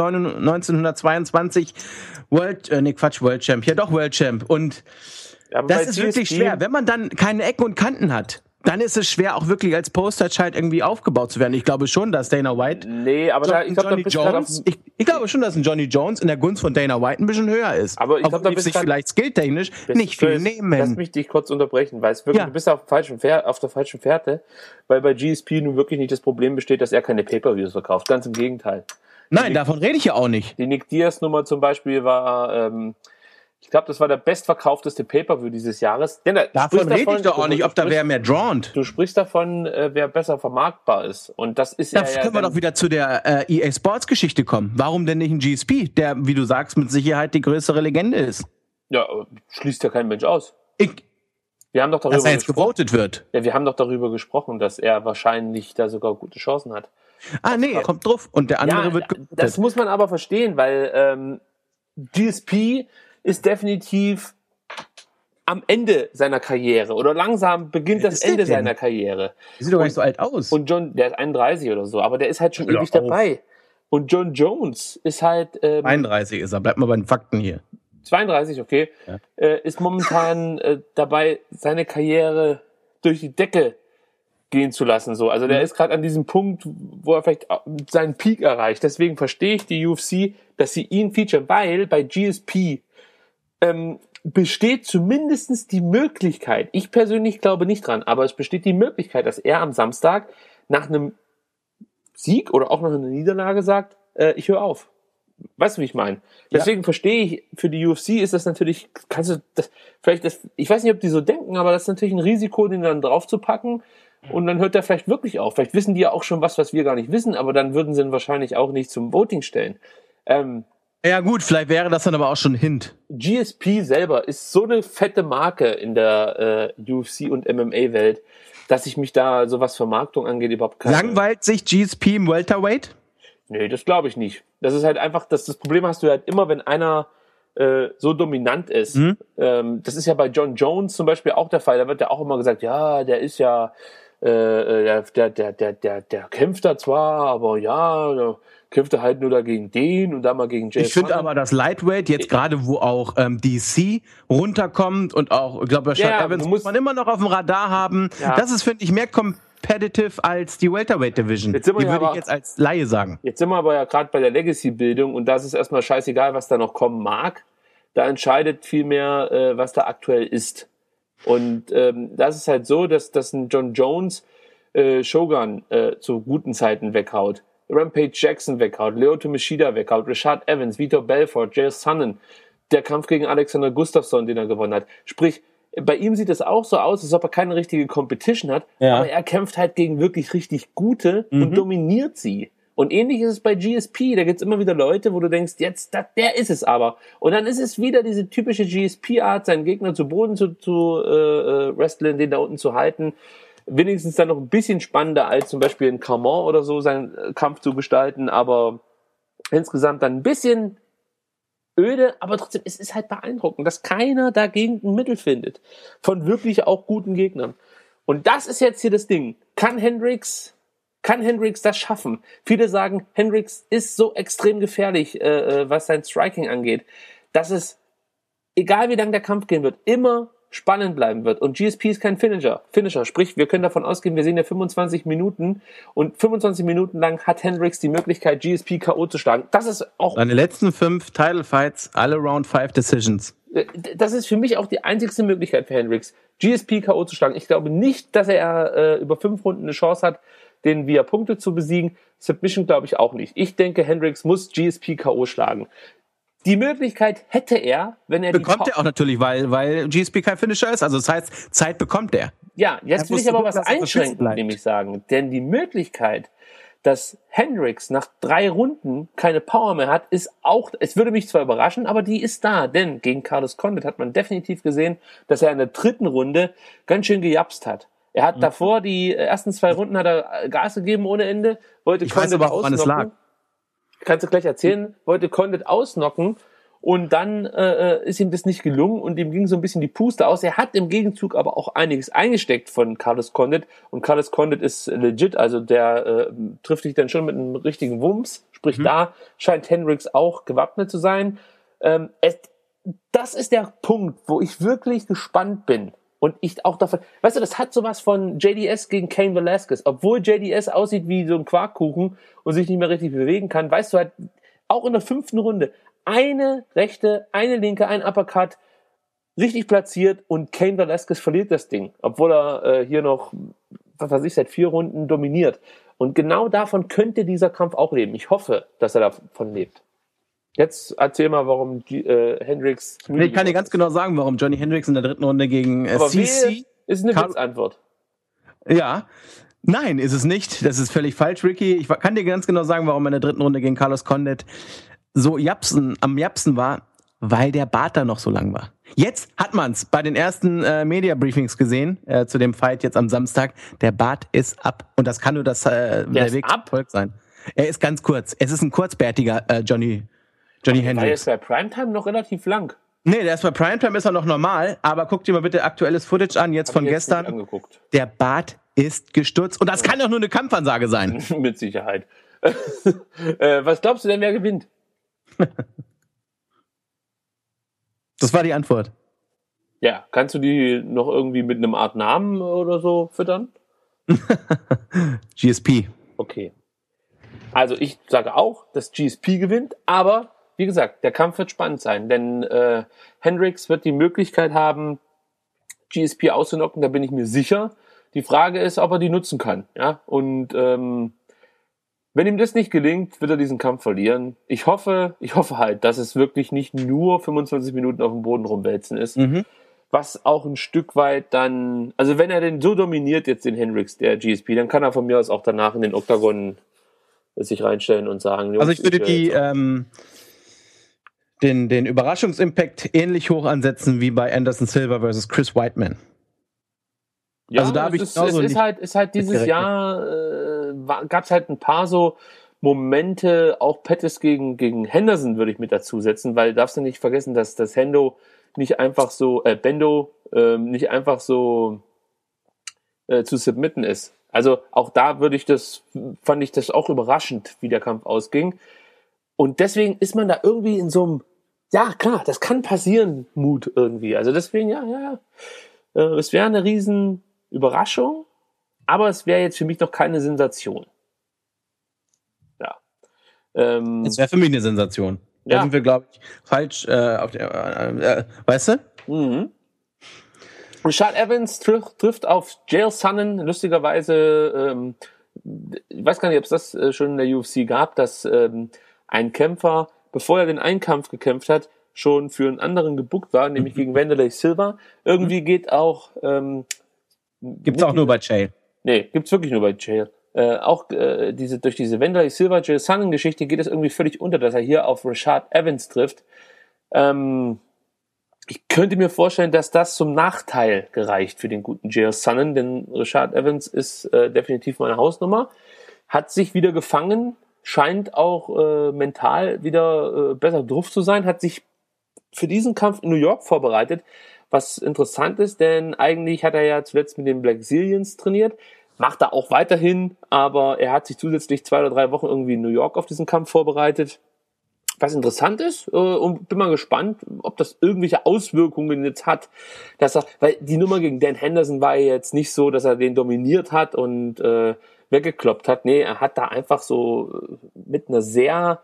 1922 World Champ. Ja, doch World Champ. Und das ist wirklich schwer. Wenn man dann keine Ecken und Kanten hat, dann ist es schwer, auch wirklich als Posterchild irgendwie aufgebaut zu werden. Ich glaube schon, dass Dana White... Nee, aber ich glaube schon, dass ein Johnny Jones in der Gunst von Dana White ein bisschen höher ist. Aber ich glaube, da bist du vielleicht skilltechnisch nicht viel nehmen. Lass mich dich kurz unterbrechen, weil es wirklich, du bist auf der falschen Fährte, weil bei GSP nun wirklich nicht das Problem besteht, dass er keine Pay-Per-Views verkauft. Ganz im Gegenteil. Nein, davon rede ich ja auch nicht. Die Nick Diaz-Nummer zum Beispiel war... ich glaube, das war der bestverkaufteste Pay-Per-View dieses Jahres. Davon rede ich doch auch nicht, ob da wer mehr drawnt. Du sprichst davon, wer besser vermarktbar ist. Und das ist da können wir doch wieder zu der EA Sports Geschichte kommen. Warum denn nicht ein GSP, der, wie du sagst, mit Sicherheit die größere Legende ist? Ja, schließt ja kein Mensch aus. Wir haben doch darüber dass er jetzt gewotet wird. Ja, wir haben doch darüber gesprochen, dass er wahrscheinlich da sogar gute Chancen hat. Er kommt drauf und der andere wird gewotet. Das muss man aber verstehen, weil GSP ist definitiv am Ende seiner Karriere oder langsam beginnt das Ende seiner Karriere. Der sieht doch gar nicht so alt aus. Und John, der ist 31 oder so, aber der ist halt schon ewig dabei. Und John Jones ist halt... 31 ist er, bleibt mal bei den Fakten hier. 32, okay. Ja. Ist momentan dabei, seine Karriere durch die Decke gehen zu lassen. So. Also der ist gerade an diesem Punkt, wo er vielleicht seinen Peak erreicht. Deswegen verstehe ich die UFC, dass sie ihn featuren, weil bei GSP besteht zumindest die Möglichkeit, ich persönlich glaube nicht dran, aber es besteht die Möglichkeit, dass er am Samstag nach einem Sieg oder auch nach einer Niederlage sagt, ich höre auf. Weißt du, wie ich meine? Deswegen verstehe ich, für die UFC ist das natürlich, ich weiß nicht, ob die so denken, aber das ist natürlich ein Risiko, den dann drauf zu packen und dann hört der vielleicht wirklich auf. Vielleicht wissen die ja auch schon was wir gar nicht wissen, aber dann würden sie ihn wahrscheinlich auch nicht zum Voting stellen. Ja gut, vielleicht wäre das dann aber auch schon ein Hint. GSP selber ist so eine fette Marke in der UFC und MMA-Welt, dass ich mich da, so was Vermarktung angeht, überhaupt keine... Langweilt sich GSP im Welterweight? Nee, das glaube ich nicht. Das ist halt einfach, das Problem hast du halt immer, wenn einer so dominant ist. Das ist ja bei John Jones zum Beispiel auch der Fall. Da wird ja auch immer gesagt, ja, der ist ja, der kämpft da zwar, aber ja, der kämpft er halt nur da gegen den und da mal gegen Jason. Ich finde aber das Lightweight, jetzt gerade wo auch DC runterkommt und auch, ich glaube, Rashad Evans muss man immer noch auf dem Radar haben. Ja. Das ist, finde ich, mehr competitive als die Welterweight Division. Die würde ich jetzt als Laie sagen. Jetzt sind wir aber ja gerade bei der Legacy-Bildung und da ist es erstmal scheißegal, was da noch kommen mag. Da entscheidet vielmehr, was da aktuell ist. Und das ist halt so, dass ein John Jones Shogun zu guten Zeiten weghaut. Rampage Jackson weghaut, Lyoto Machida weghaut, Rashad Evans, Vitor Belfort, Jair Sonnen, der Kampf gegen Alexander Gustafsson, den er gewonnen hat. Sprich, bei ihm sieht es auch so aus, als ob er keine richtige Competition hat, aber er kämpft halt gegen wirklich richtig gute und dominiert sie. Und ähnlich ist es bei GSP, da gibt's immer wieder Leute, wo du denkst, jetzt, der ist es aber. Und dann ist es wieder diese typische GSP-Art, seinen Gegner zu Boden zu wrestlen, den da unten zu halten. Wenigstens dann noch ein bisschen spannender als zum Beispiel in Carmon oder so seinen Kampf zu gestalten, aber insgesamt dann ein bisschen öde, aber trotzdem, es ist halt beeindruckend, dass keiner dagegen ein Mittel findet. Von wirklich auch guten Gegnern. Und das ist jetzt hier das Ding. Kann Hendricks das schaffen? Viele sagen, Hendricks ist so extrem gefährlich, was sein Striking angeht, dass es, egal wie lang der Kampf gehen wird, immer spannend bleiben wird. Und GSP ist kein Finisher. Sprich, wir können davon ausgehen, wir sehen ja 25 Minuten und 25 Minuten lang hat Hendricks die Möglichkeit, GSP K.O. zu schlagen. Das ist auch... Seine letzten 5 Title Fights, alle Round 5 Decisions. Das ist für mich auch die einzigste Möglichkeit für Hendricks, GSP K.O. zu schlagen. Ich glaube nicht, dass er über 5 Runden eine Chance hat, den via Punkte zu besiegen. Submission glaube ich auch nicht. Ich denke, Hendricks muss GSP K.O. schlagen. Die Möglichkeit hätte er, wenn er bekommt er auch natürlich, weil GSP kein Finisher ist. Also das heißt, Zeit bekommt er. Ja, jetzt will ich aber was einschränken, nämlich sagen. Denn die Möglichkeit, dass Hendricks nach 3 Runden keine Power mehr hat, ist auch, es würde mich zwar überraschen, aber die ist da. Denn gegen Carlos Condit hat man definitiv gesehen, dass er in der 3. Runde ganz schön gejapst hat. Er hat davor, die ersten 2 Runden hat er Gas gegeben ohne Ende, wollte Condit ausnocken. Kannst du gleich erzählen, wollte Condit ausnocken und dann ist ihm das nicht gelungen und ihm ging so ein bisschen die Puste aus. Er hat im Gegenzug aber auch einiges eingesteckt von Carlos Condit und Carlos Condit ist legit, also der trifft dich dann schon mit einem richtigen Wumms, sprich da scheint Hendricks auch gewappnet zu sein. Das ist der Punkt, wo ich wirklich gespannt bin. Und ich auch davon, weißt du, das hat sowas von JDS gegen Cain Velasquez. Obwohl JDS aussieht wie so ein Quarkkuchen und sich nicht mehr richtig bewegen kann, weißt du halt, auch in der 5. Runde, eine rechte, eine linke, ein Uppercut, richtig platziert und Cain Velasquez verliert das Ding. Obwohl er hier noch, was weiß ich, seit 4 Runden dominiert. Und genau davon könnte dieser Kampf auch leben. Ich hoffe, dass er davon lebt. Jetzt erzähl mal, warum Hendricks... Ich kann dir ganz genau sagen, warum Johnny Hendricks in der 3. Runde gegen CC... Ist eine Witzantwort. Ja. Nein, ist es nicht. Das ist völlig falsch, Ricky. Ich kann dir ganz genau sagen, warum er in der 3. Runde gegen Carlos Condit so am Japsen war, weil der Bart da noch so lang war. Jetzt hat man's bei den ersten Media-Briefings gesehen, zu dem Fight jetzt am Samstag. Der Bart ist ab. Und das kann nur der Weg zum Erfolg sein. Er ist ganz kurz. Es ist ein kurzbärtiger Johnny Hendricks. Der ist bei Primetime noch relativ lang. Nee, der ist bei Primetime ist er noch normal, aber guck dir mal bitte aktuelles Footage an, jetzt von gestern. Der Bart ist gestutzt. Und das kann doch nur eine Kampfansage sein. Mit Sicherheit. Was glaubst du denn, wer gewinnt? Das war die Antwort. Ja, kannst du die noch irgendwie mit einem Art Namen oder so füttern? GSP. Okay. Also ich sage auch, dass GSP gewinnt, aber wie gesagt, der Kampf wird spannend sein, denn Hendricks wird die Möglichkeit haben, GSP auszunocken, da bin ich mir sicher. Die Frage ist, ob er die nutzen kann. Ja? Und wenn ihm das nicht gelingt, wird er diesen Kampf verlieren. Ich hoffe halt, dass es wirklich nicht nur 25 Minuten auf dem Boden rumwälzen ist. Was auch ein Stück weit dann, also wenn er den so dominiert jetzt den Hendricks, der GSP, dann kann er von mir aus auch danach in den Oktagon sich reinstellen und sagen. Also ich würde den Überraschungsimpact ähnlich hoch ansetzen wie bei Anderson Silva versus Chris Weidman. Ja, also da habe ich ist halt dieses Jahr gab es halt ein paar so Momente, auch Pettis gegen Henderson würde ich mit dazu setzen, weil darfst du nicht vergessen, dass das Bendo nicht einfach so zu submitten ist. Also auch da fand ich das auch überraschend, wie der Kampf ausging. Und deswegen ist man da irgendwie in so einem, ja klar, das kann passieren, Mut irgendwie. Also deswegen, ja. Es wäre eine riesen Überraschung, aber es wäre jetzt für mich noch keine Sensation. Ja. Es wäre für mich eine Sensation. Da sind wir, glaube ich, falsch weißt du? Mhm. Rashad Evans trifft auf Chael Sonnen, lustigerweise, ich weiß gar nicht, ob es das schon in der UFC gab, dass ein Kämpfer, bevor er den Einkampf gekämpft hat, schon für einen anderen gebuckt war, nämlich gegen Wanderlei Silva. Irgendwie geht auch gibt's auch nur bei Chael. Nee, gibt's wirklich nur bei Chael. Durch diese Wanderlei Silva Chael Sonnen Geschichte geht es irgendwie völlig unter, dass er hier auf Rashad Evans trifft. Ich könnte mir vorstellen, dass das zum Nachteil gereicht für den guten Chael Sonnen, denn Rashad Evans ist definitiv meine Hausnummer, hat sich wieder gefangen, scheint auch mental wieder besser drauf zu sein, hat sich für diesen Kampf in New York vorbereitet, was interessant ist, denn eigentlich hat er ja zuletzt mit den Black Zillions trainiert, macht er auch weiterhin, aber er hat sich zusätzlich 2 oder 3 Wochen irgendwie in New York auf diesen Kampf vorbereitet. Was interessant ist, und bin mal gespannt, ob das irgendwelche Auswirkungen jetzt hat, weil die Nummer gegen Dan Henderson war ja jetzt nicht so, dass er den dominiert hat und weggekloppt hat. Nee, er hat da einfach so mit einer sehr,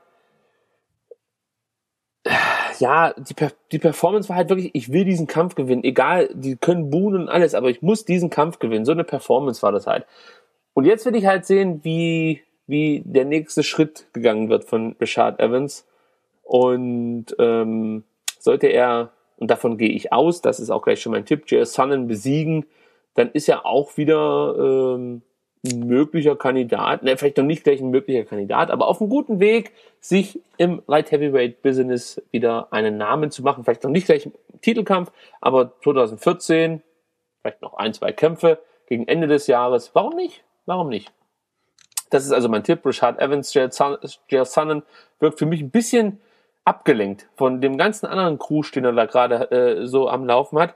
die Performance war halt wirklich, ich will diesen Kampf gewinnen, egal, die können buhen und alles, aber ich muss diesen Kampf gewinnen. So eine Performance war das halt. Und jetzt will ich halt sehen, wie der nächste Schritt gegangen wird von Rashad Evans. Und sollte er, und davon gehe ich aus, das ist auch gleich schon mein Tipp, Chael Sonnen besiegen, dann ist er auch wieder ein möglicher Kandidat, vielleicht noch nicht gleich ein möglicher Kandidat, aber auf einem guten Weg, sich im Light Heavyweight Business wieder einen Namen zu machen, vielleicht noch nicht gleich im Titelkampf, aber 2014, vielleicht noch 1, 2 Kämpfe gegen Ende des Jahres, warum nicht? Das ist also mein Tipp, Rashad Evans, Chael Sonnen wirkt für mich ein bisschen abgelenkt von dem ganzen anderen Krusch, den er da gerade so am Laufen hat.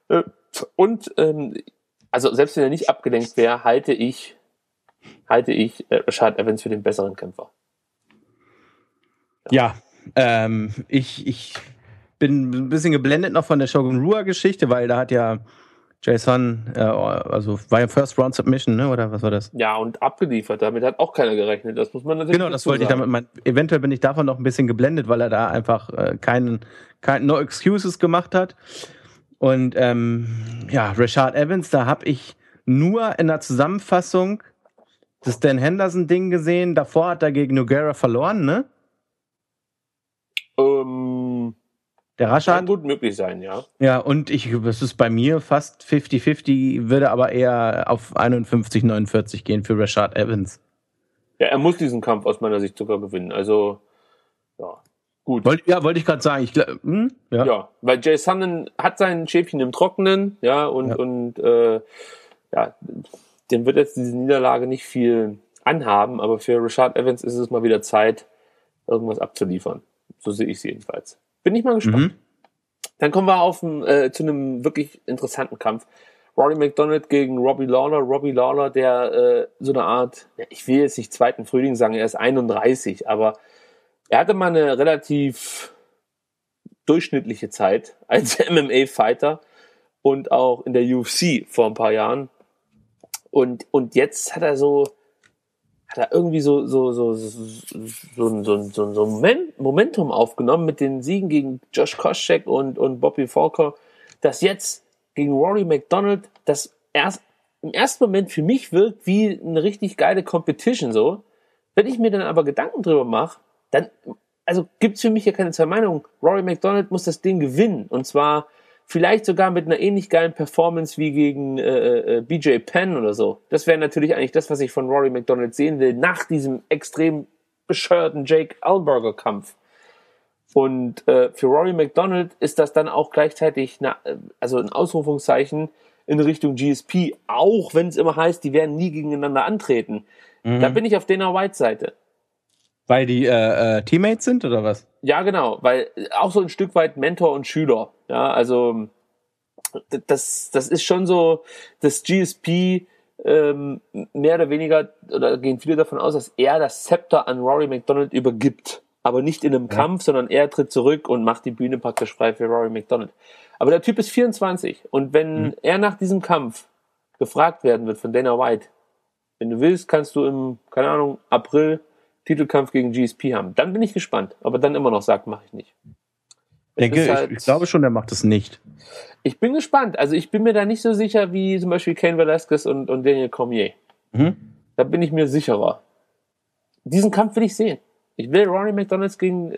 Also selbst wenn er nicht abgelenkt wäre, halte ich Rashad Evans für den besseren Kämpfer. Ja, ich bin ein bisschen geblendet noch von der Shogun Rua-Geschichte, weil da hat ja Jason, also war ja First Round Submission, ne? Oder was war das? Ja, und abgeliefert. Damit hat auch keiner gerechnet. Das muss man natürlich. Genau, das wollte ich damit. Eventuell bin ich davon noch ein bisschen geblendet, weil er da einfach No Excuses gemacht hat. Und Rashad Evans, da habe ich nur in der Zusammenfassung das Dan Henderson-Ding gesehen. Davor hat er gegen Nogueira verloren, ne? Der Rashad? Kann gut möglich sein, ja. Ja, und es ist bei mir fast 50-50, würde aber eher auf 51-49 gehen für Rashad Evans. Ja, er muss diesen Kampf aus meiner Sicht sogar gewinnen. Also, ja, gut. Wollte ich gerade sagen. Ja, weil Chael Sonnen hat sein Schäfchen im Trockenen, ja, und dem wird jetzt diese Niederlage nicht viel anhaben, aber für Rashad Evans ist es mal wieder Zeit, irgendwas abzuliefern. So sehe ich es jedenfalls. Bin ich mal gespannt. Dann kommen wir zu einem wirklich interessanten Kampf. Rory McDonald gegen Robbie Lawler. Robbie Lawler, der so eine Art, ich will jetzt nicht zweiten Frühling sagen, er ist 31, aber er hatte mal eine relativ durchschnittliche Zeit als MMA-Fighter und auch in der UFC vor ein paar Jahren. Und jetzt hat er so hat er irgendwie so ein Momentum aufgenommen mit den Siegen gegen Josh Koscheck und Bobby Falker, dass jetzt gegen Rory McDonald das im ersten Moment für mich wirkt wie eine richtig geile Competition so. Wenn ich mir dann aber Gedanken drüber mache, dann, also gibt's für mich ja keine zwei Meinungen. Rory McDonald muss das Ding gewinnen. Und zwar vielleicht sogar mit einer ähnlich geilen Performance wie gegen BJ Penn oder so. Das wäre natürlich eigentlich das, was ich von Rory McDonald sehen will, nach diesem extrem bescheuerten Jake Ellenberger-Kampf. Und für Rory McDonald ist das dann auch gleichzeitig also ein Ausrufungszeichen in Richtung GSP, auch wenn es immer heißt, die werden nie gegeneinander antreten. Da bin ich auf Dana Whites Seite. Weil die Teammates sind, oder was? Ja, genau, weil auch so ein Stück weit Mentor und Schüler. Ja, also das ist schon so, dass GSP mehr oder weniger, oder gehen viele davon aus, dass er das Zepter an Rory McDonald übergibt. Aber nicht in einem Kampf, sondern er tritt zurück und macht die Bühne praktisch frei für Rory McDonald. Aber der Typ ist 24 und wenn er nach diesem Kampf gefragt werden wird von Dana White, wenn du willst, kannst du im, keine Ahnung, April Titelkampf gegen GSP haben. Dann bin ich gespannt. Aber dann immer noch sagt, mache ich nicht. Ich glaube schon, der macht es nicht. Ich bin gespannt. Also ich bin mir da nicht so sicher wie zum Beispiel Cain Velasquez und Daniel Cormier. Da bin ich mir sicherer. Diesen Kampf will ich sehen. Ich will Rory McDonald gegen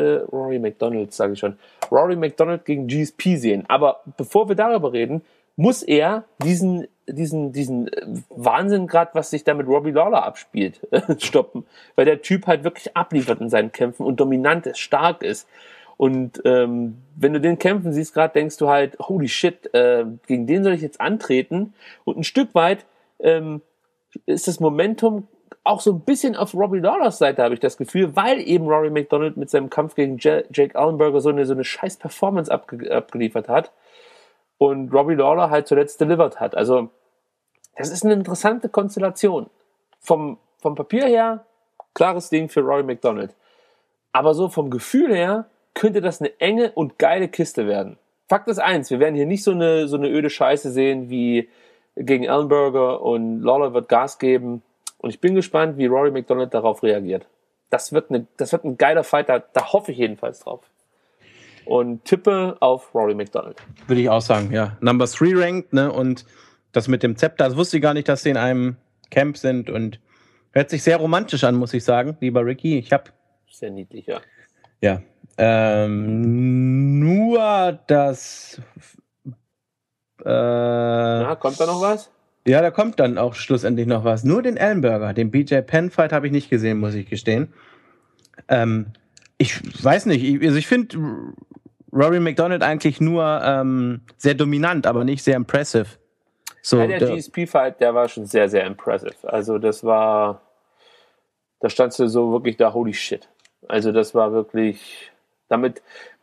GSP sehen. Aber bevor wir darüber reden, muss er diesen Wahnsinn gerade, was sich da mit Robbie Lawler abspielt, stoppen. Weil der Typ halt wirklich abliefert in seinen Kämpfen und dominant ist, stark ist. Und wenn du den kämpfen siehst, gerade denkst du halt, holy shit, gegen den soll ich jetzt antreten. Und ein Stück weit ist das Momentum auch so ein bisschen auf Robbie Lawlers Seite, habe ich das Gefühl, weil eben Rory McDonald mit seinem Kampf gegen Jake Ellenberger so eine scheiß Performance abgeliefert hat und Robbie Lawler halt zuletzt delivered hat. Also das ist eine interessante Konstellation. Vom Papier her, klares Ding für Rory McDonald. Aber so vom Gefühl her könnte das eine enge und geile Kiste werden. Fakt ist eins, wir werden hier nicht so eine öde Scheiße sehen wie gegen Ellenberger und Lawler wird Gas geben. Und ich bin gespannt, wie Rory McDonald darauf reagiert. Das wird ein geiler Fight, da hoffe ich jedenfalls drauf. Und tippe auf Rory McDonald. Würde ich auch sagen, ja. Number 3 ranked, ne? Und das mit dem Zepter, das wusste ich gar nicht, dass sie in einem Camp sind. Und hört sich sehr romantisch an, muss ich sagen, lieber Ricky. Sehr niedlich, ja. Ja. Nur das... kommt da noch was? Ja, da kommt dann auch schlussendlich noch was. Nur den Ellenberger, den BJ Penn Fight habe ich nicht gesehen, muss ich gestehen. Ich weiß nicht, ich finde Rory McDonald eigentlich nur sehr dominant, aber nicht sehr impressive. So, der GSP-Fight, der war schon sehr, sehr impressive. Also da standst du so wirklich da, holy shit. Also das war wirklich... Damit,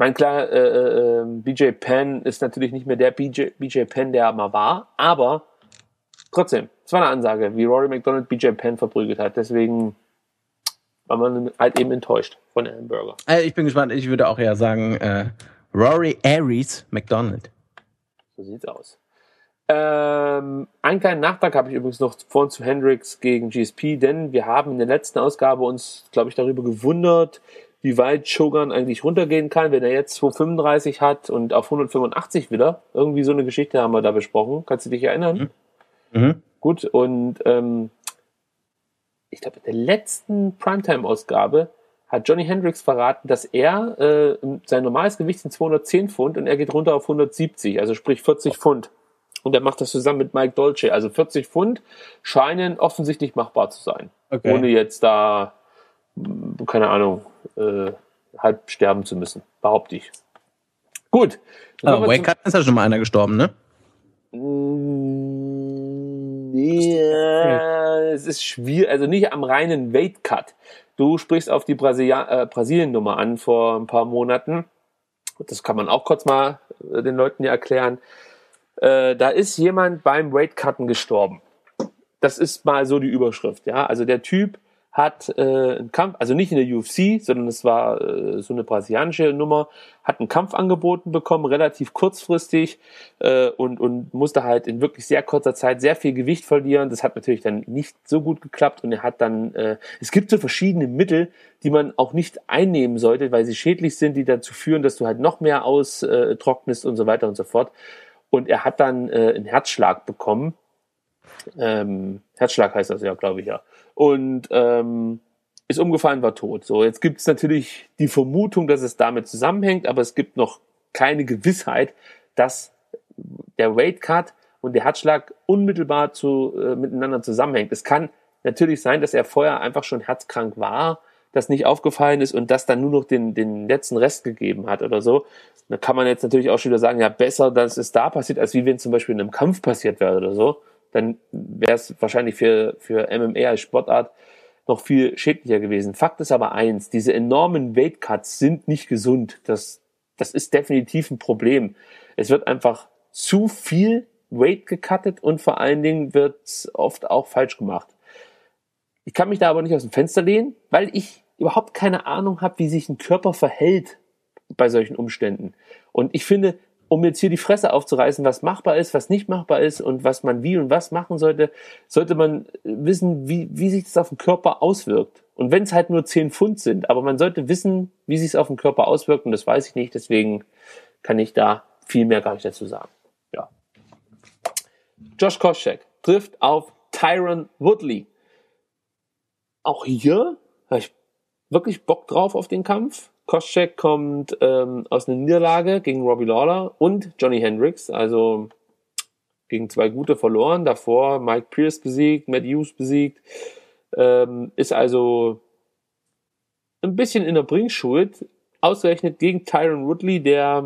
BJ Penn ist natürlich nicht mehr der BJ Penn, der mal war, aber trotzdem, es war eine Ansage, wie Rory McDonald BJ Penn verprügelt hat. Deswegen war man halt eben enttäuscht von Ellenberger. Ich bin gespannt. Ich würde auch eher sagen Rory Aries McDonald. So sieht's aus. Einen kleinen Nachtrag habe ich übrigens noch vorhin zu Hendricks gegen GSP, denn wir haben in der letzten Ausgabe uns, glaube ich, darüber gewundert, wie weit Shogun eigentlich runtergehen kann, wenn er jetzt 235 hat und auf 185 wieder. Irgendwie so eine Geschichte haben wir da besprochen. Kannst du dich erinnern? Gut, und ich glaube, in der letzten Primetime-Ausgabe hat Johnny Hendricks verraten, dass er sein normales Gewicht sind 210 Pfund und er geht runter auf 170, also sprich 40 Pfund. Und er macht das zusammen mit Mike Dolce. Also 40 Pfund scheinen offensichtlich machbar zu sein. Okay. Ohne jetzt da, keine Ahnung, halb sterben zu müssen, behaupte ich. Gut. Wade Cut ist ja schon mal einer gestorben, ne? Ja, es ist schwierig, also nicht am reinen Weight Cut. Du sprichst auf die Brasilien-Nummer an vor ein paar Monaten. Das kann man auch kurz mal den Leuten hier erklären. Da ist jemand beim Weight Cutten gestorben. Das ist mal so die Überschrift, ja. Also der Typ hat einen Kampf, also nicht in der UFC, sondern es war so eine brasilianische Nummer, hat einen Kampf angeboten bekommen, relativ kurzfristig und musste halt in wirklich sehr kurzer Zeit sehr viel Gewicht verlieren. Das hat natürlich dann nicht so gut geklappt und er hat dann, es gibt so verschiedene Mittel, die man auch nicht einnehmen sollte, weil sie schädlich sind, die dazu führen, dass du halt noch mehr austrocknest und so weiter und so fort. Und er hat dann einen Herzschlag bekommen. Herzschlag heißt das ja, glaube ich, ja. Und ist umgefallen, war tot. So, jetzt gibt es natürlich die Vermutung, dass es damit zusammenhängt, aber es gibt noch keine Gewissheit, dass der Weight Cut und der Herzschlag unmittelbar miteinander zusammenhängt. Es kann natürlich sein, dass er vorher einfach schon herzkrank war, das nicht aufgefallen ist und das dann nur noch den letzten Rest gegeben hat oder so. Da kann man jetzt natürlich auch schon wieder sagen, ja, besser, dass es da passiert, als wie wenn es zum Beispiel in einem Kampf passiert wäre oder so. Dann wäre es wahrscheinlich für MMA als Sportart noch viel schädlicher gewesen. Fakt ist aber eins, diese enormen Weight Cuts sind nicht gesund. Das ist definitiv ein Problem. Es wird einfach zu viel Weight gecuttet und vor allen Dingen wird es oft auch falsch gemacht. Ich kann mich da aber nicht aus dem Fenster lehnen, weil ich überhaupt keine Ahnung habe, wie sich ein Körper verhält bei solchen Umständen. Und ich finde, um jetzt hier die Fresse aufzureißen, was machbar ist, was nicht machbar ist und was man wie und was machen sollte, sollte man wissen, wie sich das auf den Körper auswirkt. Und wenn es halt nur 10 Pfund sind, aber man sollte wissen, wie sich es auf den Körper auswirkt und das weiß ich nicht, deswegen kann ich da viel mehr gar nicht dazu sagen. Ja. Josh Koscheck trifft auf Tyron Woodley. Auch hier habe ich wirklich Bock drauf auf den Kampf. Koscheck kommt aus einer Niederlage gegen Robbie Lawler und Johnny Hendricks, also gegen 2 Gute verloren. Davor Mike Pierce besiegt, Matt Hughes besiegt. Ist also ein bisschen in der Bringschuld. Ausgerechnet gegen Tyron Woodley,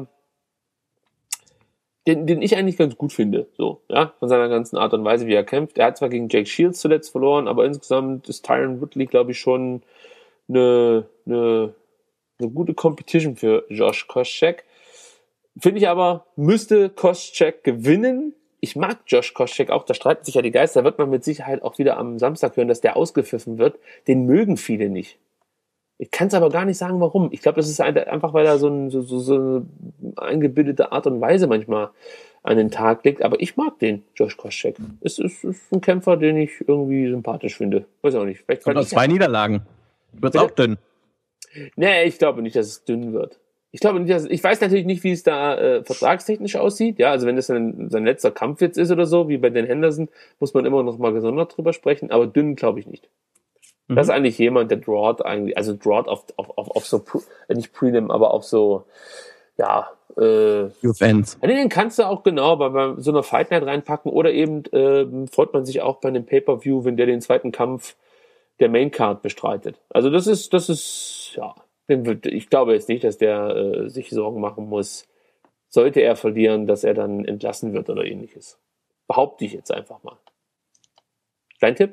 den ich eigentlich ganz gut finde, so, ja, von seiner ganzen Art und Weise, wie er kämpft. Er hat zwar gegen Jake Shields zuletzt verloren, aber insgesamt ist Tyron Woodley, glaube ich, schon eine gute Competition für Josh Koscheck. Finde ich aber, müsste Koscheck gewinnen. Ich mag Josh Koscheck auch, da streiten sich ja die Geister, wird man mit Sicherheit auch wieder am Samstag hören, dass der ausgepfiffen wird. Den mögen viele nicht. Ich kann es aber gar nicht sagen, warum. Ich glaube, das ist einfach, weil er so eine eingebildete Art und Weise manchmal an den Tag legt. Aber ich mag den, Josh Koscheck. Es ist ein Kämpfer, den ich irgendwie sympathisch finde. Weiß auch nicht. Und aus 2 Niederlagen. Wird's auch dünn. Nee, ich glaube nicht, dass es dünn wird. Ich weiß natürlich nicht, wie es da vertragstechnisch aussieht. Ja, also wenn das sein letzter Kampf jetzt ist oder so, wie bei den Henderson, muss man immer noch mal gesondert drüber sprechen. Aber dünn glaube ich nicht. Das ist eigentlich jemand, der drawt auf so, nicht Prelim, aber auf so, ja, Fans. Den kannst du auch genau bei so einer Fight Night reinpacken oder eben freut man sich auch bei einem Pay-Per-View, wenn der den zweiten Kampf der Maincard bestreitet. Also das ist, ja, ich glaube jetzt nicht, dass der sich Sorgen machen muss, sollte er verlieren, dass er dann entlassen wird oder ähnliches. Behaupte ich jetzt einfach mal. Dein Tipp?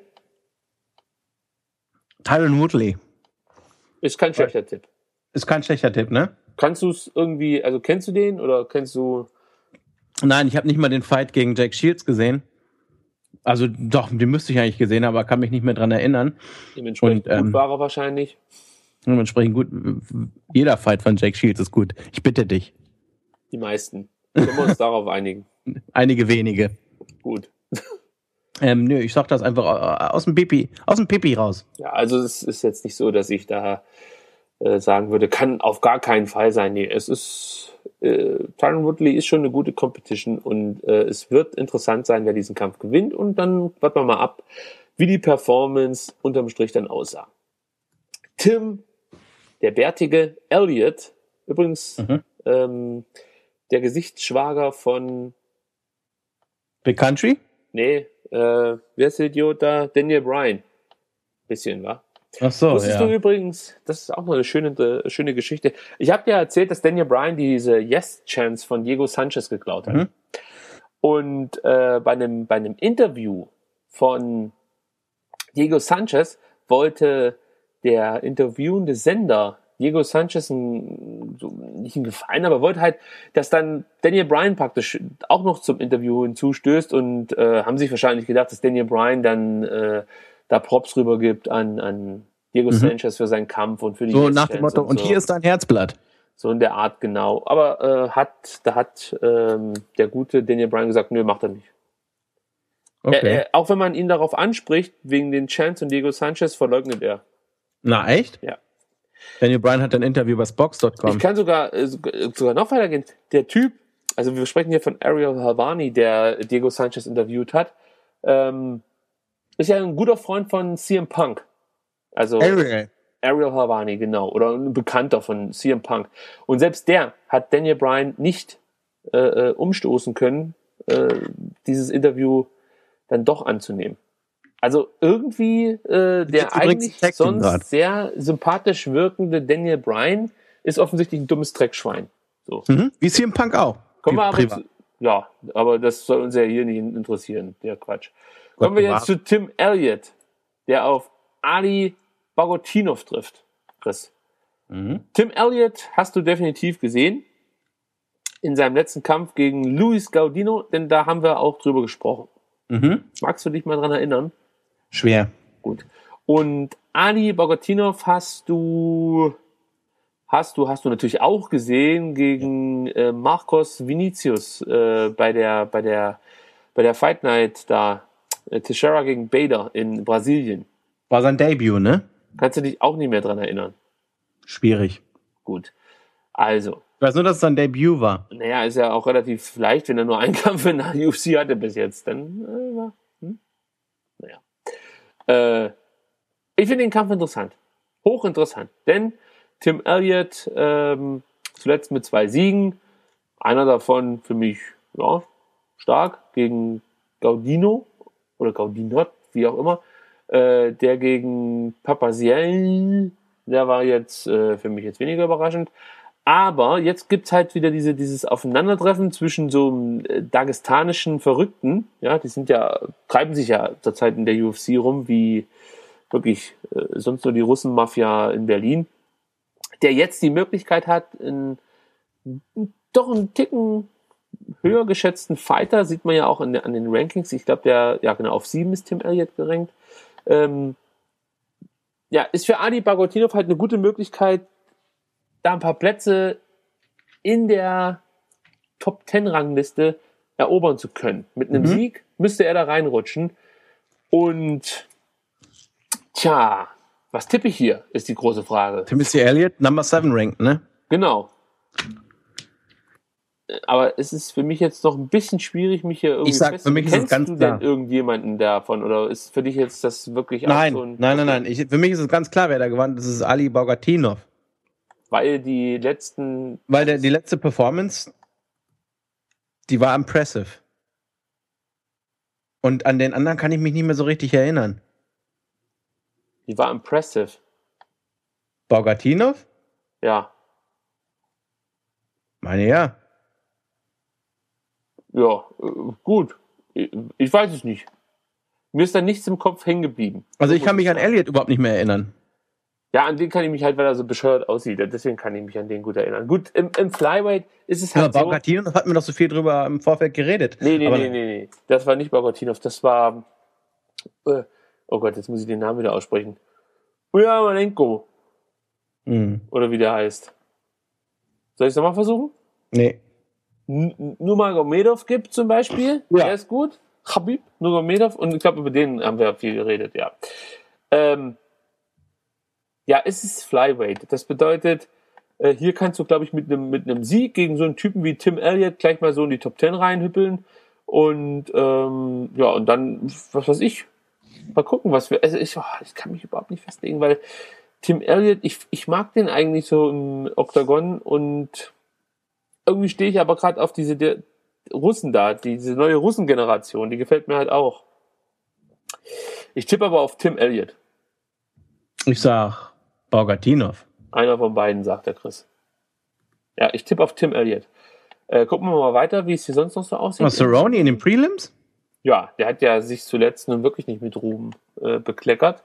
Tyron Woodley. Ist kein schlechter Tipp. Ist kein schlechter Tipp, ne? Kannst du es irgendwie, also kennst du den oder kennst du... Nein, ich habe nicht mal den Fight gegen Jake Shields gesehen. Also doch, den müsste ich eigentlich gesehen haben, aber kann mich nicht mehr dran erinnern. Dementsprechend gut war er wahrscheinlich. Dementsprechend gut. Jeder Fight von Jake Shields ist gut. Ich bitte dich. Die meisten. Können wir uns darauf einigen? Einige wenige. Gut. Nö, ich sag das einfach aus dem Pipi raus. Ja, also es ist jetzt nicht so, dass ich da sagen würde, kann auf gar keinen Fall sein. Nee, es ist Tyron Woodley ist schon eine gute Competition und es wird interessant sein, wer diesen Kampf gewinnt und dann warten wir mal ab, wie die Performance unterm Strich dann aussah. Tim, der bärtige Elliott, übrigens der Gesichtsschwager von Big Country? Nee, wer ist der Idiot da? Daniel Bryan. Bisschen, wa? Ach so, Wusstest du übrigens, das ist auch mal eine schöne Geschichte. Ich habe dir erzählt, dass Daniel Bryan diese Yes-Chance von Diego Sanchez geklaut hat. Und bei einem Interview von Diego Sanchez wollte der interviewende Sender Diego Sanchez nicht einen Gefallen, aber wollte halt, dass dann Daniel Bryan praktisch auch noch zum Interview hinzustößt und haben sich wahrscheinlich gedacht, dass Daniel Bryan dann da Props rüber gibt an Diego Sanchez für seinen Kampf und für die so nach dem Motto, und hier ist dein Herzblatt. So in der Art, genau. Aber da hat der gute Daniel Bryan gesagt, nö, macht er nicht. Okay. Auch wenn man ihn darauf anspricht, wegen den Chants und Diego Sanchez, verleugnet er. Na, echt? Ja. Daniel Bryan hat ein Interview bei Spox.com. Ich kann sogar noch weitergehen. Der Typ, also wir sprechen hier von Ariel Helwani, der Diego Sanchez interviewt hat, ist ja ein guter Freund von CM Punk. Also Ariel Helwani, genau. Oder ein Bekannter von CM Punk. Und selbst der hat Daniel Bryan nicht umstoßen können, dieses Interview dann doch anzunehmen. Also irgendwie der eigentlich sonst sehr sympathisch wirkende Daniel Bryan ist offensichtlich ein dummes Dreckschwein. So. Wie CM Punk auch. Kommen wir aber das soll uns ja hier nicht interessieren, der Quatsch. Kommen wir jetzt zu Tim Elliott, der auf Ali Bogotinov trifft. Chris. Tim Elliott hast du definitiv gesehen in seinem letzten Kampf gegen Luis Gaudino, denn da haben wir auch drüber gesprochen. Magst du dich mal dran erinnern? Schwer. Gut. Und Ali Bogotinov hast du natürlich auch gesehen gegen Marcos Vinicius bei der Fight Night da. Teixeira gegen Bader in Brasilien. War sein Debüt, ne? Kannst du dich auch nicht mehr dran erinnern? Schwierig. Gut. Also. Ich weiß nur, dass es sein Debüt war. Naja, ist ja auch relativ leicht, wenn er nur einen Kampf in der UFC hatte bis jetzt. Dann, ich finde den Kampf interessant. Hochinteressant. Denn Tim Elliott zuletzt mit 2 Siegen. Einer davon für mich stark gegen Gaudino oder Gaudinot, wie auch immer. Der gegen Papaziel, der war jetzt für mich jetzt weniger überraschend. Aber jetzt gibt's halt wieder dieses Aufeinandertreffen zwischen so einem dagestanischen Verrückten, ja, treiben sich ja zurzeit in der UFC rum, wie wirklich sonst nur die Russenmafia in Berlin, der jetzt die Möglichkeit hat, doch einen Ticken höher geschätzten Fighter, sieht man ja auch an den Rankings, ich glaube, auf 7 ist Tim Elliott gerankt, ist für Ali Bogotinov halt eine gute Möglichkeit, da ein paar Plätze in der Top-10-Rangliste erobern zu können. Mit einem Sieg müsste er da reinrutschen. Und was tippe ich hier, ist die große Frage. Timothy Elliott, Number 7 ranked, ne? Genau. Aber es ist für mich jetzt noch ein bisschen schwierig, mich hier irgendwie für mich ist es ganz klar. Kennst du denn irgendjemanden davon? Oder ist für dich jetzt das wirklich Nein. auch so ein... Nein. Für mich ist es ganz klar, wer da gewonnen hat. Das ist Ali Bogotinov. Weil die letzten... Weil die letzte Performance, die war impressive. Und an den anderen kann ich mich nicht mehr so richtig erinnern. Die war impressive. Bogotinov? Ja. Meine ja. Ja, gut. Ich weiß es nicht. Mir ist da nichts im Kopf hängen geblieben. Also ich kann mich an Elliott überhaupt nicht mehr erinnern. Ja, an den kann ich mich halt, weil er so bescheuert aussieht. Deswegen kann ich mich an den gut erinnern. Gut, im Flyweight ist es halt so... Bogotinov hatten wir doch so viel drüber im Vorfeld geredet. Nee. Das war nicht Bogotinov. Das war... oh Gott, jetzt muss ich den Namen wieder aussprechen. Uyamalenko. Oder wie der heißt. Soll ich es nochmal versuchen? Nee. Nurmagomedov gibt zum Beispiel. Ja. Der ist gut. Khabib Nurmagomedov. Und ich glaube, über den haben wir viel geredet, ja. Es ist Flyweight. Das bedeutet, hier kannst du, glaube ich, mit einem Sieg gegen so einen Typen wie Tim Elliott gleich mal so in die Top 10 reinhüppeln. Und und dann, was weiß ich, mal gucken, was wir... Also ich kann mich überhaupt nicht festlegen, weil Tim Elliott, ich mag den eigentlich so im Oktagon und irgendwie stehe ich aber gerade auf diese Russen da, diese neue Russengeneration, die gefällt mir halt auch. Ich tippe aber auf Tim Elliott. Ich sag Bogotinov. Einer von beiden, sagt der Chris. Ja, ich tippe auf Tim Elliott. Gucken wir mal weiter, wie es hier sonst noch so aussieht. Cerrone in den Prelims? Ja, der hat ja sich zuletzt nun wirklich nicht mit Ruhm bekleckert.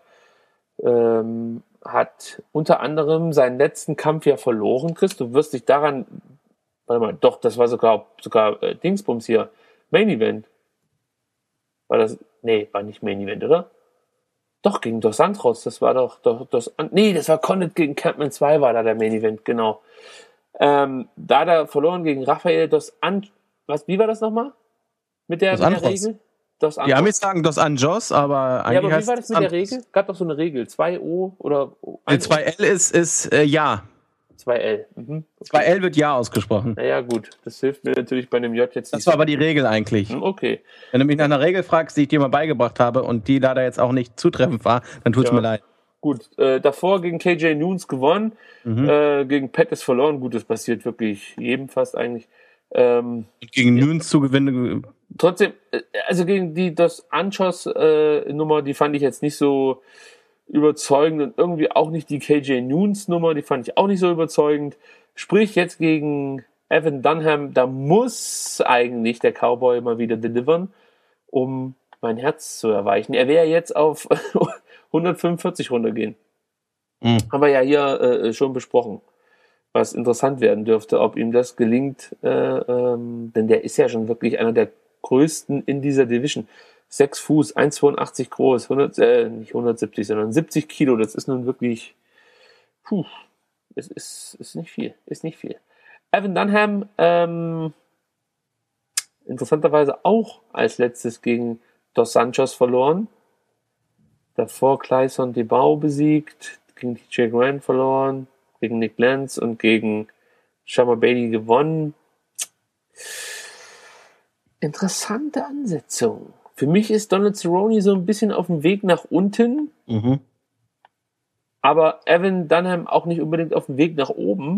Hat unter anderem seinen letzten Kampf ja verloren, Chris. Du wirst dich daran... Warte mal, doch, das war sogar Dingsbums hier. Main Event. War das... Nee, war nicht Main Event, oder? Doch, gegen Dos Santos. Das war doch das war Condit gegen Campman 2 war da der Main Event, genau. Da hat er verloren gegen Rafael Dos Anjos. Wie war das nochmal? Mit der Regel? Dos Anjos. Die Amis sagen Dos Anjos, aber eigentlich aber wie war das mit der Regel? Gab doch so eine Regel. 2O oder 2L ist ja. 2L. Mhm. Okay. 2L wird ja ausgesprochen. Naja, gut. Das hilft mir natürlich bei dem J jetzt nicht. Das war aber die Regel eigentlich. Okay. Wenn du mich nach einer Regel fragst, die ich dir mal beigebracht habe und die leider jetzt auch nicht zutreffend war, dann tut's mir leid. Gut. Davor gegen KJ Noons gewonnen. Gegen Pettis verloren. Gut, das passiert wirklich jedem fast eigentlich. Gegen Nunes zu gewinnen. Trotzdem, also gegen die Dos Anjos Nummer, die fand ich jetzt nicht so überzeugend und irgendwie auch nicht die KJ Noons Nummer, die fand ich auch nicht so überzeugend. Sprich, jetzt gegen Evan Dunham, da muss eigentlich der Cowboy mal wieder delivern, um mein Herz zu erweichen. Er wäre jetzt auf 145 runtergehen. Haben wir ja hier schon besprochen, was interessant werden dürfte, ob ihm das gelingt, denn der ist ja schon wirklich einer der größten in dieser Division. 6 Fuß, 1,82 groß, nicht 170, sondern 70 Kilo, das ist nun wirklich, es ist nicht viel, Evan Dunham, interessanterweise auch als letztes gegen Dos Santos verloren, davor Clayson DeBau besiegt, gegen TJ Grant verloren, gegen Nick Lentz und gegen Shama Bailey gewonnen. Interessante Ansetzung. Für mich ist Donald Cerrone so ein bisschen auf dem Weg nach unten, aber Evan Dunham auch nicht unbedingt auf dem Weg nach oben.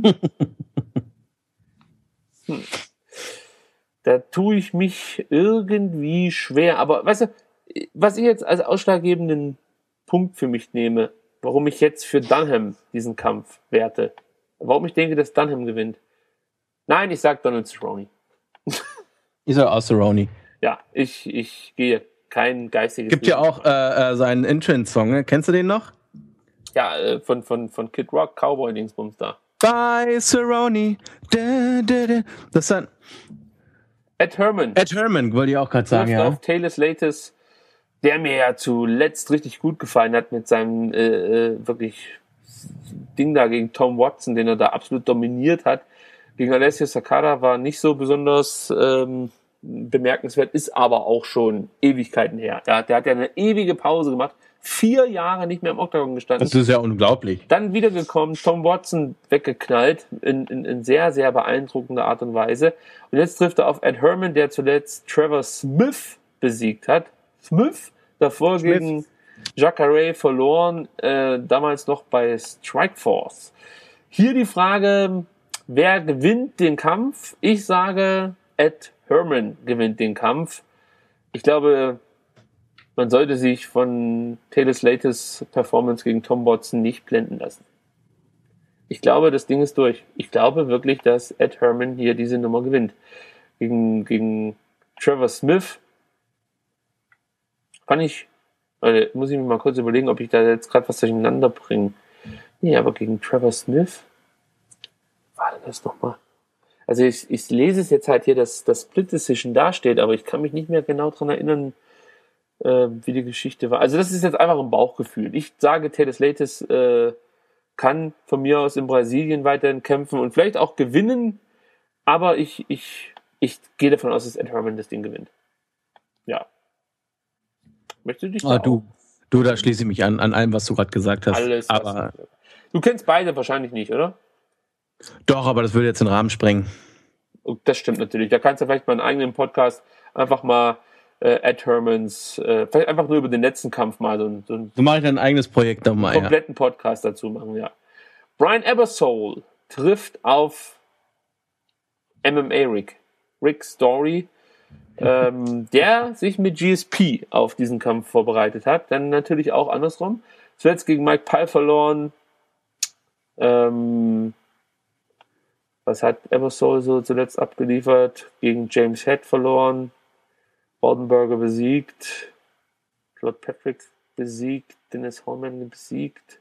Da tue ich mich irgendwie schwer. Aber weißt du, was ich jetzt als ausschlaggebenden Punkt für mich nehme, warum ich jetzt für Dunham diesen Kampf werte, warum ich denke, dass Dunham gewinnt. Nein, ich sag Donald Cerrone. Ich sag auch Cerrone. Ja, ich gehe kein geistiges... Gibt ja auch seinen Entrance-Song, ne? Kennst du den noch? Ja, von Kid Rock, Cowboy-Dingsbums da. Bye, Cerrone. Das ist dann... Ed Herman, wollte ich auch gerade sagen, ja. Auf Taylor Slates, der mir ja zuletzt richtig gut gefallen hat mit seinem wirklich Ding da gegen Tom Watson, den er da absolut dominiert hat. Gegen Alessio Sakara war nicht so besonders bemerkenswert, ist aber auch schon Ewigkeiten her. Der hat ja eine ewige Pause gemacht, 4 Jahre nicht mehr im Oktagon gestanden. Das ist ja unglaublich. Dann wiedergekommen, Tom Watson weggeknallt, in sehr, sehr beeindruckender Art und Weise. Und jetzt trifft er auf Ed Herman, der zuletzt Trevor Smith besiegt hat. Davor gegen Jacare verloren, damals noch bei Strikeforce. Hier die Frage, wer gewinnt den Kampf? Ich sage, Ed Herman gewinnt den Kampf. Ich glaube, man sollte sich von Taylor Slates Performance gegen Tom Watson nicht blenden lassen. Ich glaube, das Ding ist durch. Ich glaube wirklich, dass Ed Herman hier diese Nummer gewinnt. Gegen Trevor Smith muss ich mir mal kurz überlegen, ob ich da jetzt gerade was durcheinander bringe. Nee, aber gegen Trevor Smith war das nochmal. Also ich lese es jetzt halt hier, dass das Split Decision dasteht, aber ich kann mich nicht mehr genau daran erinnern, wie die Geschichte war. Also das ist jetzt einfach ein Bauchgefühl. Ich sage, Taylor Slates kann von mir aus in Brasilien weiterhin kämpfen und vielleicht auch gewinnen, aber ich gehe davon aus, dass Ed Herman das Ding gewinnt. Ja. Möchtest du dich da Du, da schließe ich mich an allem, was du gerade gesagt hast. Alles. Aber Du kennst beide wahrscheinlich nicht, oder? Doch, aber das würde jetzt den Rahmen sprengen. Das stimmt natürlich. Da kannst du vielleicht mal einen eigenen Podcast einfach mal Ed Hermans, vielleicht einfach nur über den letzten Kampf mal so mache ich ein eigenes Projekt nochmal. Einen kompletten Podcast dazu machen, ja. Brian Ebersole trifft auf MMA Rick Story, der sich mit GSP auf diesen Kampf vorbereitet hat. Dann natürlich auch andersrum. Zuletzt gegen Mike Pyle verloren. Was hat Ebersole so zuletzt abgeliefert? Gegen James Head verloren. Oldenburger besiegt. Claude Patrick besiegt. Dennis Holman besiegt.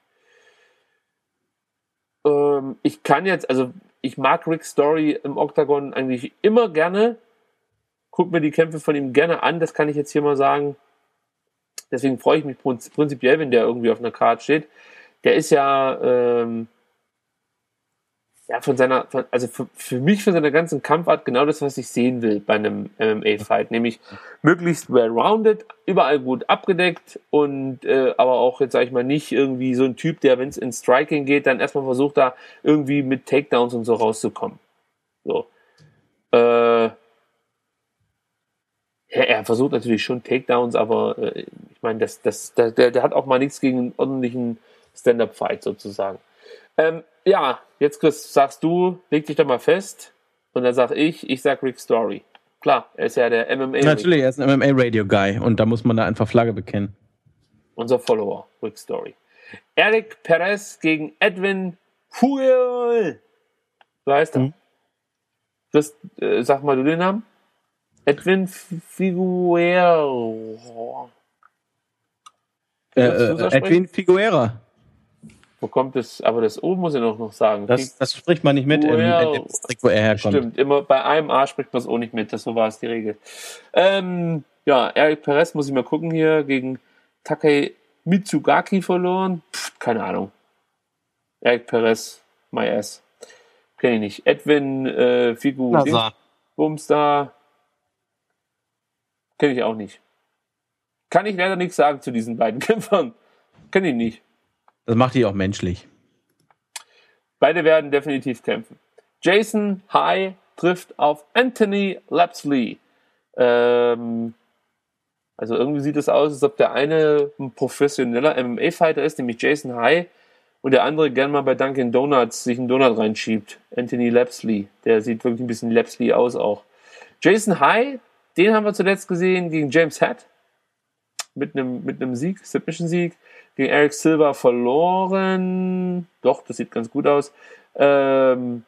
Ich mag Rick Story im Octagon eigentlich immer gerne. Guck mir die Kämpfe von ihm gerne an. Das kann ich jetzt hier mal sagen. deswegen freue ich mich prinzipiell, wenn der irgendwie auf einer Card steht. Der ist ja, für mich, von seiner ganzen Kampfart genau das, was ich sehen will bei einem MMA-Fight, nämlich möglichst well-rounded, überall gut abgedeckt und aber auch jetzt, sag ich mal, nicht irgendwie so ein Typ, der, wenn es ins Striking geht, dann erstmal versucht, da irgendwie mit Takedowns und so rauszukommen. So. Er versucht natürlich schon Takedowns, aber ich meine, der hat auch mal nichts gegen einen ordentlichen Stand-Up-Fight sozusagen. Ja, jetzt Chris, sagst du, leg dich doch mal fest. Und dann sag ich sag Rick Story. Klar, er ist ja der MMA. Natürlich, er ist ein MMA-Radio-Guy und da muss man da einfach Flagge bekennen. Unser Follower, Rick Story. Eric Perez gegen Edwin Figueroa. So heißt er. Chris, sag mal du den Namen. Edwin Figueroa. Edwin Figueroa. Wo kommt es? Aber das O muss ich noch sagen. Das spricht man nicht mit im Distrikt, wo er herkommt. Stimmt, immer bei einem A spricht man es auch nicht mit. So war es die Regel. Ja, Eric Perez muss ich mal gucken hier gegen Takei Mitsugaki verloren. Keine Ahnung. Eric Perez, my ass. Kenn ich nicht. Edwin Figu Bumstar. Kenn ich auch nicht. Kann ich leider nichts sagen zu diesen beiden Kämpfern. Kenn ich nicht. Das macht die auch menschlich. Beide werden definitiv kämpfen. Jason High trifft auf Anthony Lapsley. Also irgendwie sieht es aus, als ob der eine ein professioneller MMA-Fighter ist, nämlich Jason High, und der andere gern mal bei Dunkin' Donuts sich einen Donut reinschiebt. Anthony Lapsley. Der sieht wirklich ein bisschen Lapsley aus auch. Jason High, den haben wir zuletzt gesehen gegen James Hatt. Mit einem Sieg, Submission-Sieg. Gegen Eric Silva verloren. Doch, das sieht ganz gut aus. Anthony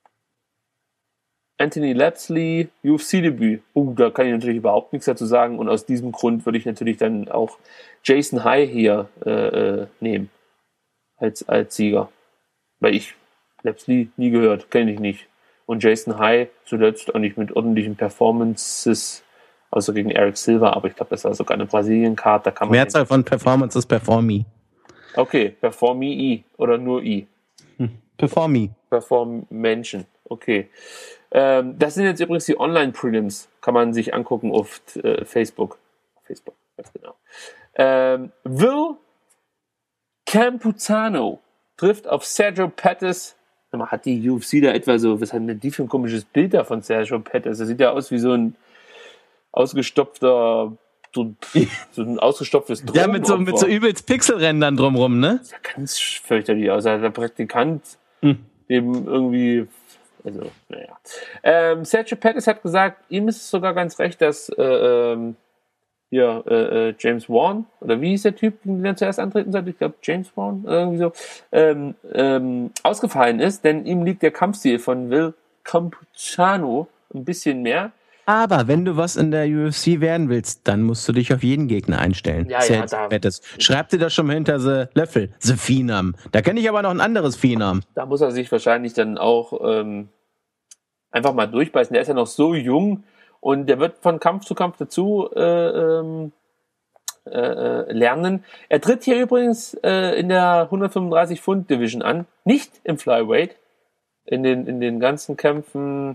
Lapsley, UFC-Debüt. Da kann ich natürlich überhaupt nichts dazu sagen. Und aus diesem Grund würde ich natürlich dann auch Jason High hier nehmen. Als Sieger. Weil ich Lapsley nie gehört, kenne ich nicht. Und Jason High zuletzt auch nicht mit ordentlichen Performances, außer gegen Eric Silva, aber ich glaube, das war sogar eine Brasilien-Card. Da kann man Mehrzahl von Performance ist Performi. Okay, Performi oder nur I? Performi. Perform-Menschen, okay. Das sind jetzt übrigens die Online-Prelims, kann man sich angucken auf Facebook. Facebook, ganz genau. Will Campuzano trifft auf Sergio Pettis. Hat die UFC da etwa so, was hat denn die für ein komisches Bild da von Sergio Pettis? Das sieht ja aus wie so ein ausgestopfter, so ein ausgestopftes Drohnenopfer. Ja, mit so übelst Pixelrändern drumrum, ne? Das sah ganz fürchterlich aus. Also der Praktikant eben irgendwie, also, naja. Sergio Pettis hat gesagt, ihm ist es sogar ganz recht, dass James Wan, oder wie hieß der Typ, den er zuerst antreten sollte? Ich glaube, James Wan, irgendwie so, ausgefallen ist, denn ihm liegt der Kampfstil von Will Campuzano ein bisschen mehr. Aber wenn du was in der UFC werden willst, dann musst du dich auf jeden Gegner einstellen. Ja, Schreib dir das schon mal hinter the Löffel, the Phenom. Da kenne ich aber noch ein anderes Phenom. Da muss er sich wahrscheinlich dann auch einfach mal durchbeißen. Der ist ja noch so jung und der wird von Kampf zu Kampf dazu lernen. Er tritt hier übrigens in der 135 Pfund Division an, nicht im Flyweight. In den ganzen Kämpfen,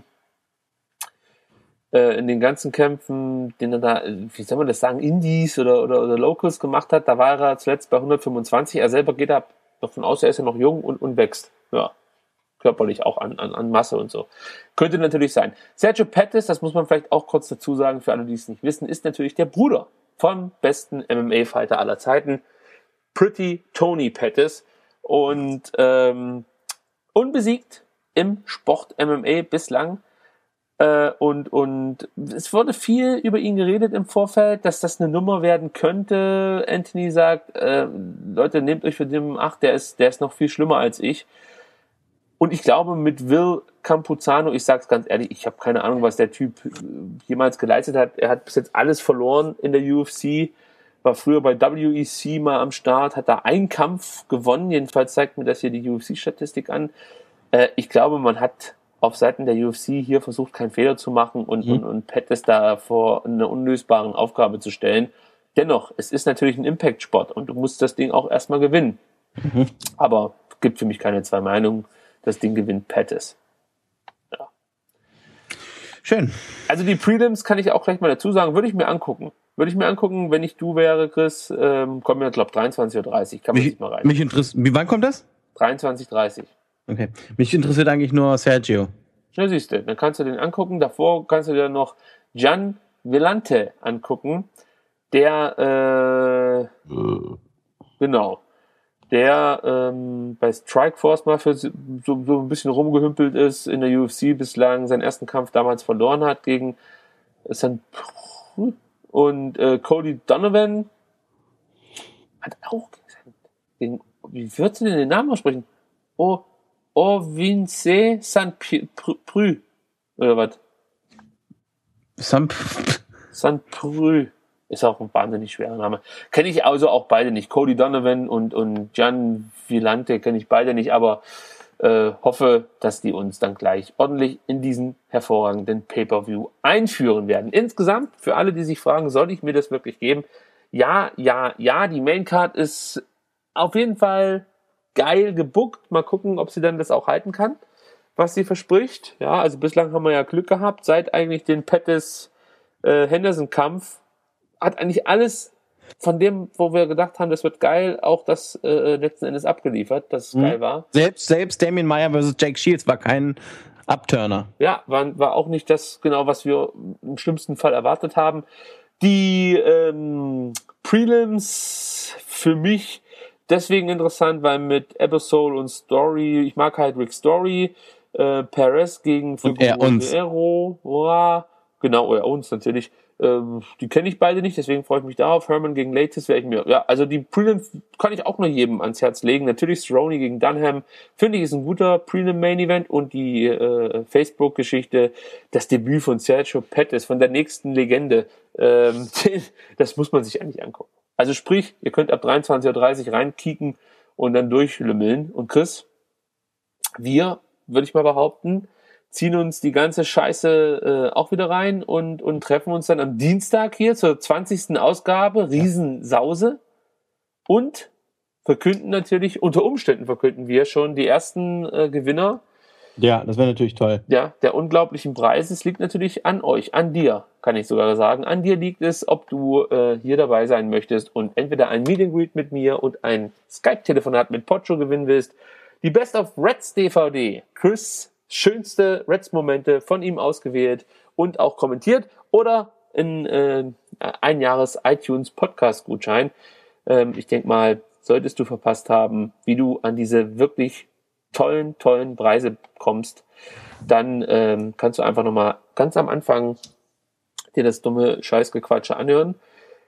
den er da, wie soll man das sagen, Indies oder Locals gemacht hat, da war er zuletzt bei 125. Er selber geht davon aus, er ist ja noch jung und wächst. Ja, körperlich auch an Masse und so. Könnte natürlich sein. Sergio Pettis, das muss man vielleicht auch kurz dazu sagen, für alle, die es nicht wissen, ist natürlich der Bruder vom besten MMA-Fighter aller Zeiten, Pretty Tony Pettis. Und unbesiegt im Sport MMA bislang. Und es wurde viel über ihn geredet im Vorfeld, dass das eine Nummer werden könnte. Anthony sagt, Leute, nehmt euch für den Acht, der ist noch viel schlimmer als ich. Und ich glaube, mit Will Campuzano, ich sag's ganz ehrlich, ich habe keine Ahnung, was der Typ jemals geleistet hat. Er hat bis jetzt alles verloren in der UFC, war früher bei WEC mal am Start, hat da einen Kampf gewonnen, jedenfalls zeigt mir das hier die UFC-Statistik an. Ich glaube, man hat auf Seiten der UFC hier versucht, keinen Fehler zu machen und Pettis da vor einer unlösbaren Aufgabe zu stellen. Dennoch, es ist natürlich ein Impact-Sport und du musst das Ding auch erstmal gewinnen. Aber es gibt für mich keine zwei Meinungen. Das Ding gewinnt Pettis. Ja. Schön. Also die Prelims kann ich auch gleich mal dazu sagen, würde ich mir angucken. Wenn ich du wäre, Chris, kommen wir, glaube ich, 23:30 Uhr. Kann man sich mal rein. Mich interessiert. Wann kommt das? 23:30 Uhr. Okay. Mich interessiert eigentlich nur Sergio. Na, siehst du, dann kannst du den angucken. Davor kannst du dir noch Gian Villante angucken. Der, genau, der bei Strikeforce mal für so ein bisschen rumgehümpelt ist, in der UFC bislang seinen ersten Kampf damals verloren hat gegen St. Und Cody Donovan hat auch gegen, wie würdest du denn den Namen aussprechen? Vince St. Prü oder was? St. Prü. Ist auch ein wahnsinnig schwerer Name. Kenne ich also auch beide nicht. Cody Donovan und Gian Villante kenne ich beide nicht, aber hoffe, dass die uns dann gleich ordentlich in diesen hervorragenden Pay-Per-View einführen werden. Insgesamt, für alle, die sich fragen, soll ich mir das wirklich geben? Ja, die Maincard ist auf jeden Fall geil gebuckt. Mal gucken, ob sie dann das auch halten kann, was sie verspricht. Ja, also bislang haben wir ja Glück gehabt. Seit eigentlich den Pettis-Henderson-Kampf hat eigentlich alles von dem, wo wir gedacht haben, das wird geil, auch das letzten Endes abgeliefert, dass es geil war. Selbst Damien Maia versus Jake Shields war kein Upturner. Ja, war auch nicht das genau, was wir im schlimmsten Fall erwartet haben. Die Prelims für mich deswegen interessant, weil mit Ebersole und Story, ich mag halt Rick Story, Perez gegen Figueroa, genau, oder uns natürlich. Die kenne ich beide nicht, deswegen freue ich mich darauf. Herman gegen Latis werde ich mir, ja, also die Prelims kann ich auch nur jedem ans Herz legen. Natürlich Cerrone gegen Dunham, finde ich, ist ein guter Prelim-Main-Event und die Facebook-Geschichte, das Debüt von Sergio Pettis, von der nächsten Legende, das muss man sich eigentlich angucken. Also sprich, ihr könnt ab 23:30 Uhr reinkicken und dann durchlümmeln. Und Chris, wir, würde ich mal behaupten, ziehen uns die ganze Scheiße auch wieder rein und treffen uns dann am Dienstag hier zur 20. Ausgabe, Riesensause, und verkünden natürlich, unter Umständen verkünden wir schon die ersten Gewinner. Ja, das wäre natürlich toll. Ja, der unglaublichen Preise. Es liegt natürlich an euch, an dir, kann ich sogar sagen. An dir liegt es, ob du hier dabei sein möchtest und entweder ein Meet and Greet mit mir und ein Skype-Telefonat mit Pocho gewinnen willst. Die Best of Reds DVD. Chris schönste Reds-Momente von ihm ausgewählt und auch kommentiert, oder in ein Jahres iTunes Podcast-Gutschein. Ich denke mal, solltest du verpasst haben, wie du an diese wirklich tollen Preise kommst, dann kannst du einfach nochmal ganz am Anfang dir das dumme Scheißgequatsche anhören.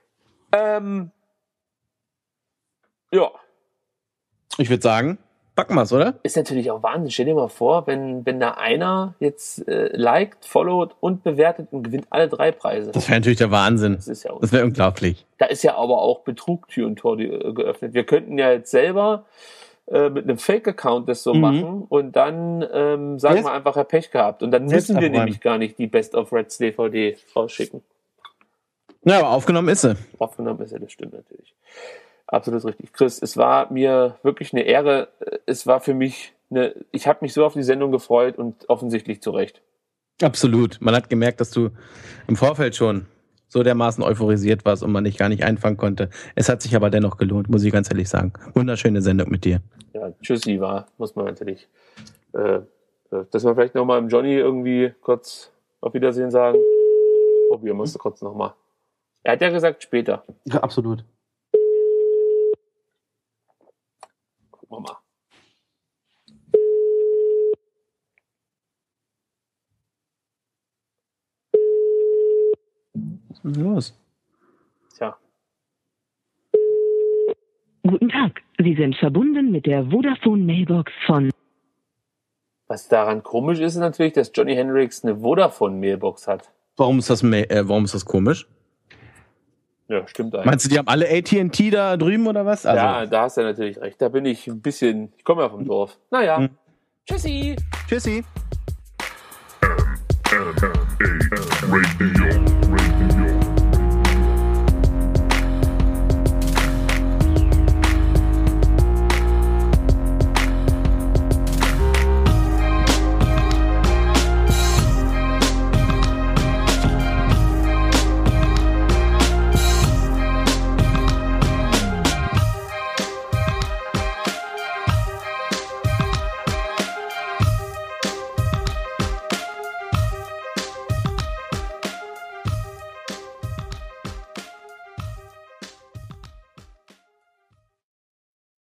Ja. Ich würde sagen, packen wir's, oder? Ist natürlich auch Wahnsinn. Stell dir mal vor, wenn da einer jetzt liked, followt und bewertet und gewinnt alle 3 Preise. Das wäre natürlich der Wahnsinn. Das wäre unglaublich. Da ist ja aber auch Betrug Tür und Tor geöffnet. Wir könnten ja jetzt selber mit einem Fake-Account das so machen und dann sagen wir einfach, Pech gehabt. Und dann müssen wir nämlich gar nicht die Best of Reds DVD rausschicken. Ja, aber aufgenommen ist sie. Aufgenommen ist sie, das stimmt natürlich. Absolut richtig. Chris, es war mir wirklich eine Ehre. Es war für mich ich habe mich so auf die Sendung gefreut und offensichtlich zu Recht. Absolut. Man hat gemerkt, dass du im Vorfeld schon so dermaßen euphorisiert warst und man dich gar nicht einfangen konnte. Es hat sich aber dennoch gelohnt, muss ich ganz ehrlich sagen. Wunderschöne Sendung mit dir. Ja, tschüssi muss man natürlich. Dass wir vielleicht nochmal im Johnny irgendwie kurz auf Wiedersehen sagen. Probieren musste kurz nochmal. Er hat ja gesagt, später. Ja, absolut. Gucken wir mal. Was ist denn los? Tja. Guten Tag, Sie sind verbunden mit der Vodafone-Mailbox von... Was daran komisch ist natürlich, dass Johnny Hendricks eine Vodafone-Mailbox hat. Warum ist das komisch? Ja, stimmt eigentlich. Meinst du, die haben alle AT&T da drüben oder was? Also, ja, da hast du natürlich recht. Da bin ich ein bisschen... Ich komme ja vom Dorf. Naja. Tschüssi. Tschüssi. Radio.